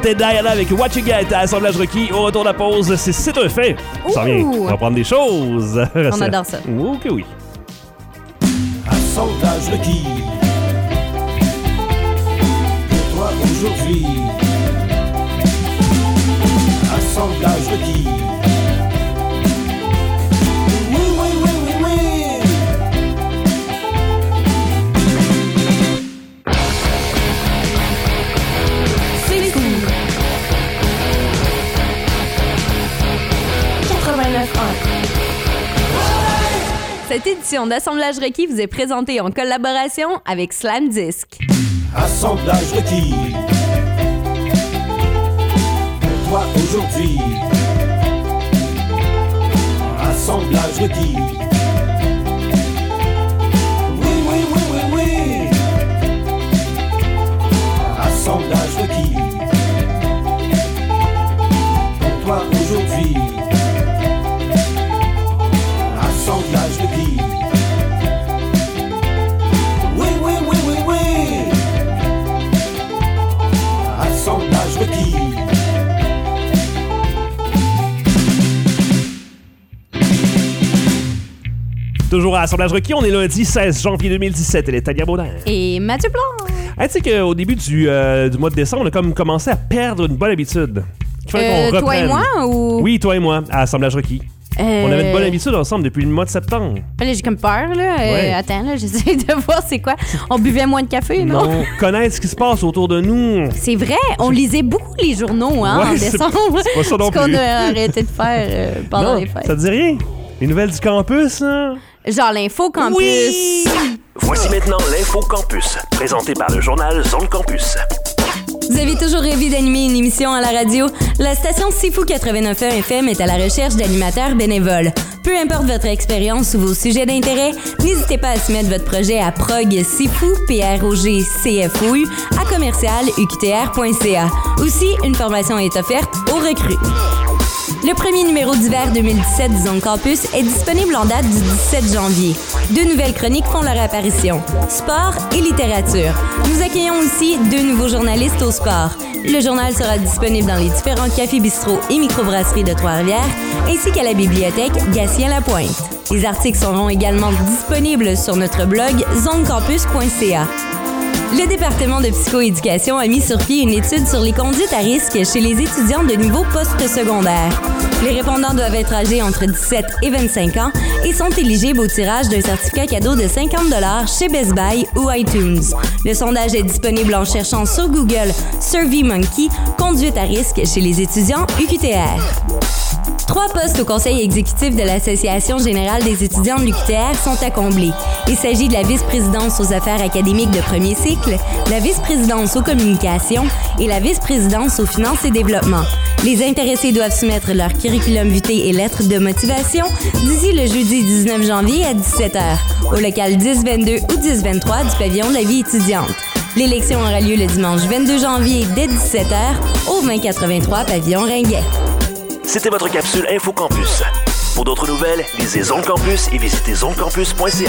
C'était Diana avec What You Get à Assemblage requis. Au retour de la pause, c'est un fait. Ça revient. On va prendre des choses. On adore ça. Ok, oui. Assemblage requis. Pour toi aujourd'hui. Assemblage requis. Oui, oui, oui, oui, oui. C'est fou. 89.1. Cette édition d'Assemblage requis vous est présentée en collaboration avec Slam Disc. Assemblage requis. Pour toi aujourd'hui. Assemblage requis. Oui, oui, oui, oui, oui. Assemblage requis. Pour toi aujourd'hui. Assemblage requis. Oui, oui, oui, oui, oui. Assemblage requis. Toujours à Assemblage requis, on est lundi 16 janvier 2017. Elle est Tania Baudin. Et Mathieu Blanc. Hey, tu sais qu'au début du mois de décembre, on a comme commencé à perdre une bonne habitude. Qu'il fallait qu'on Toi et reprenne. moi ou. Oui, toi et moi, à Assemblage requis. On avait une bonne habitude ensemble depuis le mois de septembre. Là, j'ai comme peur, là. Ouais. Attends, là, j'essaie de voir c'est quoi. On buvait moins de café, non? Connaître ce qui se passe autour de nous. C'est vrai, on lisait beaucoup les journaux hein, Ouais, en c'est décembre. pas ça non Ce qu'on plus. a arrêté de faire pendant Non, les fêtes. ça te dit rien? Les nouvelles du campus, hein? Genre l'info campus. Oui! Voici maintenant l'Info Campus, présenté par le journal Zone Campus. Vous avez toujours rêvé d'animer une émission à la radio? La station Sifu 89.1 FM est à la recherche d'animateurs bénévoles. Peu importe votre expérience ou vos sujets d'intérêt, n'hésitez pas à soumettre votre projet à progsifu, PROGCFOU, à commercial-uqtr.ca. Aussi, une formation est offerte aux recrues. Le premier numéro d'hiver 2017 du Zone Campus est disponible en date du 17 janvier. 2 nouvelles chroniques font leur apparition, sport et littérature. Nous accueillons aussi 2 nouveaux journalistes au sport. Le journal sera disponible dans les différents cafés bistrots et microbrasseries de Trois-Rivières, ainsi qu'à la bibliothèque Gatien-Lapointe. Les articles seront également disponibles sur notre blog zonecampus.ca. Le département de psychoéducation a mis sur pied une étude sur les conduites à risque chez les étudiants de niveau post-secondaire. Les répondants doivent être âgés entre 17 et 25 ans et sont éligibles au tirage d'un certificat cadeau de 50 $ chez Best Buy ou iTunes. Le sondage est disponible en cherchant sur Google SurveyMonkey « Conduite à risque chez les étudiants UQTR ». 3 postes au conseil exécutif de l'Association générale des étudiants de l'UQTR sont à combler. Il s'agit de la vice-présidence aux affaires académiques de premier cycle, la vice-présidence aux communications et la vice-présidence aux finances et développement. Les intéressés doivent soumettre leur curriculum vitae et lettres de motivation d'ici le jeudi 19 janvier à 17h, au local 1022 ou 1023 du pavillon de la vie étudiante. L'élection aura lieu le dimanche 22 janvier dès 17h au 2083 pavillon Ringuet. C'était votre capsule Info Campus. Pour d'autres nouvelles, lisez Zone Campus et visitez zonecampus.ca.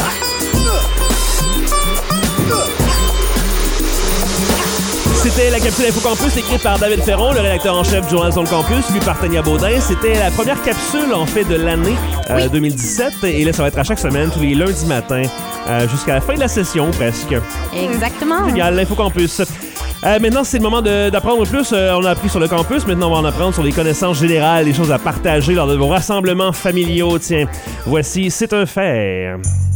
C'était la capsule Info Campus écrite par David Ferron, le rédacteur en chef du journal Zone Campus, lu par Tania Baudin. C'était la première capsule, en fait, de l'année 2017. Et là, ça va être à chaque semaine, tous les lundis matins, jusqu'à la fin de la session, presque. Exactement. Génial, l'Info Campus. Maintenant, c'est le moment d'apprendre plus. On a appris sur le campus. Maintenant, on va en apprendre sur les connaissances générales, les choses à partager lors de vos rassemblements familiaux. Tiens, voici, c'est un fait.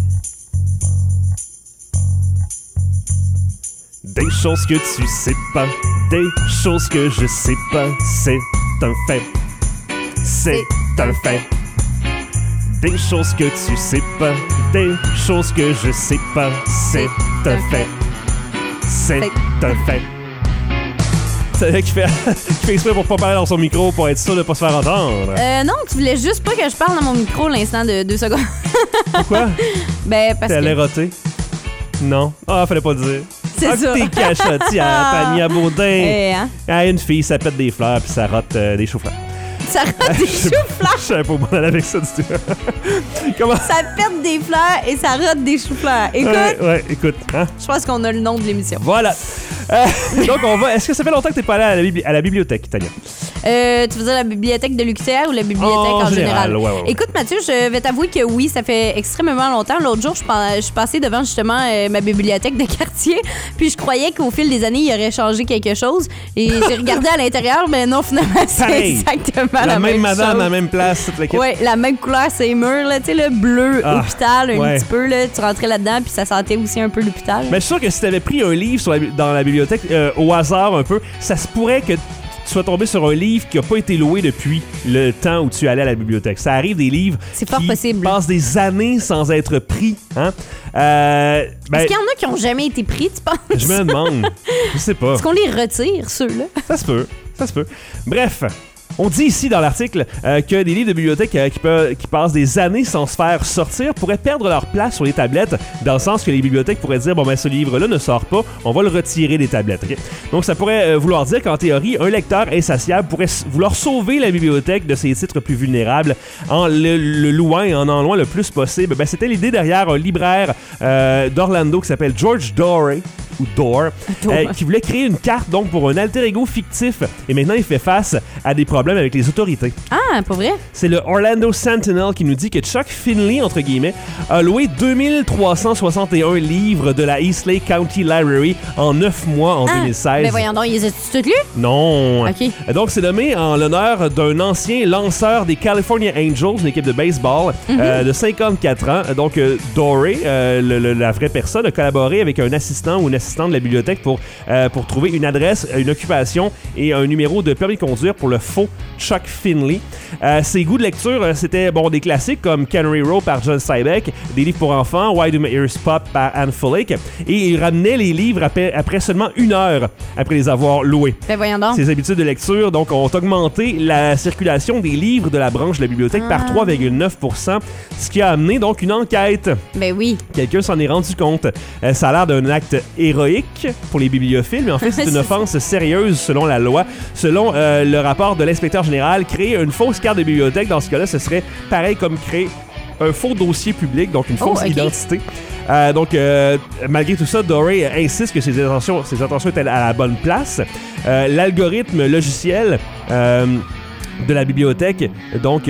Des choses que tu sais pas, des choses que je sais pas, c'est un fait. C'est un fait. Des choses que tu sais pas, des choses que je sais pas, c'est un fait. C'est un fait. C'est qui fait exprès pour pas parler dans son micro pour être sûr de pas se faire entendre. Non, tu voulais juste pas que je parle dans mon micro l'instant de 2 secondes. Pourquoi? Ben, parce T'es allé que... roter? Non. Ah, fallait pas le dire. C'est ça. T'es cachotis à Tania Baudin. Hein? Ah, une fille, ça pète des fleurs puis ça rote des choux-fleurs. Ça rate des choux-fleurs. Je savais pas où m'en aller avec ça du tout. Comment? Ça pète des fleurs et ça rate des choux-fleurs. Écoute, Ouais, écoute. Hein? je pense qu'on a le nom de l'émission. Voilà. Donc, on va. Est-ce que ça fait longtemps que t'es pas allé à la bibliothèque, Tania? Tu faisais la bibliothèque de l'UQTR ou la bibliothèque en général? Ouais. Écoute, Mathieu, je vais t'avouer que oui, ça fait extrêmement longtemps. L'autre jour, je suis passée devant justement ma bibliothèque de quartier, puis je croyais qu'au fil des années, il aurait changé quelque chose. Et j'ai regardé à l'intérieur, mais non, finalement, c'est Pareil. exactement La même madame, chose. la même place, toute l'équipe. Oui, la même couleur, ces murs, là, tu sais, le bleu hôpital, un ouais. petit peu, là, tu rentrais là-dedans, puis ça sentait aussi un peu l'hôpital. Mais je suis sûr que si t'avais pris un livre dans la bibliothèque au hasard un peu, ça se pourrait que tu sois tombé sur un livre qui n'a pas été loué depuis le temps où tu allais à la bibliothèque. Ça arrive des livres C'est fort qui possible. passent des années sans être pris. Hein? Est-ce qu'il y en a qui n'ont jamais été pris, tu penses? Je me demande. Je sais pas. Est-ce qu'on les retire, ceux-là? Ça se peut. Bref. On dit ici dans l'article que des livres de bibliothèque qui passent des années sans se faire sortir pourraient perdre leur place sur les tablettes, dans le sens que les bibliothèques pourraient dire bon ben ce livre-là ne sort pas, on va le retirer des tablettes. Okay? Donc ça pourrait vouloir dire qu'en théorie, un lecteur insatiable pourrait vouloir sauver la bibliothèque de ses titres plus vulnérables en le louant et en louant le plus possible. Ben, c'était l'idée derrière un libraire d'Orlando qui s'appelle George Doré. Ou Door, qui voulait créer une carte donc pour un alter ego fictif et maintenant il fait face à des problèmes avec les autorités. Ah, pas vrai? C'est le Orlando Sentinel qui nous dit que Chuck Finley, entre guillemets, a loué 2361 livres de la East Lake County Library en 9 mois en 2016. Mais voyons donc, ils les ont-tu tous lus? Non. OK. Donc, c'est nommé en l'honneur d'un ancien lanceur des California Angels, une équipe de baseball de 54 ans. Donc, Doré, la vraie personne, a collaboré avec un assistant ou une assistante de la bibliothèque pour trouver une adresse, une occupation et un numéro de permis de conduire pour le faux Chuck Finley. Ses goûts de lecture, c'était des classiques comme Cannery Row par John Steinbeck, des livres pour enfants, Why Do My Ears Pop par Anne Fullake, et il ramenait les livres après seulement 1 heure après les avoir loués. Ben voyons donc. Ses habitudes de lecture donc ont augmenté la circulation des livres de la branche de la bibliothèque par 3,9%, ce qui a amené donc une enquête. Ben oui. Quelqu'un s'en est rendu compte. Ça a l'air d'un acte héroïque pour les bibliophiles, mais en fait, c'est une offense sérieuse selon la loi. Selon le rapport de l'inspecteur général, créer une fausse carte de bibliothèque, dans ce cas-là, ce serait pareil comme créer un faux dossier public, donc une fausse identité. Donc, malgré tout ça, Doré insiste que ses intentions étaient à la bonne place. L'algorithme logiciel de la bibliothèque, donc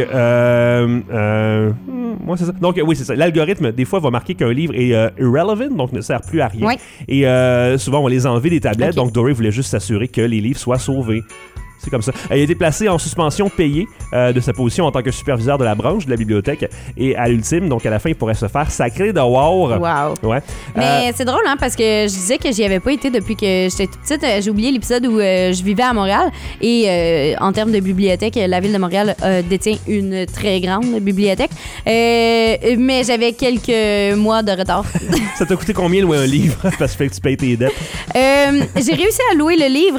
moi c'est ça. Donc oui, c'est ça. L'algorithme des fois va marquer qu'un livre est irrelevant, donc ne sert plus à rien. Oui. Et souvent on va les enlever des tablettes. Donc Doré voulait juste s'assurer que les livres soient sauvés. C'est comme ça. Il a été placé en suspension payée de sa position en tant que superviseur de la branche de la bibliothèque. Et à l'ultime, donc à la fin, il pourrait se faire sacrer dehors. Wow. Ouais. Mais c'est drôle, hein, parce que je disais que j'y avais pas été depuis que j'étais toute petite. J'ai oublié l'épisode où je vivais à Montréal. Et en termes de bibliothèque, la ville de Montréal détient une très grande bibliothèque. Mais j'avais quelques mois de retard. Ça t'a coûté combien louer un livre? Parce que tu payes tes dettes. J'ai réussi à louer le livre.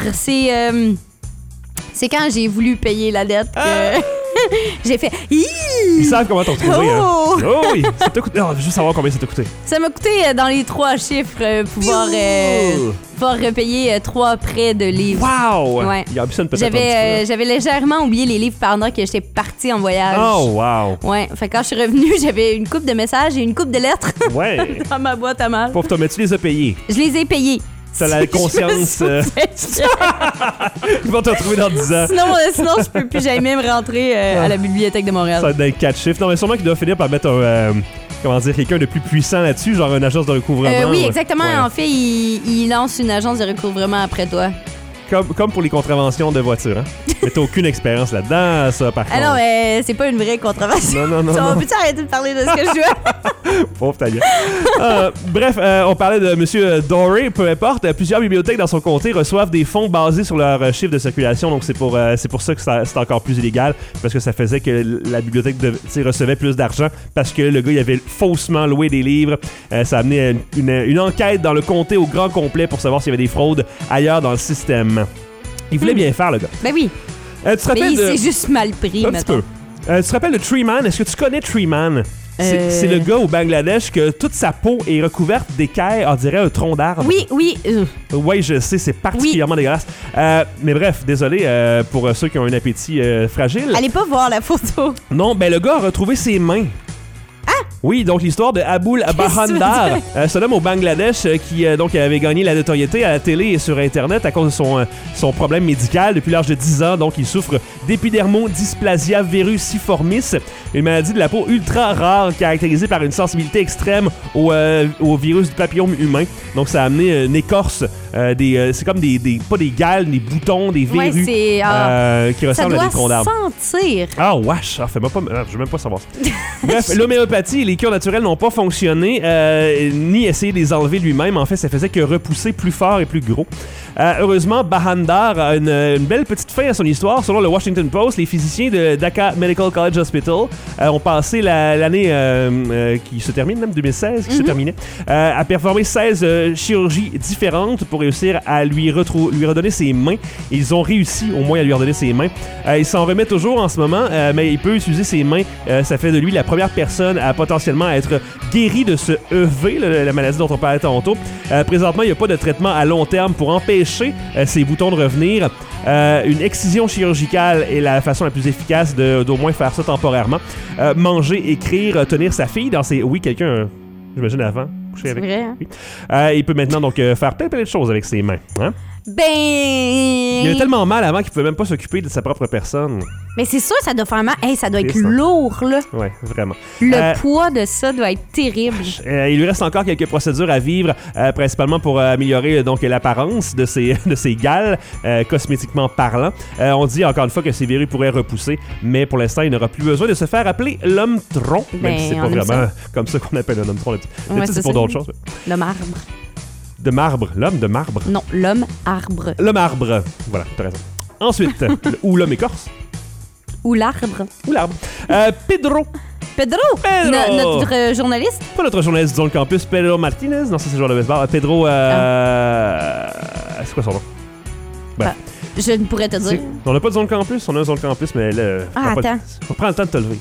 C'est quand j'ai voulu payer la dette que j'ai fait. Ils savent comment t'en trouver. Oh! Hein? Oh oui! Ça t'a coûté. Non, je veux juste savoir combien ça t'a coûté. Ça m'a coûté dans les 3 chiffres pouvoir repayer 3 prêts de livres. Wow! Ouais. Il y a ambitionne peut-être un petit peu. J'avais légèrement oublié les livres pendant que j'étais partie en voyage. Oh, wow! Ouais, fait que quand je suis revenue, j'avais une coupe de messages et une coupe de lettres Ouais! dans ma boîte à mal. Pauvre toi, mais tu les as payés. Je les ai payés. T'as la conscience. Ils vont te retrouver dans 10 ans. Sinon, je peux plus jamais me rentrer à la bibliothèque de Montréal. Ça va être dans 4 chiffres. Non, mais sûrement qu'il doit finir par mettre quelqu'un de plus puissant là-dessus, genre une agence de recouvrement. Oui, exactement. Ouais. En fait, il lance une agence de recouvrement après toi. Comme pour les contraventions de voiture, hein? Mais t'as aucune expérience là-dedans, ça, par contre. Ah non, mais c'est pas une vraie contravention. Non. On peut-tu arrêter de parler de ce que je dois? Pauvre ta gueule. Bref, on parlait de M. Doré, peu importe. Plusieurs bibliothèques dans son comté reçoivent des fonds basés sur leur chiffre de circulation, donc c'est pour ça que c'est encore plus illégal, parce que ça faisait que la bibliothèque recevait plus d'argent, parce que le gars il avait faussement loué des livres. Ça a amené une enquête dans le comté au grand complet pour savoir s'il y avait des fraudes ailleurs dans le système. Il voulait bien faire, le gars. Ben oui. Tu te rappelles mais il s'est juste mal pris, un petit peu. Tu te rappelles de Tree Man? Est-ce que tu connais Tree Man? C'est le gars au Bangladesh que toute sa peau est recouverte d'écailles, on dirait un tronc d'arbre. Oui. Oui, je sais, c'est particulièrement dégueulasse. Mais bref, désolé pour ceux qui ont un appétit fragile. Allez pas voir la photo. Non, ben le gars a retrouvé ses mains. Oui, donc l'histoire de Aboul Bahandar, c'est un homme au Bangladesh qui donc avait gagné la notoriété à la télé et sur Internet à cause de son problème médical. Depuis l'âge de 10 ans, donc il souffre d'épidermodysplasia verusiformis, une maladie de la peau ultra rare caractérisée par une sensibilité extrême au virus du papillome humain. Donc ça a amené une écorce, c'est comme pas des gales, des boutons, des verrues qui ressemblent à des troncs d'arbres. Ça doit sentir. Ah, wesh! Fais-moi pas... je veux même pas savoir ça. Bref, l'homéopathie et les cures naturelles n'ont pas fonctionné, ni essayé de les enlever lui-même. En fait, ça faisait que repousser plus fort et plus gros. Heureusement, Bahandar a une belle petite fin à son histoire. Selon le Washington Post, les physiciens de Dhaka Medical College Hospital ont passé l'année qui se termine, même 2016, qui se terminait, à performer 16 chirurgies différentes pour réussir à lui redonner ses mains. Et ils ont réussi au moins à lui redonner ses mains. Il s'en remet toujours en ce moment, mais il peut utiliser ses mains. Ça fait de lui la première personne à potentiellement être guéri de ce EV, la maladie dont on parlait tantôt. Présentement, il n'y a pas de traitement à long terme pour empêcher ces boutons de revenir. Une excision chirurgicale est la façon la plus efficace d'au moins faire ça temporairement. Manger, écrire, tenir sa fille dans ses... Oui, quelqu'un, j'imagine avant, coucher avec. C'est vrai, hein? Oui. Il peut maintenant donc faire plein de choses avec ses mains. Hein? Il avait tellement mal avant qu'il pouvait même pas s'occuper de sa propre personne. Mais c'est sûr, ça doit faire mal. Hey, ça doit être C'est ça. lourd, là. Oui, vraiment. Le poids de ça doit être terrible. Il lui reste encore quelques procédures à vivre, principalement pour améliorer donc l'apparence de ses gales, cosmétiquement parlant. On dit encore une fois que ses verrues pourraient repousser, mais pour l'instant, il n'aura plus besoin de se faire appeler l'homme tronc, même si c'est pas vraiment comme ça qu'on appelle un homme tronc. C'est pour d'autres choses. Le marbre. De marbre. L'homme de marbre. Non, l'homme arbre. L'homme arbre. Voilà, t'as raison. Ensuite, ou l'homme écorce. Ou l'arbre. Ou l'arbre. Pedro. Pedro! Notre journaliste? Pas notre journaliste du Zone Campus, Pedro Martinez. Non, ça c'est le joueur de baseball. Pedro, c'est quoi son nom? Ben, je ne pourrais te dire. On n'a pas de Zone Campus, on a un Zone Campus, mais là... attends. Faut prendre le temps de te lever.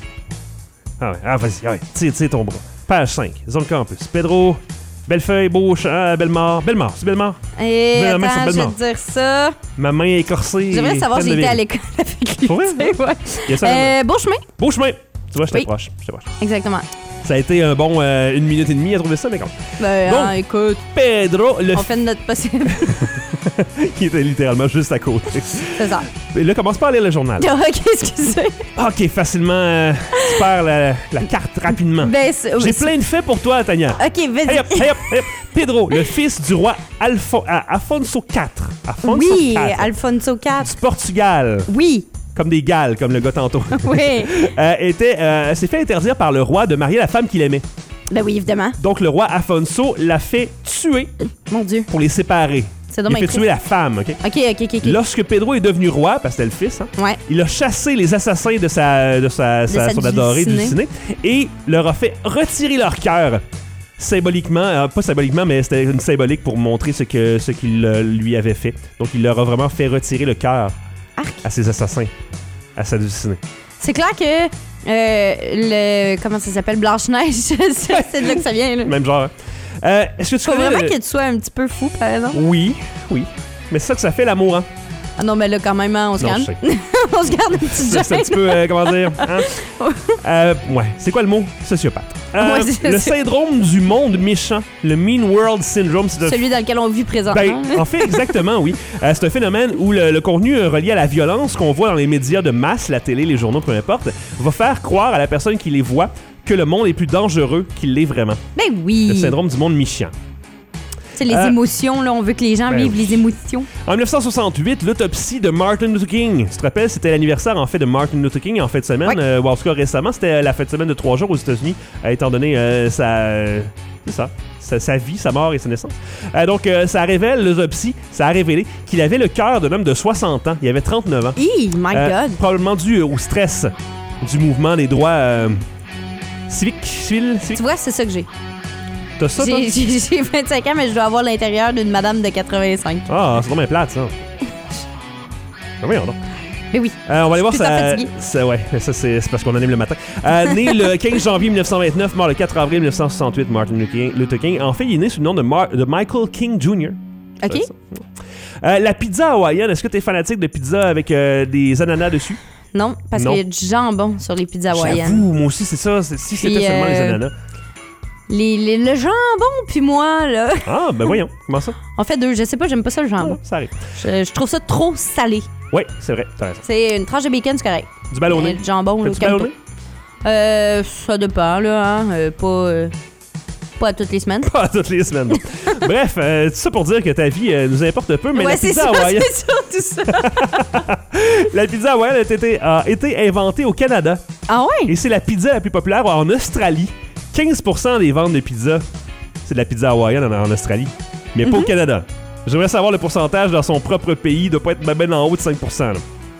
Vas-y, tire ton bras. Page 5, Zone Campus. Pedro... Bellefeuille, Beauche, Bellemare. Bellemare, c'est Bellemare? Attends, je vais te dire ça. Ma main écorcée. J'aimerais savoir si j'étais à l'école avec lui. Ouais. Beauchemin. Beauchemin. Tu vois, j'étais proche. Exactement. Ça a été un bon 1 minute et demie à trouver ça, mais quand même. Écoute. Pedro, on fait de notre possible. Qui était littéralement juste à côté. C'est ça. Et là, commence pas à lire le journal. Ok, excusez. Ok, facilement, tu perds la carte rapidement. J'ai plein de faits pour toi, Tania. Ok, vas-y. Hey hop. Pedro, le fils du roi Afonso IV. Oui, Alfonso IV. Du Portugal. Oui. Comme des Galles, comme le gars tantôt. Oui. S'est fait interdire par le roi de marier la femme qu'il aimait. Ben oui, évidemment. Donc le roi Afonso l'a fait tuer. Mon Dieu. Pour les séparer. C'est il a fait tuer la femme, OK? OK. Lorsque Pedro est devenu roi, parce que c'était le fils, hein, il a chassé les assassins de son adoré Dulcinée et leur a fait retirer leur cœur. Symboliquement, pas symboliquement, mais c'était une symbolique pour montrer ce qu'il lui avait fait. Donc il leur a vraiment fait retirer le cœur à ses assassins, à sa Dulcinée. C'est clair que comment ça s'appelle? Blanche-Neige, c'est de là que ça vient. Là. Même genre. Est-ce que tu faut connais vraiment que tu sois un petit peu fou, par exemple? Oui. Mais c'est ça que ça fait, l'amour, hein? Ah non, mais là, quand même, on se calme. On se garde un petit jeu. C'est un petit peu, comment dire, hein? Ouais. C'est quoi le mot? Sociopathe. Le syndrome du monde méchant, le Mean World Syndrome. Celui dans lequel on vit présentement. En fait, exactement, oui. C'est un phénomène où le contenu relié à la violence qu'on voit dans les médias de masse, la télé, les journaux, peu importe, va faire croire à la personne qui les voit que le monde est plus dangereux qu'il l'est vraiment. Ben oui. Le syndrome du monde méchant. C'est les émotions, là. On veut que les gens vivent les émotions. En 1968, l'autopsie de Martin Luther King. Tu te rappelles, c'était l'anniversaire, en fait, de Martin Luther King en fin de semaine. Ou en tout cas, récemment, c'était la fin de semaine de 3 jours aux États-Unis, étant donné sa vie, sa mort et sa naissance. Donc, ça révèle, l'autopsie, ça a révélé qu'il avait le cœur d'un homme de 60 ans. Il avait 39 ans. My God! Probablement dû au stress du mouvement des droits civiques. Tu vois, c'est ça que j'ai. T'as ça, toi? J'ai 25 ans, mais je dois avoir l'intérieur d'une madame de 85. Ah, c'est vraiment plate, ça. Ben voyons donc. Mais oui. On va aller voir Tout à fait ça. Ouais, ça c'est parce qu'on anime le matin. Né le 15 janvier 1929, mort le 4 avril 1968, Martin Luther King. En fait, il est né sous le nom de Michael King Jr. OK. La pizza hawaïenne, est-ce que tu es fanatique de pizza avec des ananas dessus? Non, parce qu'il y a du jambon sur les pizzas hawaïennes. J'avoue, moi aussi, c'est ça. Si c'était seulement les ananas. Le jambon, puis moi, là. Ah, ben voyons. Comment ça? En fait, je sais pas, j'aime pas ça, le jambon. Ça arrive. Je trouve ça trop salé. Oui, c'est vrai. T'as raison. C'est une tranche de bacon, c'est correct. Du ballonné. Mais le jambon, là, Fais-tu ballonné? Ça dépend, là. Hein, pas à toutes les semaines. Pas toutes les semaines. Non. Bref, tout ça pour dire que ta vie nous importe peu, mais ouais, la pizza hawaïenne... c'est surtout ça. La pizza hawaïenne a été inventée au Canada. Ah ouais? Et c'est la pizza la plus populaire en Australie. 15% des ventes de pizza, c'est de la pizza hawaïenne en Australie. Mais pas au Canada. J'aimerais savoir le pourcentage dans son propre pays. Il doit pas être ben en haut de 5%. Là.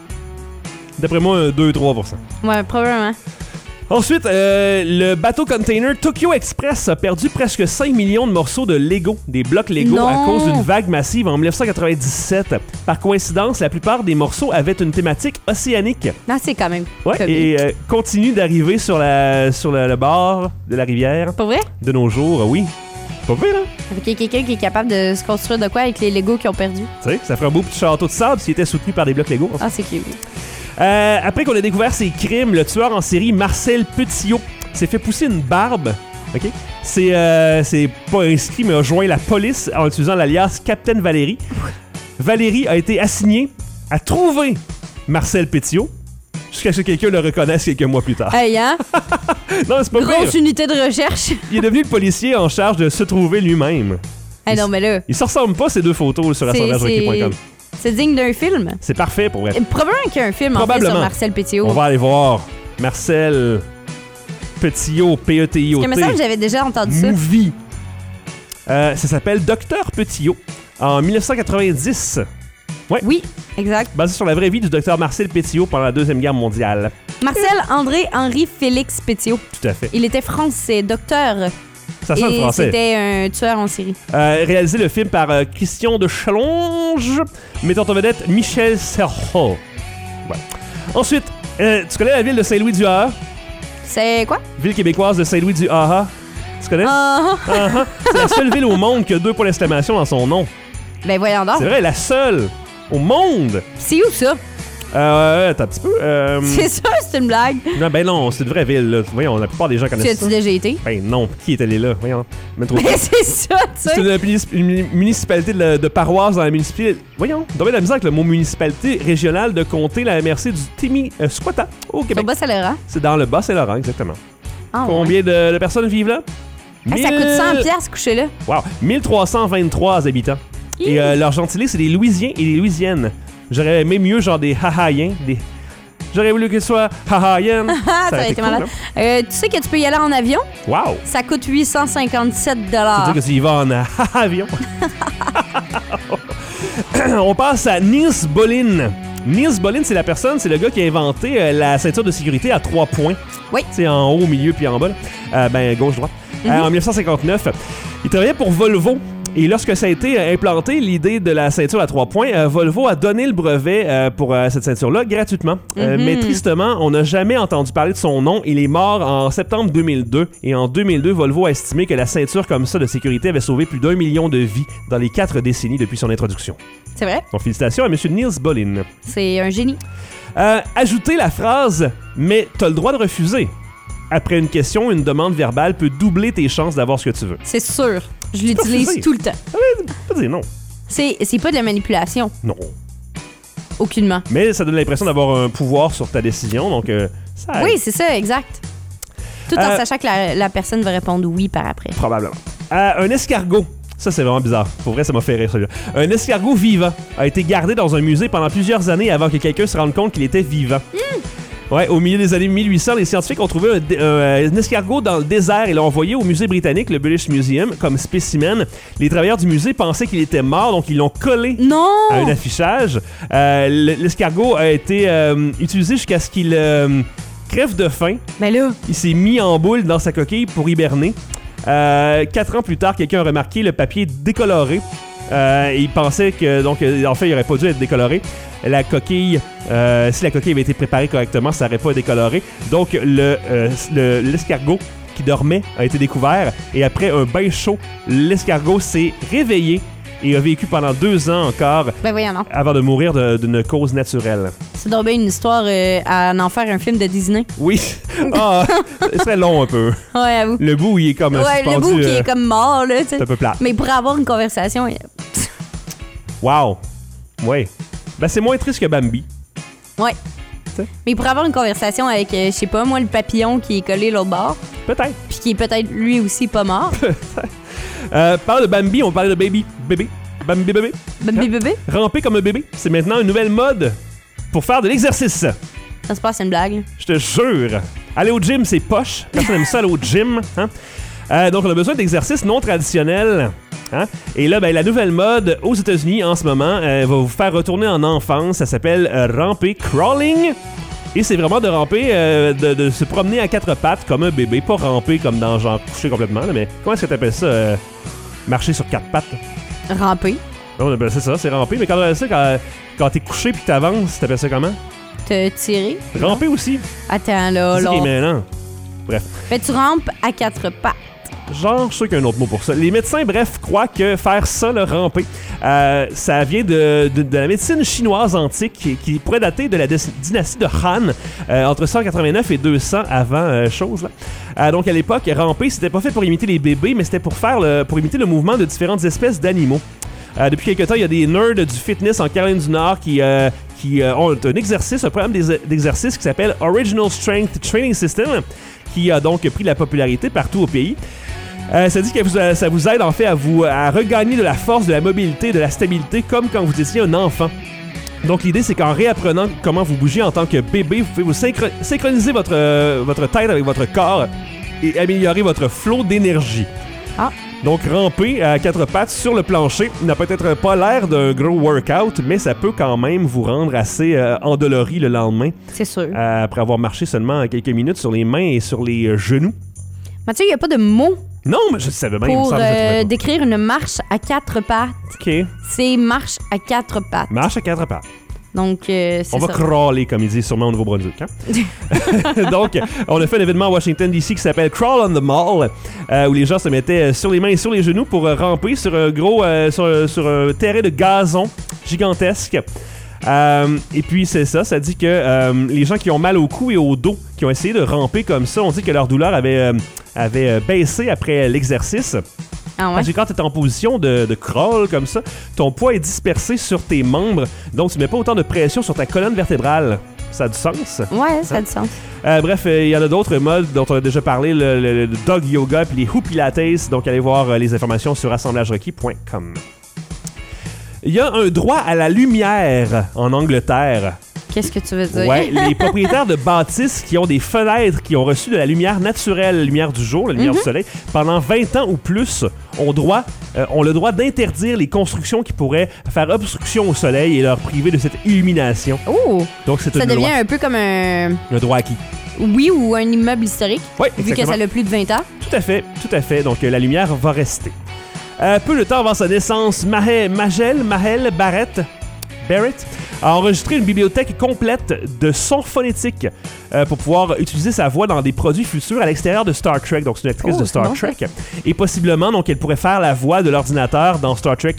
D'après moi, 2-3%. Ouais, probablement. Ensuite, le bateau container Tokyo Express a perdu presque 5 millions de morceaux de Lego, des blocs Lego, Non. à cause d'une vague massive en 1997. Par coïncidence, la plupart des morceaux avaient une thématique océanique. Ah, c'est quand même Ouais, comique. et continue d'arriver sur le bord de la rivière Pour vrai? de nos jours. Oui, pas pire, hein? Avec quelqu'un qui est capable de se construire de quoi avec les Legos qu'ils ont perdus. Tu sais, ça ferait un beau petit château de sable s'il était soutenu par des blocs Lego. Ah, c'est cute. Après qu'on a découvert ses crimes, le tueur en série Marcel Petiot s'est fait pousser une barbe. OK? C'est pas inscrit, mais a joint la police en utilisant l'alias Captain Valérie. Valérie a été assignée à trouver Marcel Petiot jusqu'à ce que quelqu'un le reconnaisse quelques mois plus tard. Hey, hein? Non, c'est pas Grosse pire. unité de recherche. Il est devenu le policier en charge de se trouver lui-même. Hey, non, mais là, Ils se ressemblent pas, ces deux photos sur assemblagerequis.com. c'est digne d'un film. C'est parfait pour vrai. Probablement qu'il y a un film en fait Probablement. sur Marcel Petiot. On va aller voir Marcel Petiot, P-E-T-I-O-T. Parce que me semble que j'avais déjà entendu ça. Movie. Ça s'appelle Docteur Petiot en 1990. Ouais. Oui, exact. Basé sur la vraie vie du docteur Marcel Petiot pendant la Deuxième Guerre mondiale. Marcel André Henri Félix Petiot. Tout à fait. Il était français, docteur. Ça sonne Et français. c'était un tueur en série. Réalisé le film par Christian de Chalonge, mettant en vedette Michel Serrault. Ouais. Ensuite, tu connais la ville de Saint-Louis-du-Ha? C'est quoi? Ville québécoise de Saint-Louis-du-Ha. Tu connais? Uh-huh. C'est la seule ville au monde qui a 2 points d'exclamation dans son nom. Ben voyons donc. C'est vrai, la seule au monde. C'est où ça? Attends un petit peu. C'est ça, c'est une blague. Non, ben non, c'est une vraie ville. Là. Voyons, la plupart des gens Tu connaissent ça. as-tu déjà été? Ben non, qui est allé là? Voyons. Ben c'est ça, tu C'est sais. une municipalité de paroisse dans la municipalité. Voyons, on de la misère avec le mot municipalité régionale de comté, la MRC du Témiscouata au Sur Québec. Bas-Saint-Laurent. C'est dans le Bas-Saint-Laurent, exactement. Ah, ouais. Combien de personnes vivent là? Ah, ça coûte 100$ coucher là. Wow, 1323 habitants. Et leur gentilé, c'est des Louisiens et des Louisiennes. J'aurais aimé mieux genre des Hahaïens. J'aurais voulu que ce soit Hahaïen. Ah, ça aurait été malade. Tu sais que tu peux y aller en avion? Wow! Ça coûte 857$. C'est-à-dire que tu y vas en avion. On passe à Niels Bohlin. Niels Bohlin, c'est le gars qui a inventé la ceinture de sécurité à 3 points. Oui. C'est en haut, au milieu, puis en bas. Gauche-droite. En 1959, il travaillait pour Volvo. Et lorsque ça a été implanté, l'idée de la ceinture à 3 points, Volvo a donné le brevet pour cette ceinture-là gratuitement. Mais tristement, on n'a jamais entendu parler de son nom. Il est mort en septembre 2002. Et en 2002, Volvo a estimé que la ceinture comme ça de sécurité avait sauvé plus d'1 million de vies dans les 4 décennies depuis son introduction. C'est vrai? Donc félicitations à M. Niels Bohlin. C'est un génie. Ajoutez la phrase « Mais t'as le droit de refuser ». Après une question, une demande verbale peut doubler tes chances d'avoir ce que tu veux. C'est sûr. Je l'utilise refuser. tout le temps. Pas dire non. C'est pas de la manipulation. Non. Aucunement. Mais ça donne l'impression d'avoir un pouvoir sur ta décision, donc ça aide. Oui, c'est ça, exact. Tout en sachant que la personne va répondre oui par après. Probablement. Un escargot. Ça, c'est vraiment bizarre. Pour vrai, ça m'a fait rire, celui-là. Un escargot vivant a été gardé dans un musée pendant plusieurs années avant que quelqu'un se rende compte qu'il était vivant. Ouais, au milieu des années 1800, les scientifiques ont trouvé un escargot dans le désert et l'ont envoyé au musée britannique, le British Museum, comme spécimen. Les travailleurs du musée pensaient qu'il était mort, donc ils l'ont collé à un affichage. L'escargot a été utilisé jusqu'à ce qu'il crève de faim. Ben là. Il s'est mis en boule dans sa coquille pour hiberner. 4 ans plus tard, quelqu'un a remarqué le papier décoloré. Il pensait que, donc, en fait, il aurait pas dû être décoloré. la coquille, si la coquille avait été préparée correctement, ça n'aurait pas décoloré. Donc, l'escargot qui dormait a été découvert et après un bain chaud, l'escargot s'est réveillé et a vécu pendant 2 ans encore Ben voyons non. avant de mourir d'une cause naturelle. C'est donc bien une histoire à en faire un film de Disney. Oui. Ah, ce serait long un peu. Ouais, avoue. Le bout, il est comme Ouais, suspendu. le bout qui est comme mort, là, tu sais. C'est un peu plat. Mais pour avoir une conversation... Wow. Ouais. Ben, c'est moins triste que Bambi. Ouais. T'sais. Mais pour avoir une conversation avec, je sais pas, moi, le papillon qui est collé l'autre bord, Peut-être. puis qui est peut-être lui aussi pas mort. Parle de Bambi, on parlait de baby. Bébé. Bambi bébé. Bébé bébé. Ramper comme un bébé, c'est maintenant une nouvelle mode pour faire de l'exercice. Ça se passe, c'est une blague. Je te jure. Aller au gym, c'est poche. Personne n'aime ça aller au gym. Hein? Donc, on a besoin d'exercices non traditionnels. Hein? Et là, ben, la nouvelle mode aux États-Unis en ce moment va vous faire retourner en enfance. Ça s'appelle ramper crawling. Et c'est vraiment de ramper, de se promener à 4 pattes comme un bébé. Pas ramper comme dans genre coucher complètement. Là, mais comment est-ce que tu appelles ça? Marcher sur 4 pattes? Ramper. Non, ben, c'est ça, c'est ramper. Mais quand t'es couché puis que t'avances, t'appelles ça comment? Te tirer. Ramper aussi. Attends, là, C'est ça qui est là. mêlant. Bref. Fait tu rampes à 4 pattes. Genre, je suis sûr qu'il y a un autre mot pour ça. Les médecins, bref, croient que faire ça, le ramper, ça vient de la médecine chinoise antique qui pourrait dater de la dynastie de Han, entre 189 et 200 avant chose. Là. Donc, à l'époque, ramper, c'était pas fait pour imiter les bébés, mais c'était pour imiter le mouvement de différentes espèces d'animaux. Depuis quelques temps, il y a des nerds du fitness en Caroline du Nord qui ont un programme d'exercice qui s'appelle Original Strength Training System, qui a donc pris la popularité partout au pays. Ça dit que ça vous aide en fait à regagner de la force, de la mobilité, de la stabilité, comme quand vous étiez un enfant. Donc l'idée, c'est qu'en réapprenant comment vous bougez en tant que bébé, vous pouvez vous synchroniser votre tête avec votre corps et améliorer votre flot d'énergie. Ah. Donc ramper à 4 pattes sur le plancher n'a peut-être pas l'air d'un gros workout, mais ça peut quand même vous rendre assez endolori le lendemain. C'est sûr. Après avoir marché seulement quelques minutes sur les mains et sur les genoux. Mathieu, il n'y a pas de mots Non, mais je savais bien. pour il me semble que je trouvais pas. décrire une marche à 4 pattes. OK. C'est marche à 4 pattes. Marche à 4 pattes. Donc, c'est On va ça. crawler, comme ils disent sûrement au Nouveau-Brunswick. Hein? Donc, on a fait un événement à Washington, D.C. qui s'appelle Crawl on the Mall, où les gens se mettaient sur les mains et sur les genoux pour ramper sur un gros sur un terrain de gazon gigantesque. Et puis, c'est ça dit que les gens qui ont mal au cou et au dos, qui ont essayé de ramper comme ça, on dit que leur douleur avait baissé après l'exercice. Ah ouais? Parce que quand tu es en position de crawl comme ça, ton poids est dispersé sur tes membres, donc tu mets pas autant de pression sur ta colonne vertébrale. Ça a du sens? Ouais, ça a du sens. Bref, il y en a d'autres modes dont on a déjà parlé, le dog yoga puis les Who Pilates, donc allez voir les informations sur assemblagerequis.com. Il y a un droit à la lumière en Angleterre. Qu'est-ce que tu veux dire? Ouais, les propriétaires de bâtisses qui ont des fenêtres qui ont reçu de la lumière naturelle, la lumière du jour, la lumière du soleil, pendant 20 ans ou plus, ont le droit d'interdire les constructions qui pourraient faire obstruction au soleil et leur priver de cette illumination. Oh! Donc c'est Ça une devient loi. un peu comme un... Un droit acquis. Oui, ou un immeuble historique, Oui, vu que exactement. ça a plus de 20 ans. Tout à fait. Donc la lumière va rester. Peu de temps avant sa naissance, Mahel Barrett a enregistré une bibliothèque complète de sons phonétiques pour pouvoir utiliser sa voix dans des produits futurs à l'extérieur de Star Trek. Donc, c'est une actrice de Star bon, Trek. Et possiblement, donc, elle pourrait faire la voix de l'ordinateur dans Star Trek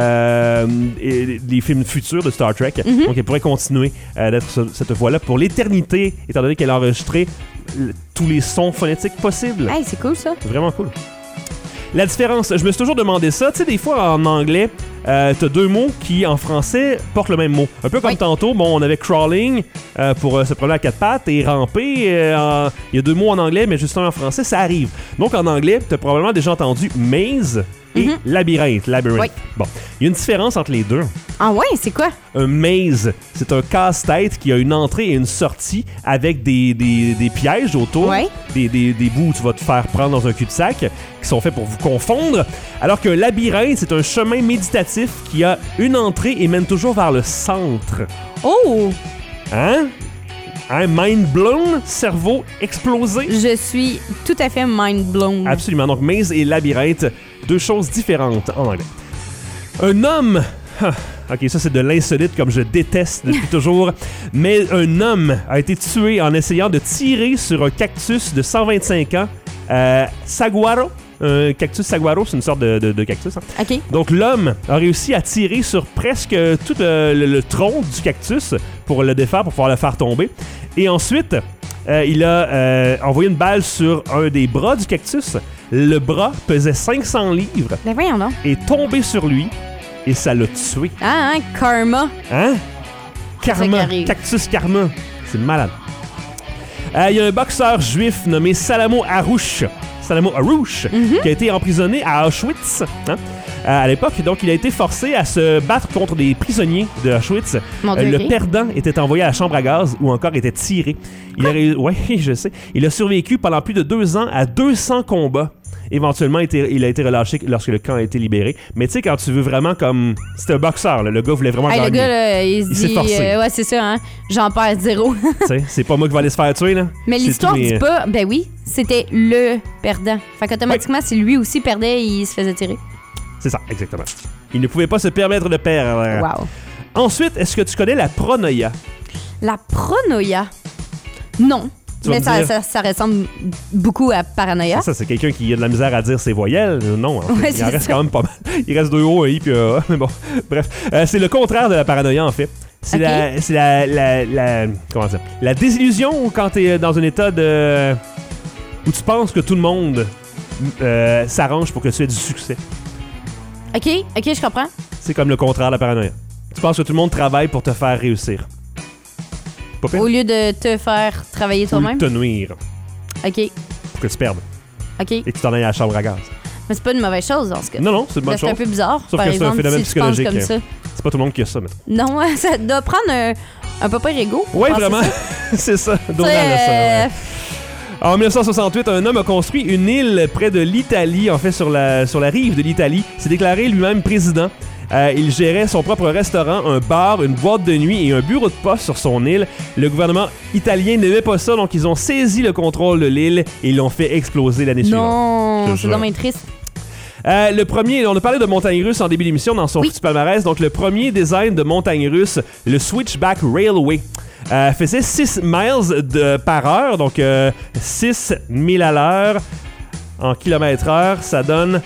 et les films futurs de Star Trek. Donc, elle pourrait continuer d'être cette voix-là pour l'éternité, étant donné qu'elle a enregistré tous les sons phonétiques possibles. Hey, c'est cool, ça. Vraiment cool. La différence, je me suis toujours demandé ça. Tu sais, des fois en anglais, t'as deux mots qui en français portent le même mot. Un peu comme tantôt, bon, on avait crawling pour se promener à quatre pattes et ramper. Il y a deux mots en anglais, mais juste un en français, ça arrive. Donc en anglais, t'as probablement déjà entendu maze et labyrinthe. Oui. Bon, il y a une différence entre les deux. Ah ouais, c'est quoi? Un maze, c'est un casse-tête qui a une entrée et une sortie avec des pièges autour, Ouais. des bouts où tu vas te faire prendre dans un cul-de-sac qui sont faits pour vous confondre. Alors qu'un labyrinthe, c'est un chemin méditatif qui a une entrée et mène toujours vers le centre. Oh! Hein? Mind blown, cerveau explosé. Je suis tout à fait mind blown. Absolument. Donc, maze et labyrinthe, deux choses différentes en anglais. Un homme OK, ça, c'est de l'insolite comme je déteste depuis toujours. Mais un homme a été tué en essayant de tirer sur un cactus de 125 ans. Saguaro. Un cactus saguaro, c'est une sorte de cactus. Hein. OK. Donc, l'homme a réussi à tirer sur presque tout le tronc du cactus pour le défaire, pour pouvoir le faire tomber. Et ensuite, il a envoyé une balle sur un des bras du cactus. Le bras pesait 500 livres. Ben voyons donc. Est tombé sur lui et ça l'a tué. Ah, hein, karma. Hein? C'est ça qui Karma. arrive. Cactus karma. C'est malade. Il y a un boxeur juif nommé Salamo Harouche. Qui a été emprisonné à Auschwitz hein, à l'époque. Donc, il a été forcé à se battre contre des prisonniers de Auschwitz. Mon Dieu, le ok. perdant était envoyé à la chambre à gaz ou encore était tiré. Oui, je sais. Il a survécu pendant plus de 2 ans à 200 combats. Éventuellement, il a été relâché lorsque le camp a été libéré. Mais tu sais, quand tu veux vraiment comme... C'est un boxeur, là. Le gars voulait vraiment Hey, gagner. le gars, là, il se s'est dit... forcé. ouais, c'est ça, hein. J'en perds 0. Tu sais, c'est pas moi qui vais aller se faire tuer, là. Mais C'est l'histoire tous mes- dit pas... Ben oui, c'était le perdant. Fait qu'automatiquement, si lui aussi perdait, il se faisait tirer. C'est ça, exactement. Il ne pouvait pas se permettre de perdre. Wow. Ensuite, est-ce que tu connais la pronoia? La pronoia. Non. Tu vas Mais me ça, dire- ça ressemble beaucoup à paranoïa. Ça, c'est quelqu'un qui a de la misère à dire ses voyelles. Non, en fait, Ouais, il en c'est reste ça. quand même pas mal. Il reste 2 O, un I, puis un A. Mais bon, bref. C'est le contraire de la paranoïa, en fait. C'est Ok. comment dire? La désillusion quand t'es dans un état de... où tu penses que tout le monde s'arrange pour que tu aies du succès. OK, je comprends. C'est comme le contraire de la paranoïa. Tu penses que tout le monde travaille pour te faire réussir. Pas pire? Au lieu de te faire travailler Ou toi-même. te nuire OK, pour que tu perdes OK. et que tu t'en ailles à la chambre à gaz. Mais c'est pas une mauvaise chose, dans ce cas. Non, c'est une bonne C'est chose. un peu bizarre, Sauf par que c'est un exemple, phénomène si tu penses psychologique. comme ça. C'est pas tout le monde qui a ça, maintenant. Non, ça doit prendre un papa égo. pour Oui, penser vraiment. ça. C'est ça. Tu Donald a ça, sais, ouais. En 1968, un homme a construit une île près de l'Italie, en fait sur la rive de l'Italie. S'est déclaré lui-même président. Il gérait son propre restaurant, un bar, une boîte de nuit et un bureau de poste sur son île. Le gouvernement italien n'aimait pas ça, donc ils ont saisi le contrôle de l'île et ils l'ont fait exploser l'année suivante. Non, Je te c'est jure. dommage triste. Le premier, on a parlé de montagne russe en début d'émission dans son Oui. petit palmarès. Donc, le premier design de montagne russe, le Switchback Railway, faisait 6 miles par heure, donc 6 000 à l'heure. En kilomètres-heure, ça donne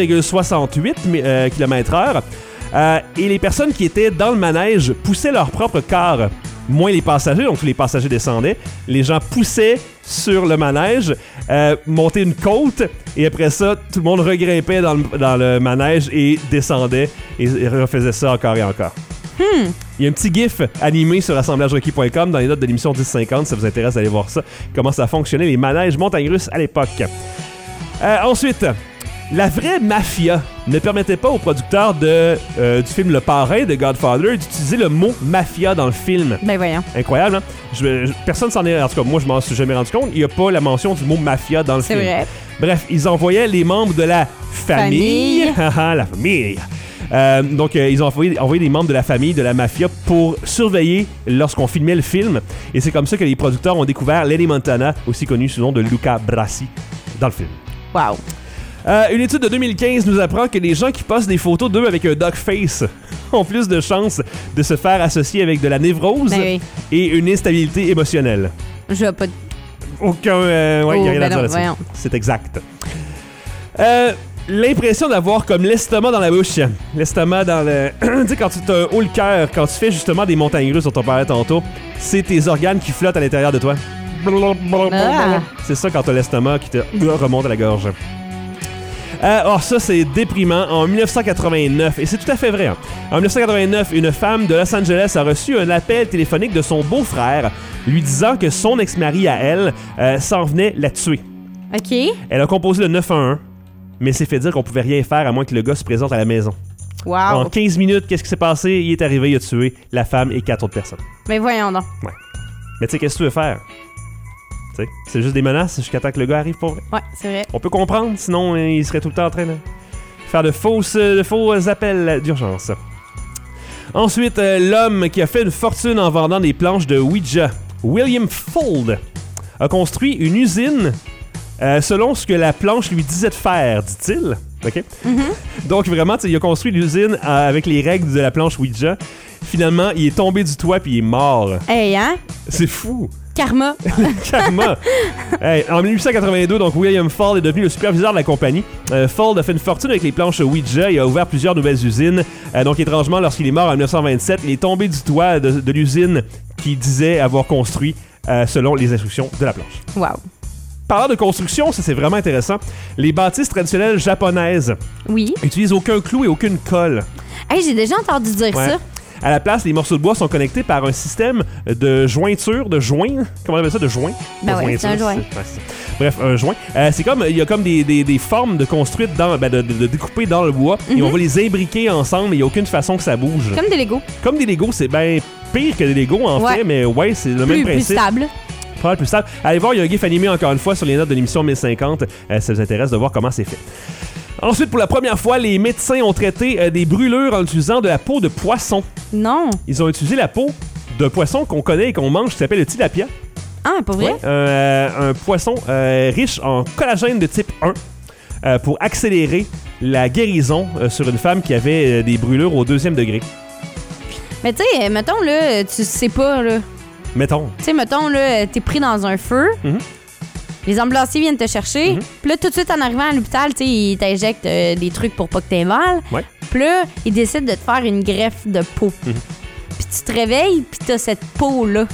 2,68 km/h. Et les personnes qui étaient dans le manège poussaient leur propre car. Moins les passagers, donc tous les passagers descendaient. Les gens poussaient sur le manège, montaient une côte, et après ça, tout le monde regrimpait dans le manège et descendait, et refaisait ça encore et encore. Il y a un petit gif animé sur assemblagerequis.com dans les notes de l'émission 1050, si ça vous intéresse d'aller voir ça, comment ça fonctionnait, les manèges montagnes russes à l'époque. Ensuite, la vraie mafia ne permettait pas aux producteurs du film Le Parrain de Godfather d'utiliser le mot mafia dans le film. Ben voyons. Incroyable, hein? Personne s'en est... En tout cas, moi, je m'en suis jamais rendu compte. Il n'y a pas la mention du mot mafia dans le C'est film. vrai. Bref, ils envoyaient les membres de la famille. La famille. Donc, ils ont envoyé des membres de la famille, de la mafia, pour surveiller lorsqu'on filmait le film. Et c'est comme ça que les producteurs ont découvert Lenny Montana, aussi connu sous le nom de Luca Brasi, dans le film. Wow. Une étude de 2015 nous apprend que les gens qui postent des photos d'eux avec un duck face ont plus de chances de se faire associer avec de la névrose Ben oui. et une instabilité émotionnelle. Je vais pas... Aucun... il n'y a Oh, rien à ben dire non, là-dessus. voyons. C'est exact. L'impression d'avoir comme l'estomac dans la bouche. L'estomac dans le... tu sais, quand tu te haut le cœur, quand tu fais justement des montagnes russes dont on parlait tantôt, c'est tes organes qui flottent à l'intérieur de toi. Ah. C'est ça quand t'as l'estomac qui te remonte à la gorge. Ça, c'est déprimant. En 1989, et c'est tout à fait vrai, hein. En 1989, une femme de Los Angeles a reçu un appel téléphonique de son beau-frère lui disant que son ex-mari à elle s'en venait la tuer. OK. Elle a composé le 911, mais s'est fait dire qu'on pouvait rien faire à moins que le gars se présente à la maison. Wow. En 15 minutes, qu'est-ce qui s'est passé? Il est arrivé, il a tué la femme et 4 autres personnes. Mais voyons donc. Mais tu sais, qu'est-ce que tu veux faire? Tu sais, c'est juste des menaces jusqu'à temps que le gars arrive pour vrai. Ouais, c'est vrai. On peut comprendre, sinon il serait tout le temps en train de faire de faux appels d'urgence. Ensuite, l'homme qui a fait une fortune en vendant des planches de Ouija, William Fuld, a construit une usine selon ce que la planche lui disait de faire, dit-il. OK? Donc, vraiment, il a construit l'usine avec les règles de la planche Ouija. Finalement, il est tombé du toit puis il est mort. Hey, hein? C'est fou! Karma. Karma! Hey, en 1882, donc, William Ford est devenu le superviseur de la compagnie. Ford a fait une fortune avec les planches Ouija et a ouvert plusieurs nouvelles usines. Donc, étrangement, lorsqu'il est mort en 1927, il est tombé du toit de l'usine qu'il disait avoir construit selon les instructions de la planche. Wow. Parlant de construction, ça c'est vraiment intéressant. Les bâtisses traditionnelles japonaises Oui. utilisent aucun clou et aucune colle. Hey, j'ai déjà entendu dire Ouais. ça. À la place, les morceaux de bois sont connectés par un système de jointure, de joint. Comment on appelle ça, de joint? Ben De ouais, c'est un joint. c'est ça. Bref, un joint. C'est comme, il y a comme des formes de construites, de découpées dans le bois. Et on va les imbriquer ensemble et il n'y a aucune façon que ça bouge. Comme des Legos. Comme des Legos, c'est bien pire que des Legos en Ouais. fait, mais ouais, c'est le même Plus principe. stable. Plus stable. Allez voir, il y a un gif animé encore une fois sur les notes de l'émission 1050. Ça vous intéresse de voir comment c'est fait. Ensuite, pour la première fois, les médecins ont traité des brûlures en utilisant de la peau de poisson. Non. Ils ont utilisé la peau de poisson qu'on connaît et qu'on mange, qui s'appelle le tilapia. Ah, pas vrai? Ouais, un poisson riche en collagène de type 1 pour accélérer la guérison sur une femme qui avait des brûlures au 2e degré. Mais tu sais, mettons, là, tu sais pas, là. Mettons. Tu sais, mettons, là, t'es pris dans un feu. Mhm. Les ambulanciers viennent te chercher. Mhm. Puis là, tout de suite, en arrivant à l'hôpital, tu sais, ils t'injectent des trucs pour pas que t'aies mal. Ouais. Puis là, ils décident de te faire une greffe de peau. Mhm. Puis tu te réveilles, puis t'as cette peau-là.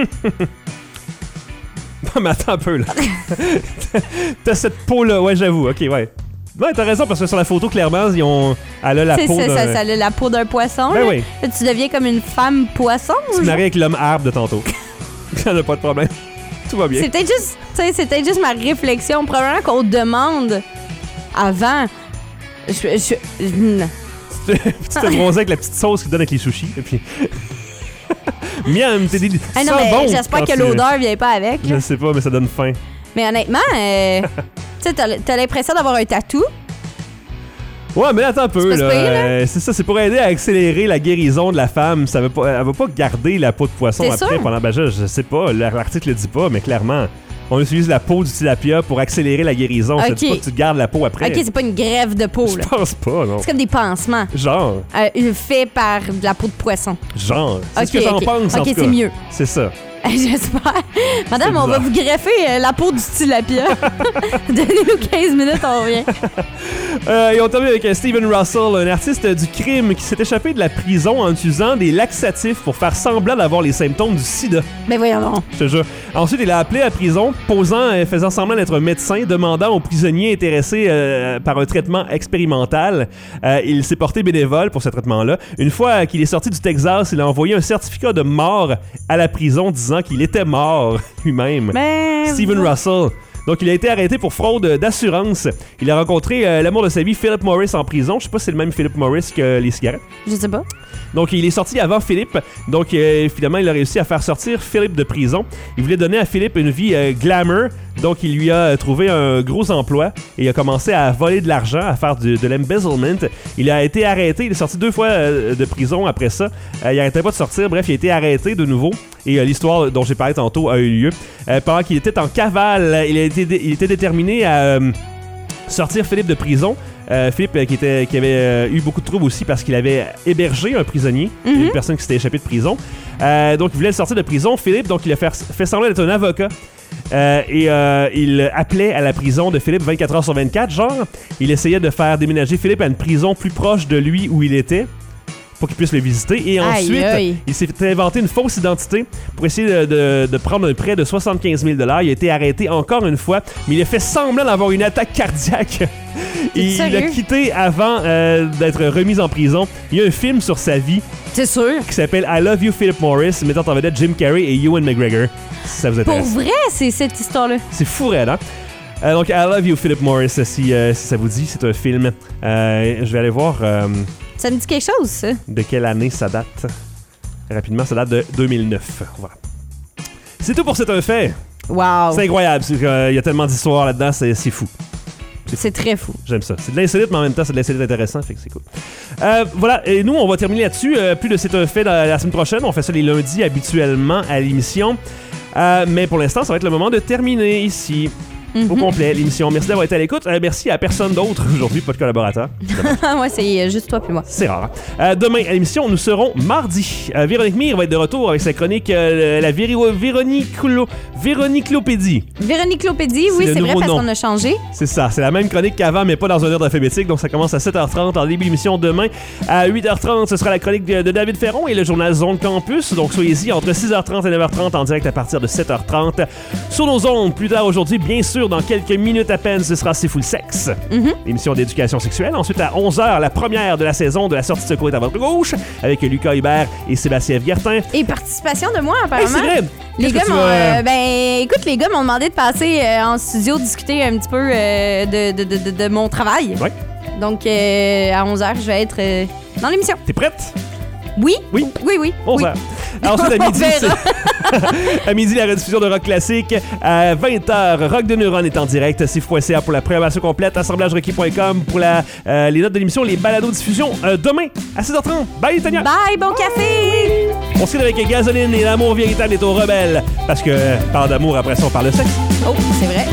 Mais attends un peu, là. T'as cette peau-là, ouais, j'avoue. OK, ouais. Ouais, t'as raison, parce que sur la photo, clairement, elle a la Tu peau sais, d'un... ça a la peau d'un poisson. Ben là. oui. Là, tu deviens comme une femme poisson. Tu te maries avec l'homme arbre de tantôt. Y'en a pas de problème. Tout va bien. C'est peut-être juste, tu sais, c'est peut-être juste ma réflexion. Probablement qu'on demande avant. Non. Tu te bronzais avec la petite sauce qu'ils donnent avec les sushis. Et puis... Miam, t'es des... Ah non, ça mais bon j'espère quand que tu- l'odeur vient pas avec. Je sais pas, mais ça donne faim. Mais honnêtement, tu sais, t'as l'impression d'avoir un tatou. Ouais, mais attends un peu, C'est pas là. si pire, là. C'est ça, c'est pour aider à accélérer la guérison de la femme. Ça veut pas, elle va pas garder la peau de poisson T'es après sûr? pendant... Ben, je sais pas, l'article le dit pas, mais clairement, on utilise la peau du tilapia pour accélérer la guérison. Ça Ok. dit pas que tu gardes la peau après. Ok, c'est pas une greffe de peau, Je là. pense pas, non. C'est comme des pansements Genre, faits par de la peau de poisson. c'est ce que Ok, j'en ok. pense, en Ok, tout cas. c'est mieux. C'est ça. J'espère. Madame, on va bizarre. vous greffer la peau du tilapia. Donnez-nous 15 minutes, on revient. Et on termine avec Steven Russell, un artiste du crime qui s'est échappé de la prison en utilisant des laxatifs pour faire semblant d'avoir les symptômes du sida. Ben voyons donc. Je te jure. Ensuite, il a appelé à la prison, faisant semblant d'être un médecin, demandant aux prisonniers intéressés par un traitement expérimental. Il s'est porté bénévole pour ce traitement-là. Une fois qu'il est sorti du Texas, il a envoyé un certificat de mort à la prison disant qu'il était mort lui-même. Ben. Steven Russell. Donc, il a été arrêté pour fraude d'assurance. Il a rencontré l'amour de sa vie, Philip Morris, en prison. Je sais pas si c'est le même Philip Morris que les cigarettes. Je sais pas. Donc, il est sorti avant Philippe. Donc, finalement, il a réussi à faire sortir Philippe de prison. Il voulait donner à Philippe une vie glamour. Donc, il lui a trouvé un gros emploi et il a commencé à voler de l'argent, à faire de l'embezzlement. Il a été arrêté. Il est sorti 2 fois de prison après ça. Il n'arrêtait pas de sortir. Bref, il a été arrêté de nouveau. Et l'histoire dont j'ai parlé tantôt a eu lieu. Pendant qu'il était en cavale, il était déterminé à sortir Philippe de prison. Philippe qui avait eu beaucoup de troubles aussi parce qu'il avait hébergé un prisonnier, une personne qui s'était échappée de prison. Donc il voulait le sortir de prison. Philippe, donc il a fait semblant d'être un avocat. Il appelait à la prison de Philippe 24 heures sur 24, genre. Il essayait de faire déménager Philippe à une prison plus proche de lui où il était pour qu'il puisse le visiter. Et ensuite, aïe. il s'est inventé une fausse identité pour essayer de prendre un prêt de 75 000 $. Il a été arrêté encore une fois, mais il a fait semblant d'avoir une attaque cardiaque. Il a sérieux? quitté avant d'être remis en prison. Il y a un film sur sa vie C'est sûr. qui s'appelle I Love You Philip Morris, mettant en vedette Jim Carrey et Ewan McGregor. Si ça vous Pour intéresse. vrai, c'est cette histoire-là. C'est fou raide, hein? Donc, I Love You Philip Morris, si ça vous dit, c'est un film. Je vais aller voir Ça me dit quelque chose, ça. de quelle année ça date. Rapidement, ça date de 2009. Voilà. C'est tout pour C'est un fait. Wow. C'est incroyable. Il y a tellement d'histoires là-dedans, c'est fou. C'est très fou. J'aime ça. C'est de l'insolite, mais en même temps, c'est de l'insolite intéressant, fait que c'est cool. Voilà, et nous, on va terminer là-dessus. Plus de C'est un fait la semaine prochaine. On fait ça les lundis habituellement à l'émission. Mais pour l'instant, ça va être le moment de terminer ici. au complet, l'émission. Merci d'avoir été à l'écoute. Merci à personne d'autre aujourd'hui, pas de collaborateur. Ouais, c'est juste toi puis moi. C'est rare. Demain, à l'émission, nous serons mardi. Véronique Mire va être de retour avec sa chronique la Véroniclopédie. Véroniclopédie, oui, c'est vrai, parce qu'on a changé. C'est ça, c'est la même chronique qu'avant, mais pas dans un ordre alphabétique. Donc, ça commence à 7h30 en début d'émission demain. À 8h30, ce sera la chronique de David Ferron et le journal Zone Campus. Donc, soyez-y entre 6h30 et 9h30 en direct à partir de 7h30 sur nos ondes. Plus tard aujourd'hui, bien sûr, dans quelques minutes à peine, ce sera C'est Fou le sexe. Émission d'éducation sexuelle. Ensuite, à 11h, la première de la saison de La Sortie de Secours est à votre gauche avec Lucas Hubert et Sébastien Guertin. Et participation de moi, apparemment. Hey, c'est vrai. Les gars m'ont, écoute, les gars m'ont demandé de passer en studio discuter un petit peu de mon travail. Ouais. Donc, à 11h, je vais être dans l'émission. T'es prête? Oui. Oui. 11h. Ensuite, à midi, la rediffusion de rock classique. À 20h, Rock de Neuron est en direct. CIF.ca pour la programmation complète. AssemblageRequis.com pour les notes de l'émission, les balados-diffusions. Demain, à 6h30. Bye, Tania. Bye, bon café. On se quitte avec Gasoline et l'amour véritable est aux rebelles. Parce que parle d'amour, après ça, on parle de sexe. Oh, c'est vrai.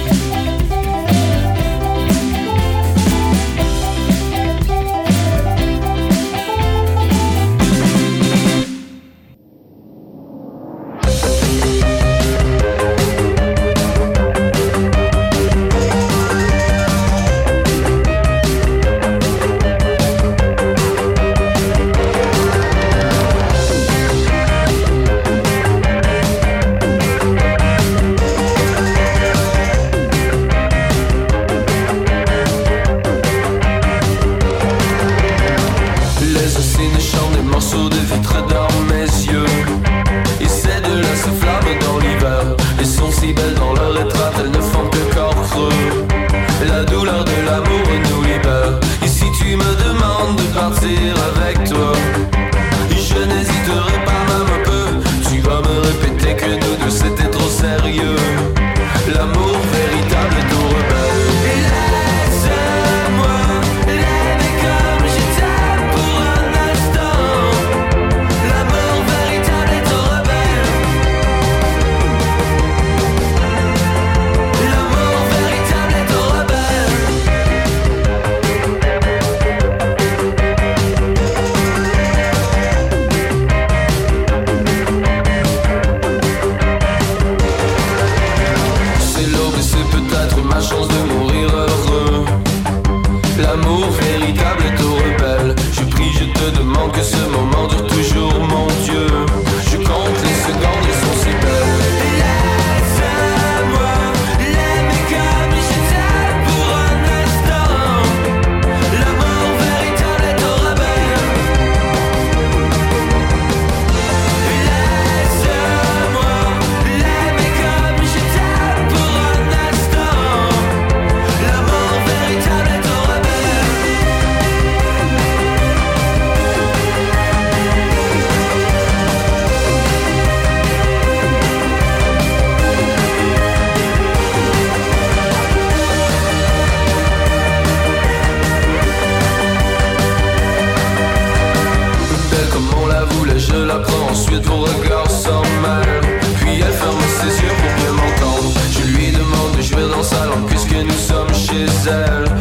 Je la prends ensuite au regard sans mal. Puis elle ferme ses yeux pour bien m'entendre. Je lui demande de jouer dans sa langue puisque nous sommes chez elle.